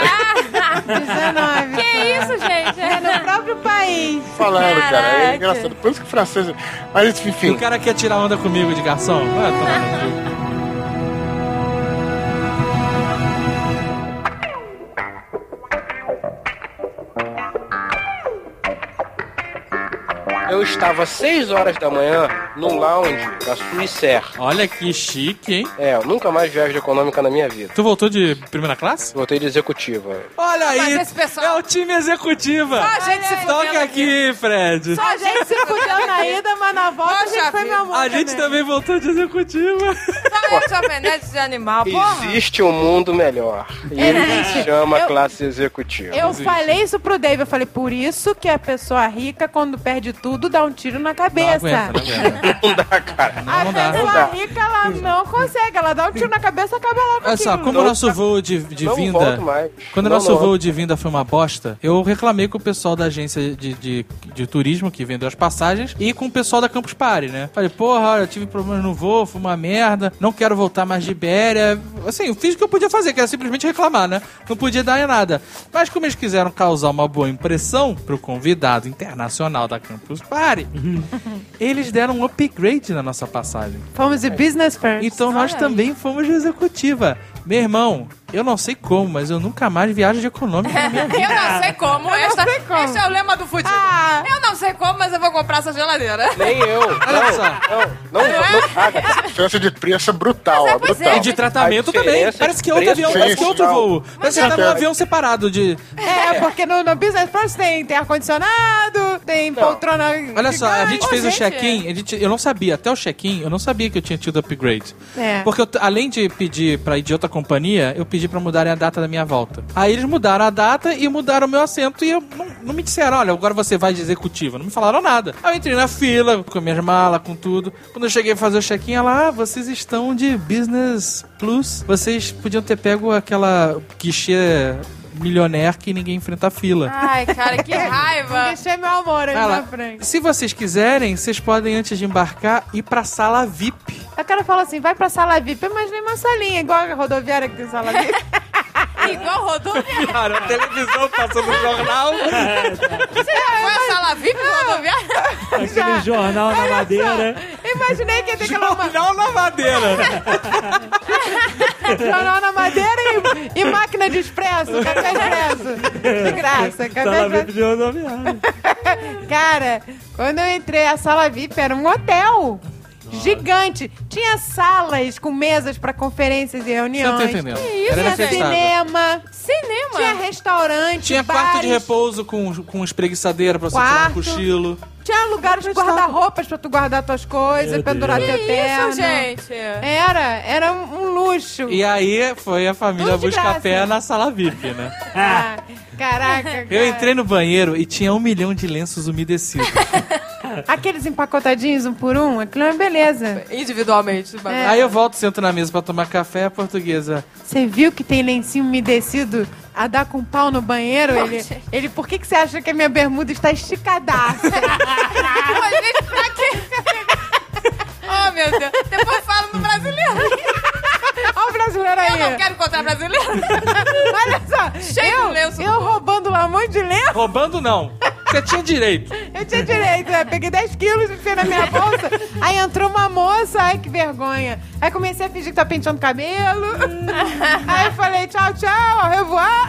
dezenove. Que isso, gente? É no próprio país. Falando, cara, é Caraca. engraçado. Por isso que o francês. Mas E enfim. o cara quer tirar onda comigo de garçom? Vai tomar no cu. Eu estava às seis horas da manhã num lounge da Suíça. Olha que chique, hein? É, eu nunca mais viajo de econômica na minha vida. Tu voltou de primeira classe? Voltei de executiva. Olha aí, Mas esse pessoal- é o time executiva. Só a gente se Toca fudendo aqui, Fred. A gente se fudeu na ida, mas na volta a Poxa gente foi vida. meu amor. A gente também voltou de executiva. Só eu Jovem Nerd de animal, porra. Existe um mundo melhor. E ele se chama Eu- classe executiva. Eu falei isso pro Dave, eu falei, por isso que a pessoa rica, quando perde tudo, dá um tiro na Não cabeça. aguenta, não aguenta. Não dá, cara. A Não dá. pessoa Não dá. rica, ela não consegue. Ela dá um tiro na cabeça e acaba logo Olha só, aquilo. como o nosso voo de, de Não vinda... volto mais. Quando o Não, nosso não. voo de vinda foi uma bosta, eu reclamei com o pessoal da agência de, de, de turismo que vendeu as passagens e com o pessoal da Campus Party, né? Falei, porra, olha, eu tive problemas no voo, foi uma merda, não quero voltar mais de Ibéria. Assim, eu fiz o que eu podia fazer, que era simplesmente reclamar, né? Não podia dar em nada. Mas como eles quiseram causar uma boa impressão pro convidado internacional da Campus Party, eles deram um upgrade na nossa passagem. Fomos de business first. Então nós Olha aí. também fomos de executiva. Meu irmão, eu não sei como, mas eu nunca mais viajo de econômica na minha vida. Eu não sei como. Eu Esta, não sei como. Este é o lema do futebol. Ah. Eu não sei como, mas eu vou comprar essa geladeira. Nem eu. Olha não, só. Não, não, não, não paga. A diferença de preço é brutal, Mas é, é pois brutal. E de tratamento A também. diferença Parece que é de outro preço avião, parece que é outro não. voo. Parece que você tá num avião separado de... É, porque no, no Business Plus tem, tem ar-condicionado, tem poltrona. Olha só, a gente Ô, fez o gente. check-in, a gente- eu não sabia, até o check-in, eu não sabia que eu tinha tido upgrade. É. Porque eu t- além de pedir pra ir de outra companhia, eu pedi pra mudarem a data da minha volta. Aí eles mudaram a data e mudaram o meu assento e eu, não, não me disseram, olha, agora você vai de executiva. Não me falaram nada. Aí eu entrei na fila, com minhas malas, com tudo. Quando eu cheguei a fazer o check-in, ela, ah, vocês estão de Business Plus. Vocês podiam ter pego aquela guichê milionaire que ninguém enfrenta a fila. Ai, cara, que raiva. Deixei meu amor ali Ela, na frente. se vocês quiserem, vocês podem, antes de embarcar, ir pra sala V I P. A cara fala assim, vai pra sala V I P, mas nem uma salinha, igual a rodoviária que tem sala V I P. Igual rodoviária. Cara, a televisão passando no jornal. Você já foi a sala V I P do rodoviária? Aquele jornal na madeira. Imaginei que ia ter aquela ma- Jornal na madeira. jornal na madeira e, e máquina de expresso, café expresso. De graça, café Sala V I expresso. P de rodoviária. Cara, quando eu entrei, a sala V I P era um hotel. Gigante. Tinha salas com mesas pra conferências e Você reuniões. não tá entendendo. Que isso, Era Tinha inacreditável. cinema. Cinema. Tinha restaurante. Tinha quarto de bares, repouso com, com espreguiçadeira pra você tirar um Quarto. cochilo. Tinha lugares de guarda-roupas pra tu guardar tuas coisas, Meu pendurar Deus. teu Que terno. isso, gente? Era, era um um luxo. E aí foi a família Tudo de Buscapé graça. na sala V I P, né? Ah, caraca, cara. Eu entrei no banheiro e tinha um milhão de lenços umedecidos. Aqueles empacotadinhos um por um, aquilo é uma beleza. Individualmente. É. Aí eu volto, sento na mesa pra tomar café, a portuguesa. Você viu que tem lencinho umedecido a dar com pau no banheiro? Ele, ele, por que, que você acha que a minha bermuda está esticadaça? Pô, gente, pra quê? Oh, meu Deus. Depois falo no brasileiro. Olha o brasileiro aí. Eu não quero encontrar brasileiro. Olha só, Cheio eu, de lenço eu no roubando lá um monte de lenço. Roubando não. Você tinha direito. Eu tinha direito, né? Peguei dez quilos e enfiei na minha bolsa. Aí entrou uma moça, ai que vergonha. Aí comecei a fingir que tá penteando cabelo. Aí eu falei tchau, tchau, au revoir.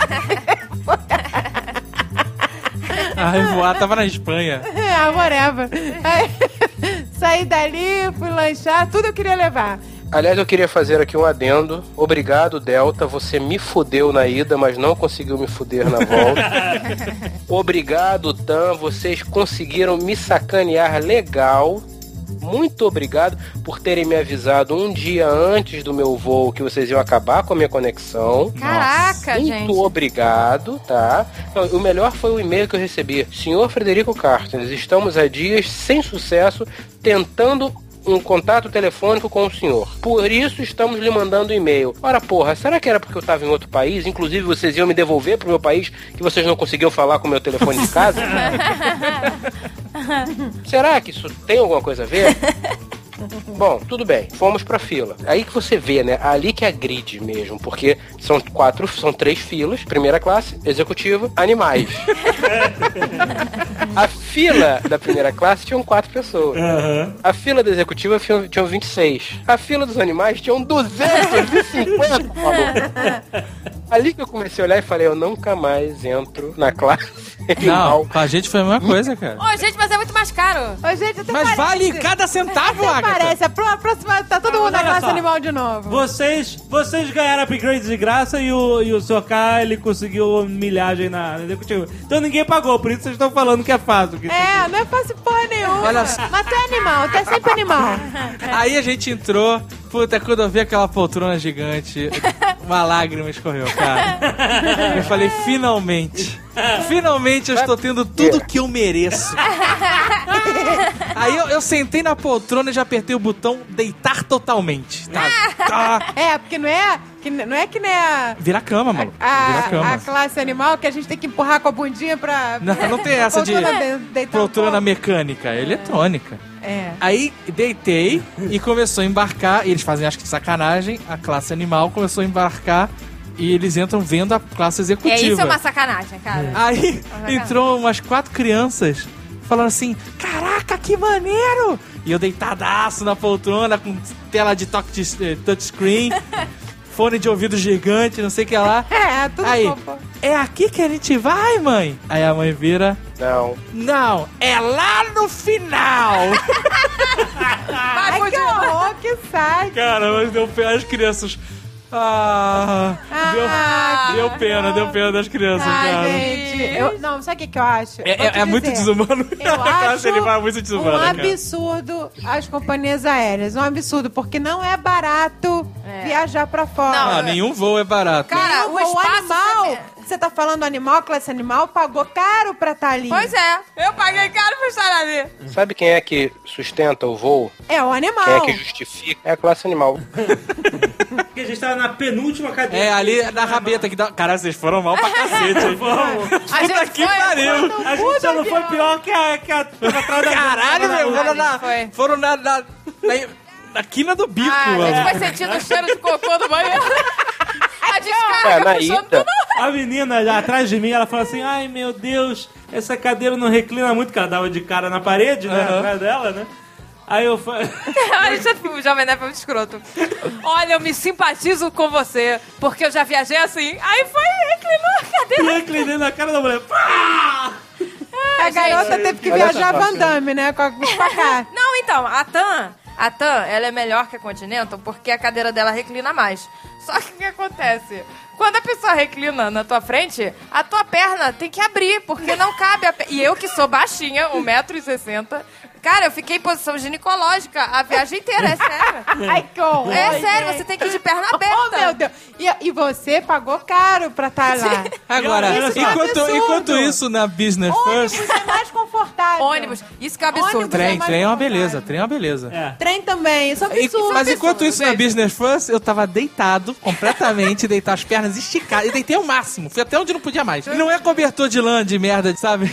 A Revoar tava na Espanha. Ah, whatever. Aí, saí dali, fui lanchar, tudo eu queria levar. Aliás, eu queria fazer aqui um adendo. Obrigado, Delta. Você me fudeu na ida, mas não conseguiu me fuder na volta. Obrigado, Tam. Vocês conseguiram me sacanear legal. Muito obrigado por terem me avisado um dia antes do meu voo que vocês iam acabar com a minha conexão. Caraca, Muito gente. obrigado, tá? Não, o melhor foi o e-mail que eu recebi. Senhor Frederico Cartens, estamos há dias sem sucesso tentando um contato telefônico com o senhor. Por isso estamos lhe mandando um e-mail. Ora porra, será que era porque eu estava em outro país? Inclusive vocês iam me devolver pro meu país que vocês não conseguiam falar com o meu telefone de casa? Será que isso tem alguma coisa a ver? Bom, tudo bem, fomos pra fila. Aí que você vê, né? Ali que é a grid mesmo, porque são quatro, são três filas, primeira classe, executiva, animais. A fila da primeira classe tinham quatro pessoas. Aham. A fila da executiva tinham, tinham vinte e seis. A fila dos animais tinham duzentos e cinquenta, maluco. Ali que eu comecei a olhar e falei, eu nunca mais entro na classe animal. Não, com a gente foi a mesma coisa, cara. Ô, gente, mas é muito mais caro. Ô, gente, até Mas parece. vale cada centavo, Até Agatha. parece. A pró- a próxima tá todo mundo na olha classe só. animal de novo. Vocês, vocês ganharam upgrade de graça e o, e o senhor K, ele conseguiu milhagem na, na executiva. Então ninguém pagou, por isso vocês estão falando que é fácil. Que É, não é fácil porra nenhuma. Olha só. Mas tu é animal, tu é sempre animal. Aí a gente entrou, puta, quando eu vi aquela poltrona gigante, uma lágrima escorreu, cara. Eu falei, finalmente, finalmente eu estou tendo tudo que eu mereço. Aí eu, eu sentei na poltrona e já apertei o botão deitar totalmente. Tá? Tá. É, porque não é que, não é que nem a, Vira a cama, mano. Vira a a, cama. a classe animal que a gente tem que empurrar com a bundinha pra... Não, não tem essa de poltrona de- deitar um poltrona pouco. mecânica, é eletrônica. É. Aí deitei e começou a embarcar. E eles fazem, acho que de sacanagem, a classe animal começou a embarcar e eles entram vendo a classe executiva. É, isso é uma sacanagem, cara. Aí entrou umas quatro crianças falando assim, caraca, que maneiro! E eu deitadaço na poltrona com tela de toque de eh, touchscreen. fone de ouvido gigante, não sei o que lá. É, tudo Aí, fofo. é aqui que a gente vai, mãe? Aí a mãe vira... Não. Não, é lá no final. Ai, que horror, que saco. Cara, mas deu pena as crianças. Ah, Ah, deu, deu pena, deu pena das crianças, Ai, cara. gente. Eu, não, sabe o que, que eu acho? É, Vou te é, é muito dizer. desumano. Eu A classe acho animal é muito desumana, um cara. absurdo as companhias aéreas. Um absurdo, porque não é barato É. viajar pra fora. Ah, nenhum voo é barato. Cara, o, o espaço... animal, você tá falando animal, classe animal, pagou caro pra estar ali. Pois é, eu paguei caro pra estar ali. Sabe quem é que sustenta o voo? É o animal. Quem é que justifica? É a classe animal. Porque a gente tava na penúltima cadeira. É, ali na rabeta que dá... Cara, vocês foram mal pra cacete, hein? A Puta gente que foi- pariu. A gente só não foi pior que a... Que a foi atrás da- Caralho, meu. Foram na... Foi. Foram na... na, na, na quina do bico, Ah, a mano. gente foi sentindo o cheiro de cocô do banheiro. A É, descarga na puxando ida. tudo. A menina já atrás de mim, ela falou assim, ai meu Deus, essa cadeira não reclina muito, que ela dava de cara na parede, né, Aham. atrás dela, né? Aí eu falei... Ai, já- O Jovem Nerd foi muito escroto. Olha, eu me simpatizo com você, porque eu já viajei assim. Aí foi e reclinou a cadeira. reclinei na cara da mulher. Pá! A garota teve que Olha viajar essa Van Damme, né? Com a com os pra Não, então, a Tan, a Tan, ela é melhor que a Continental porque a cadeira dela reclina mais. Só que o que acontece? Quando a pessoa reclina na tua frente, a tua perna tem que abrir, porque não cabe a perna. E eu que sou baixinha, um metro e sessenta, cara, eu fiquei em posição ginecológica a viagem inteira, é sério. Ai, que horror. É sério, gente. você tem que ir de perna aberta. Oh, meu Deus. E, e você pagou caro pra estar lá. Agora, Isso é um enquanto, absurdo. enquanto isso na Business First... Ônibus é mais confortável. Ônibus, isso que é um absurdo. Ônibus Trem, mais trem é uma confortável. beleza, trem é uma beleza. É. Trem também, isso é um E- absurdo. mas enquanto isso na gente. Business First, eu tava deitado, completamente, deitado, as pernas esticadas, e deitei ao máximo, fui até onde não podia mais. E não é cobertor de lã de merda, sabe?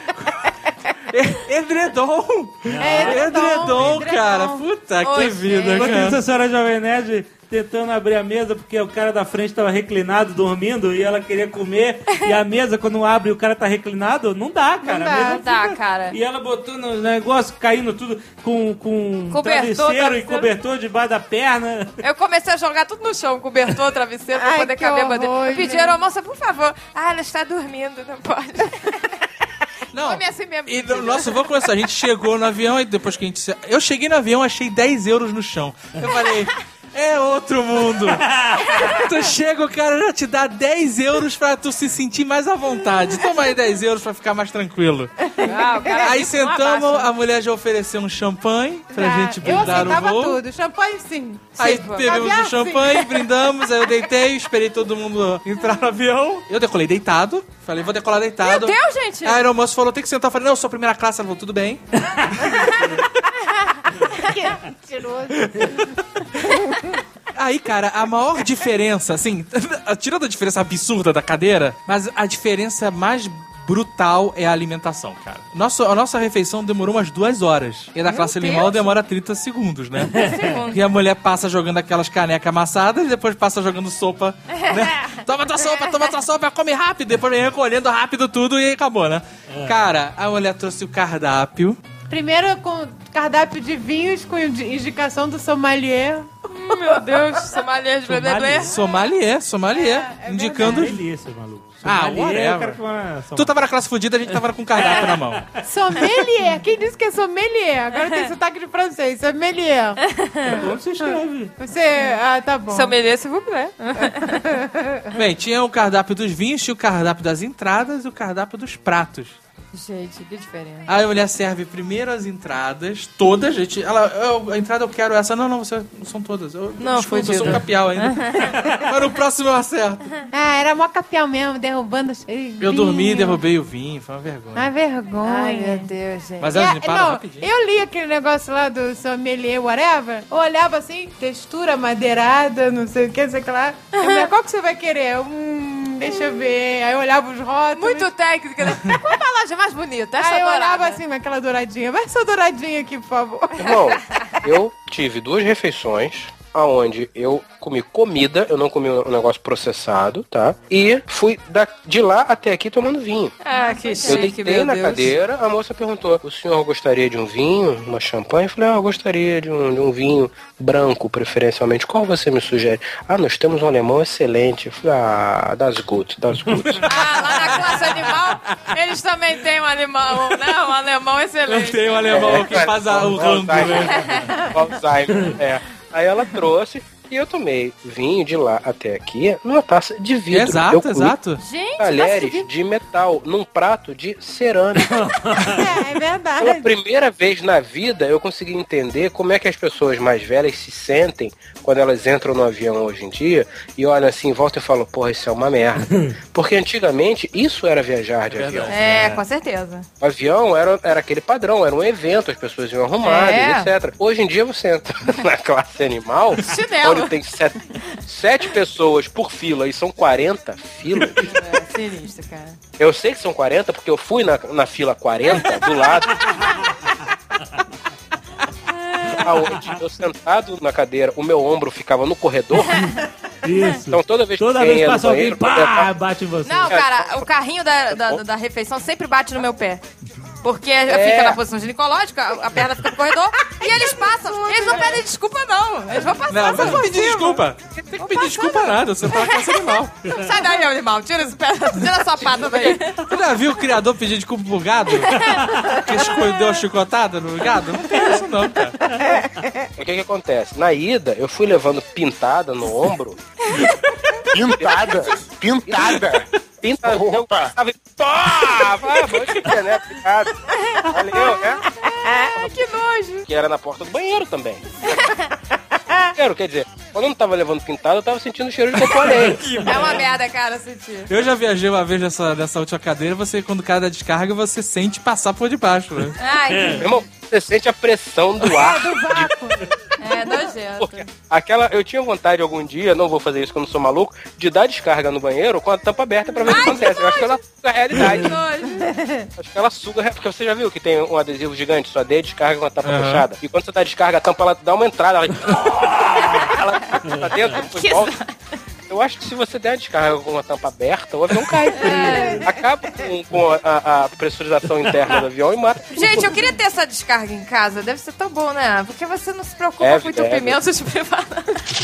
É edredom. É edredom, edredom, edredom. cara. Puta Ô, que vida, Enquanto isso, cara. a senhora Jovem Nerd tentando abrir a mesa porque o cara da frente tava reclinado, dormindo, e ela queria comer, e a mesa, quando abre e o cara tá reclinado, não dá, cara. Não A dá. mesa Não dá, fica- cara. E ela botando os negócios, caindo tudo com, com Cobertor, travesseiro e travesseiro. cobertor debaixo da perna. Eu comecei a jogar tudo no chão, cobertor, travesseiro, pra Ai, poder que caber a horror, bandeira. Eu pedi gente. a moça, por favor. Ah, ela está dormindo, não pode. Não, Come assim mesmo. e no nosso voo começou, a gente chegou no avião e depois que a gente... se- Eu cheguei no avião, achei dez euros no chão. Eu falei... É outro mundo. Tu chega, o cara já te dá dez euros pra tu se sentir mais à vontade. Toma aí dez euros pra ficar mais tranquilo. Ah, o cara Aí fica uma sentamos, baixa. a mulher já ofereceu um champanhe pra Ah, gente eu brindar aceitava o voo. tudo. Champanhe, sim. Aí Sim, bebemos caviar, um sim. champanhe, brindamos, aí eu deitei, esperei todo mundo entrar no avião. Eu decolei deitado, falei, vou decolar deitado. Meu Deus, gente! Aí a aeromoça falou, tem que sentar. Eu falei, não, eu sou primeira classe. Ela falou, tudo bem. Mentiroso. Aí, cara, a maior diferença, assim, tirando a diferença absurda da cadeira, mas a diferença mais brutal é a alimentação, cara. Nosso, a nossa refeição demorou umas duas horas. E a da classe Deus. animal demora trinta segundos, né? Segundos. E a mulher passa jogando aquelas canecas amassadas e depois passa jogando sopa, né? Toma tua sopa, toma tua sopa, come rápido. Depois vem recolhendo rápido tudo e acabou, né? Cara, a mulher trouxe o cardápio. Primeiro com cardápio de vinhos com indicação do sommelier. Meu Deus, sommelier de bebê. Sommelier, sommelier. É, é indicando... Delícia, maluco. Ah, Sommelier, whatever. eu quero que uma- Tu tava na classe fodida, a gente tava com o cardápio na mão. Sommelier. Quem disse que é sommelier? Agora tem sotaque de francês. Sommelier. Como você escreve? Você... Ah, tá bom. Sommelier, se vous plaît. Bem, tinha o cardápio dos vinhos, tinha o cardápio das entradas e o cardápio dos pratos. Gente, que diferença. Aí a mulher serve primeiro as entradas, todas, gente. Ela, eu- a entrada eu quero essa. Não, não, você, não são todas. Eu, Não, desculpa, eu fodida. sou um capial ainda. Mas no próximo eu acerto. Ah, era mó capial mesmo, derrubando... as- Eu dormi e derrubei o vinho, foi uma vergonha. Ah, vergonha. Ai, meu Deus, gente. Mas elas É, limparam não, rapidinho. eu li aquele negócio lá do sommelier, whatever. Eu olhava assim, textura madeirada, não sei o que, não sei o que lá. Eu falei, qual que você vai querer? Hum, deixa eu ver. Aí eu olhava os rótulos. Muito técnica, né? Qual a embalagem mais bonita? Essa Aí eu dourada. olhava assim, naquela douradinha. Vai essa douradinha aqui, por favor. Irmão, eu tive duas refeições aonde eu comi comida, eu não comi um negócio processado, tá? E fui da, de lá até aqui tomando vinho. Ah, que Eu chique, deitei meu na Deus. cadeira, a moça perguntou, o senhor gostaria de um vinho, uma champanhe? Eu falei, ah, eu gostaria de um, de um vinho branco, preferencialmente. Qual você me sugere? Ah, nós temos um alemão excelente. Eu falei, ah, das gut, das gut. Ah, lá na classe animal, eles também têm um animal, né? Um alemão excelente. Tem um alemão que faz a- o rango, né? Alzheimer, é. Aí ela trouxe e eu tomei vinho de lá até aqui numa taça de vidro. Exato, eu comi exato. Gente, talheres taça de de metal num prato de cerâmica. É, é Pela verdade. primeira vez na vida eu consegui entender como é que as pessoas mais velhas se sentem quando elas entram no avião hoje em dia e olham assim em volta e falam, porra, isso é uma merda. Porque antigamente isso era viajar de avião. É, com certeza. O avião era, era aquele padrão, era um evento, as pessoas iam arrumadas, É. etcétera. Hoje em dia você entra na classe animal, Chinelo. onde tem sete, sete pessoas por fila e são quarenta filas. É, sinistro, cara. Eu sei que são quarenta porque eu fui na, na fila quarenta do lado. Aonde eu sentado na cadeira, o meu ombro ficava no corredor. Isso. Então toda vez que Toda alguém vez que ia no passa alguém, banheiro, pra pá, levar- bate em você. Não, cara, o carrinho da, da, da refeição sempre bate no meu pé. Porque É. fica na posição ginecológica, a, a perna fica no corredor, e eles passam. Eles não pedem desculpa, não. Eles vão passar. Não, só mas por pedir cima. desculpa. Tem que pedir desculpa nada, você tá na classe animal. Sai daí, animal. Tira, esse pé, tira a sua pata daí. Você já viu o criador pedir desculpa pro gado? Que esco- deu uma chicotada no gado? Não tem isso não, cara. O que que acontece? Na ida, eu fui levando pintada no ombro. Pintada. Pintada. Pintada. Opa. Tava e pá! Vai, vou te dizer, né? Obrigado. Valeu, né? Ai, que nojo. Que era na porta do banheiro também. Banheiro, quer dizer, quando eu não tava levando pintada, eu tava sentindo o cheiro de cocô alheio. É uma merda, cara, sentir. Eu já viajei uma vez nessa, nessa última cadeira, você, quando o cara dá descarga, você sente passar por debaixo, né? Ai, Meu irmão, você sente a pressão do ar. Do vácuo. é nojento. Porque aquela, eu tinha vontade algum dia, não vou fazer isso quando sou maluco, de dar descarga no banheiro com a tampa aberta pra ver o que acontece. Eu acho que ela suga a realidade. Que nojo. Acho que ela suga, a re- porque você já viu que tem um adesivo gigante, só dê descarga com a tampa Aham. fechada. E quando você dá descarga, a tampa ela dá uma entrada, ela, ela tá dentro, depois Que volta. Eu acho que se você der a descarga com a tampa aberta, o avião cai. Acaba com, com a, a- a pressurização interna do avião e mata. Gente, eu queria ter essa descarga em casa. Deve ser tão bom, né? Porque você não se preocupa Deve, com o teu deve. pimenta de preparar.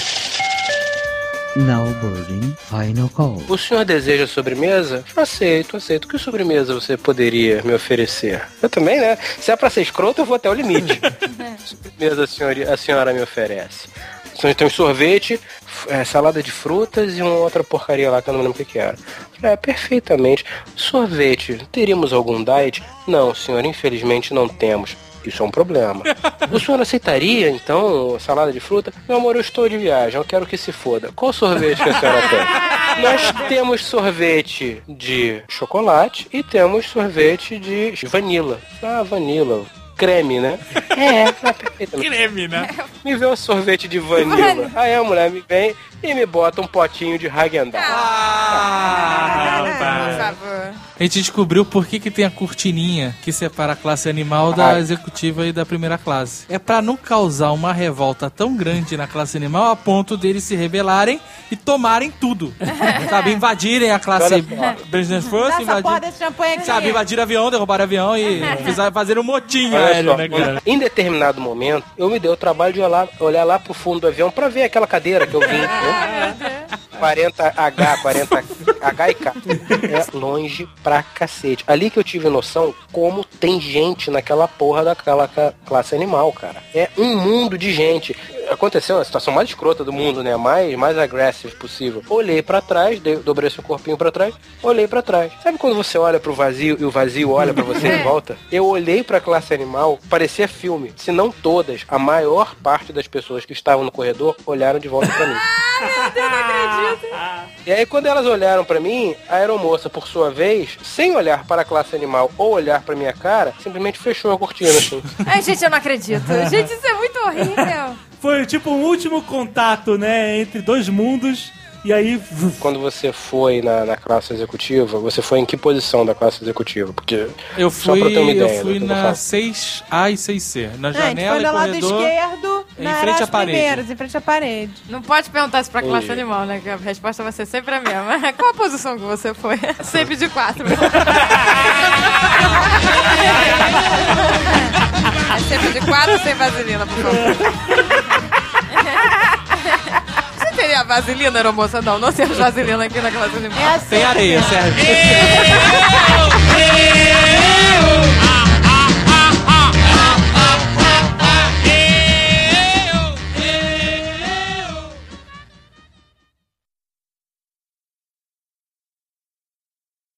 Now boarding, final call. O senhor deseja sobremesa? Aceito, aceito. Que sobremesa você poderia me oferecer? Eu também, né? Se é pra ser escroto, eu vou até o limite. Sobremesa a senhora, a senhora me oferece? Tem um sorvete, é, salada de frutas e uma outra porcaria lá que eu não lembro o que que era. É, perfeitamente. Sorvete, teríamos algum diet? Não, senhor, infelizmente não temos. Isso é um problema. O senhor aceitaria, então, salada de fruta? Meu amor, eu estou de viagem, eu quero que se foda. Qual sorvete que a senhora tem? Nós temos sorvete de chocolate e temos sorvete de vanila. Ah, vanila. Creme, né? É, é perfeitamente. Creme, né? Me vê o sorvete de vanila. Aí a mulher me vem e me bota um potinho de Häagen-Dazs. Ah, Por rapaz. favor. A gente descobriu por que, que tem a cortininha que separa a classe animal da Ai. executiva e da primeira classe. É pra não causar uma revolta tão grande na classe animal a ponto deles se rebelarem e tomarem tudo. Sabe, invadirem a classe Olha business Dá first, essa porra invadir, desse champanhe aqui. sabe, invadir avião, derrubar avião e fizer- fazer um motim Olha aéreo, só, né, cara? em determinado momento, eu me dei o trabalho de olhar, olhar lá pro fundo do avião pra ver aquela cadeira que eu vim. né? quarenta H, quarenta H e K. É longe pra cacete. Ali que eu tive noção como tem gente naquela porra daquela ca- classe animal, cara. É um mundo de gente. Aconteceu a situação mais escrota do mundo, né? Mais, mais agressiva possível. Olhei pra trás, dei- dobrei seu corpinho pra trás, olhei pra trás. Sabe quando você olha pro vazio e o vazio olha pra você de volta? Eu olhei pra classe animal, parecia filme. Se não todas, a maior parte das pessoas que estavam no corredor olharam de volta pra mim. E aí, quando elas olharam pra mim, a aeromoça, por sua vez, sem olhar para a classe animal ou olhar pra minha cara, simplesmente fechou a cortina, assim. Ai, gente, eu não acredito. Gente, isso é muito horrível. Foi tipo um último contato, né, entre dois mundos. E aí, Quando você foi na, na classe executiva, você foi em que posição da classe executiva? Porque, Eu só fui, pra eu ter uma ideia, eu fui né, do que eu na faço. seis A e seis C. Na Ah, a gente janela foi e do lado corredor. esquerdo Em Não, frente era à as parede. primeiras, em frente à parede. Não pode perguntar isso pra classe Ui. animal, né? Que a resposta vai ser sempre a mesma. Qual a posição que você foi? Sempre de quatro. É sempre de quatro sem vaselina, por favor. Você teria vaselina, aeromoça? Não, não temos vaselina aqui na classe animal. É assim. Tem areia, Sérgio.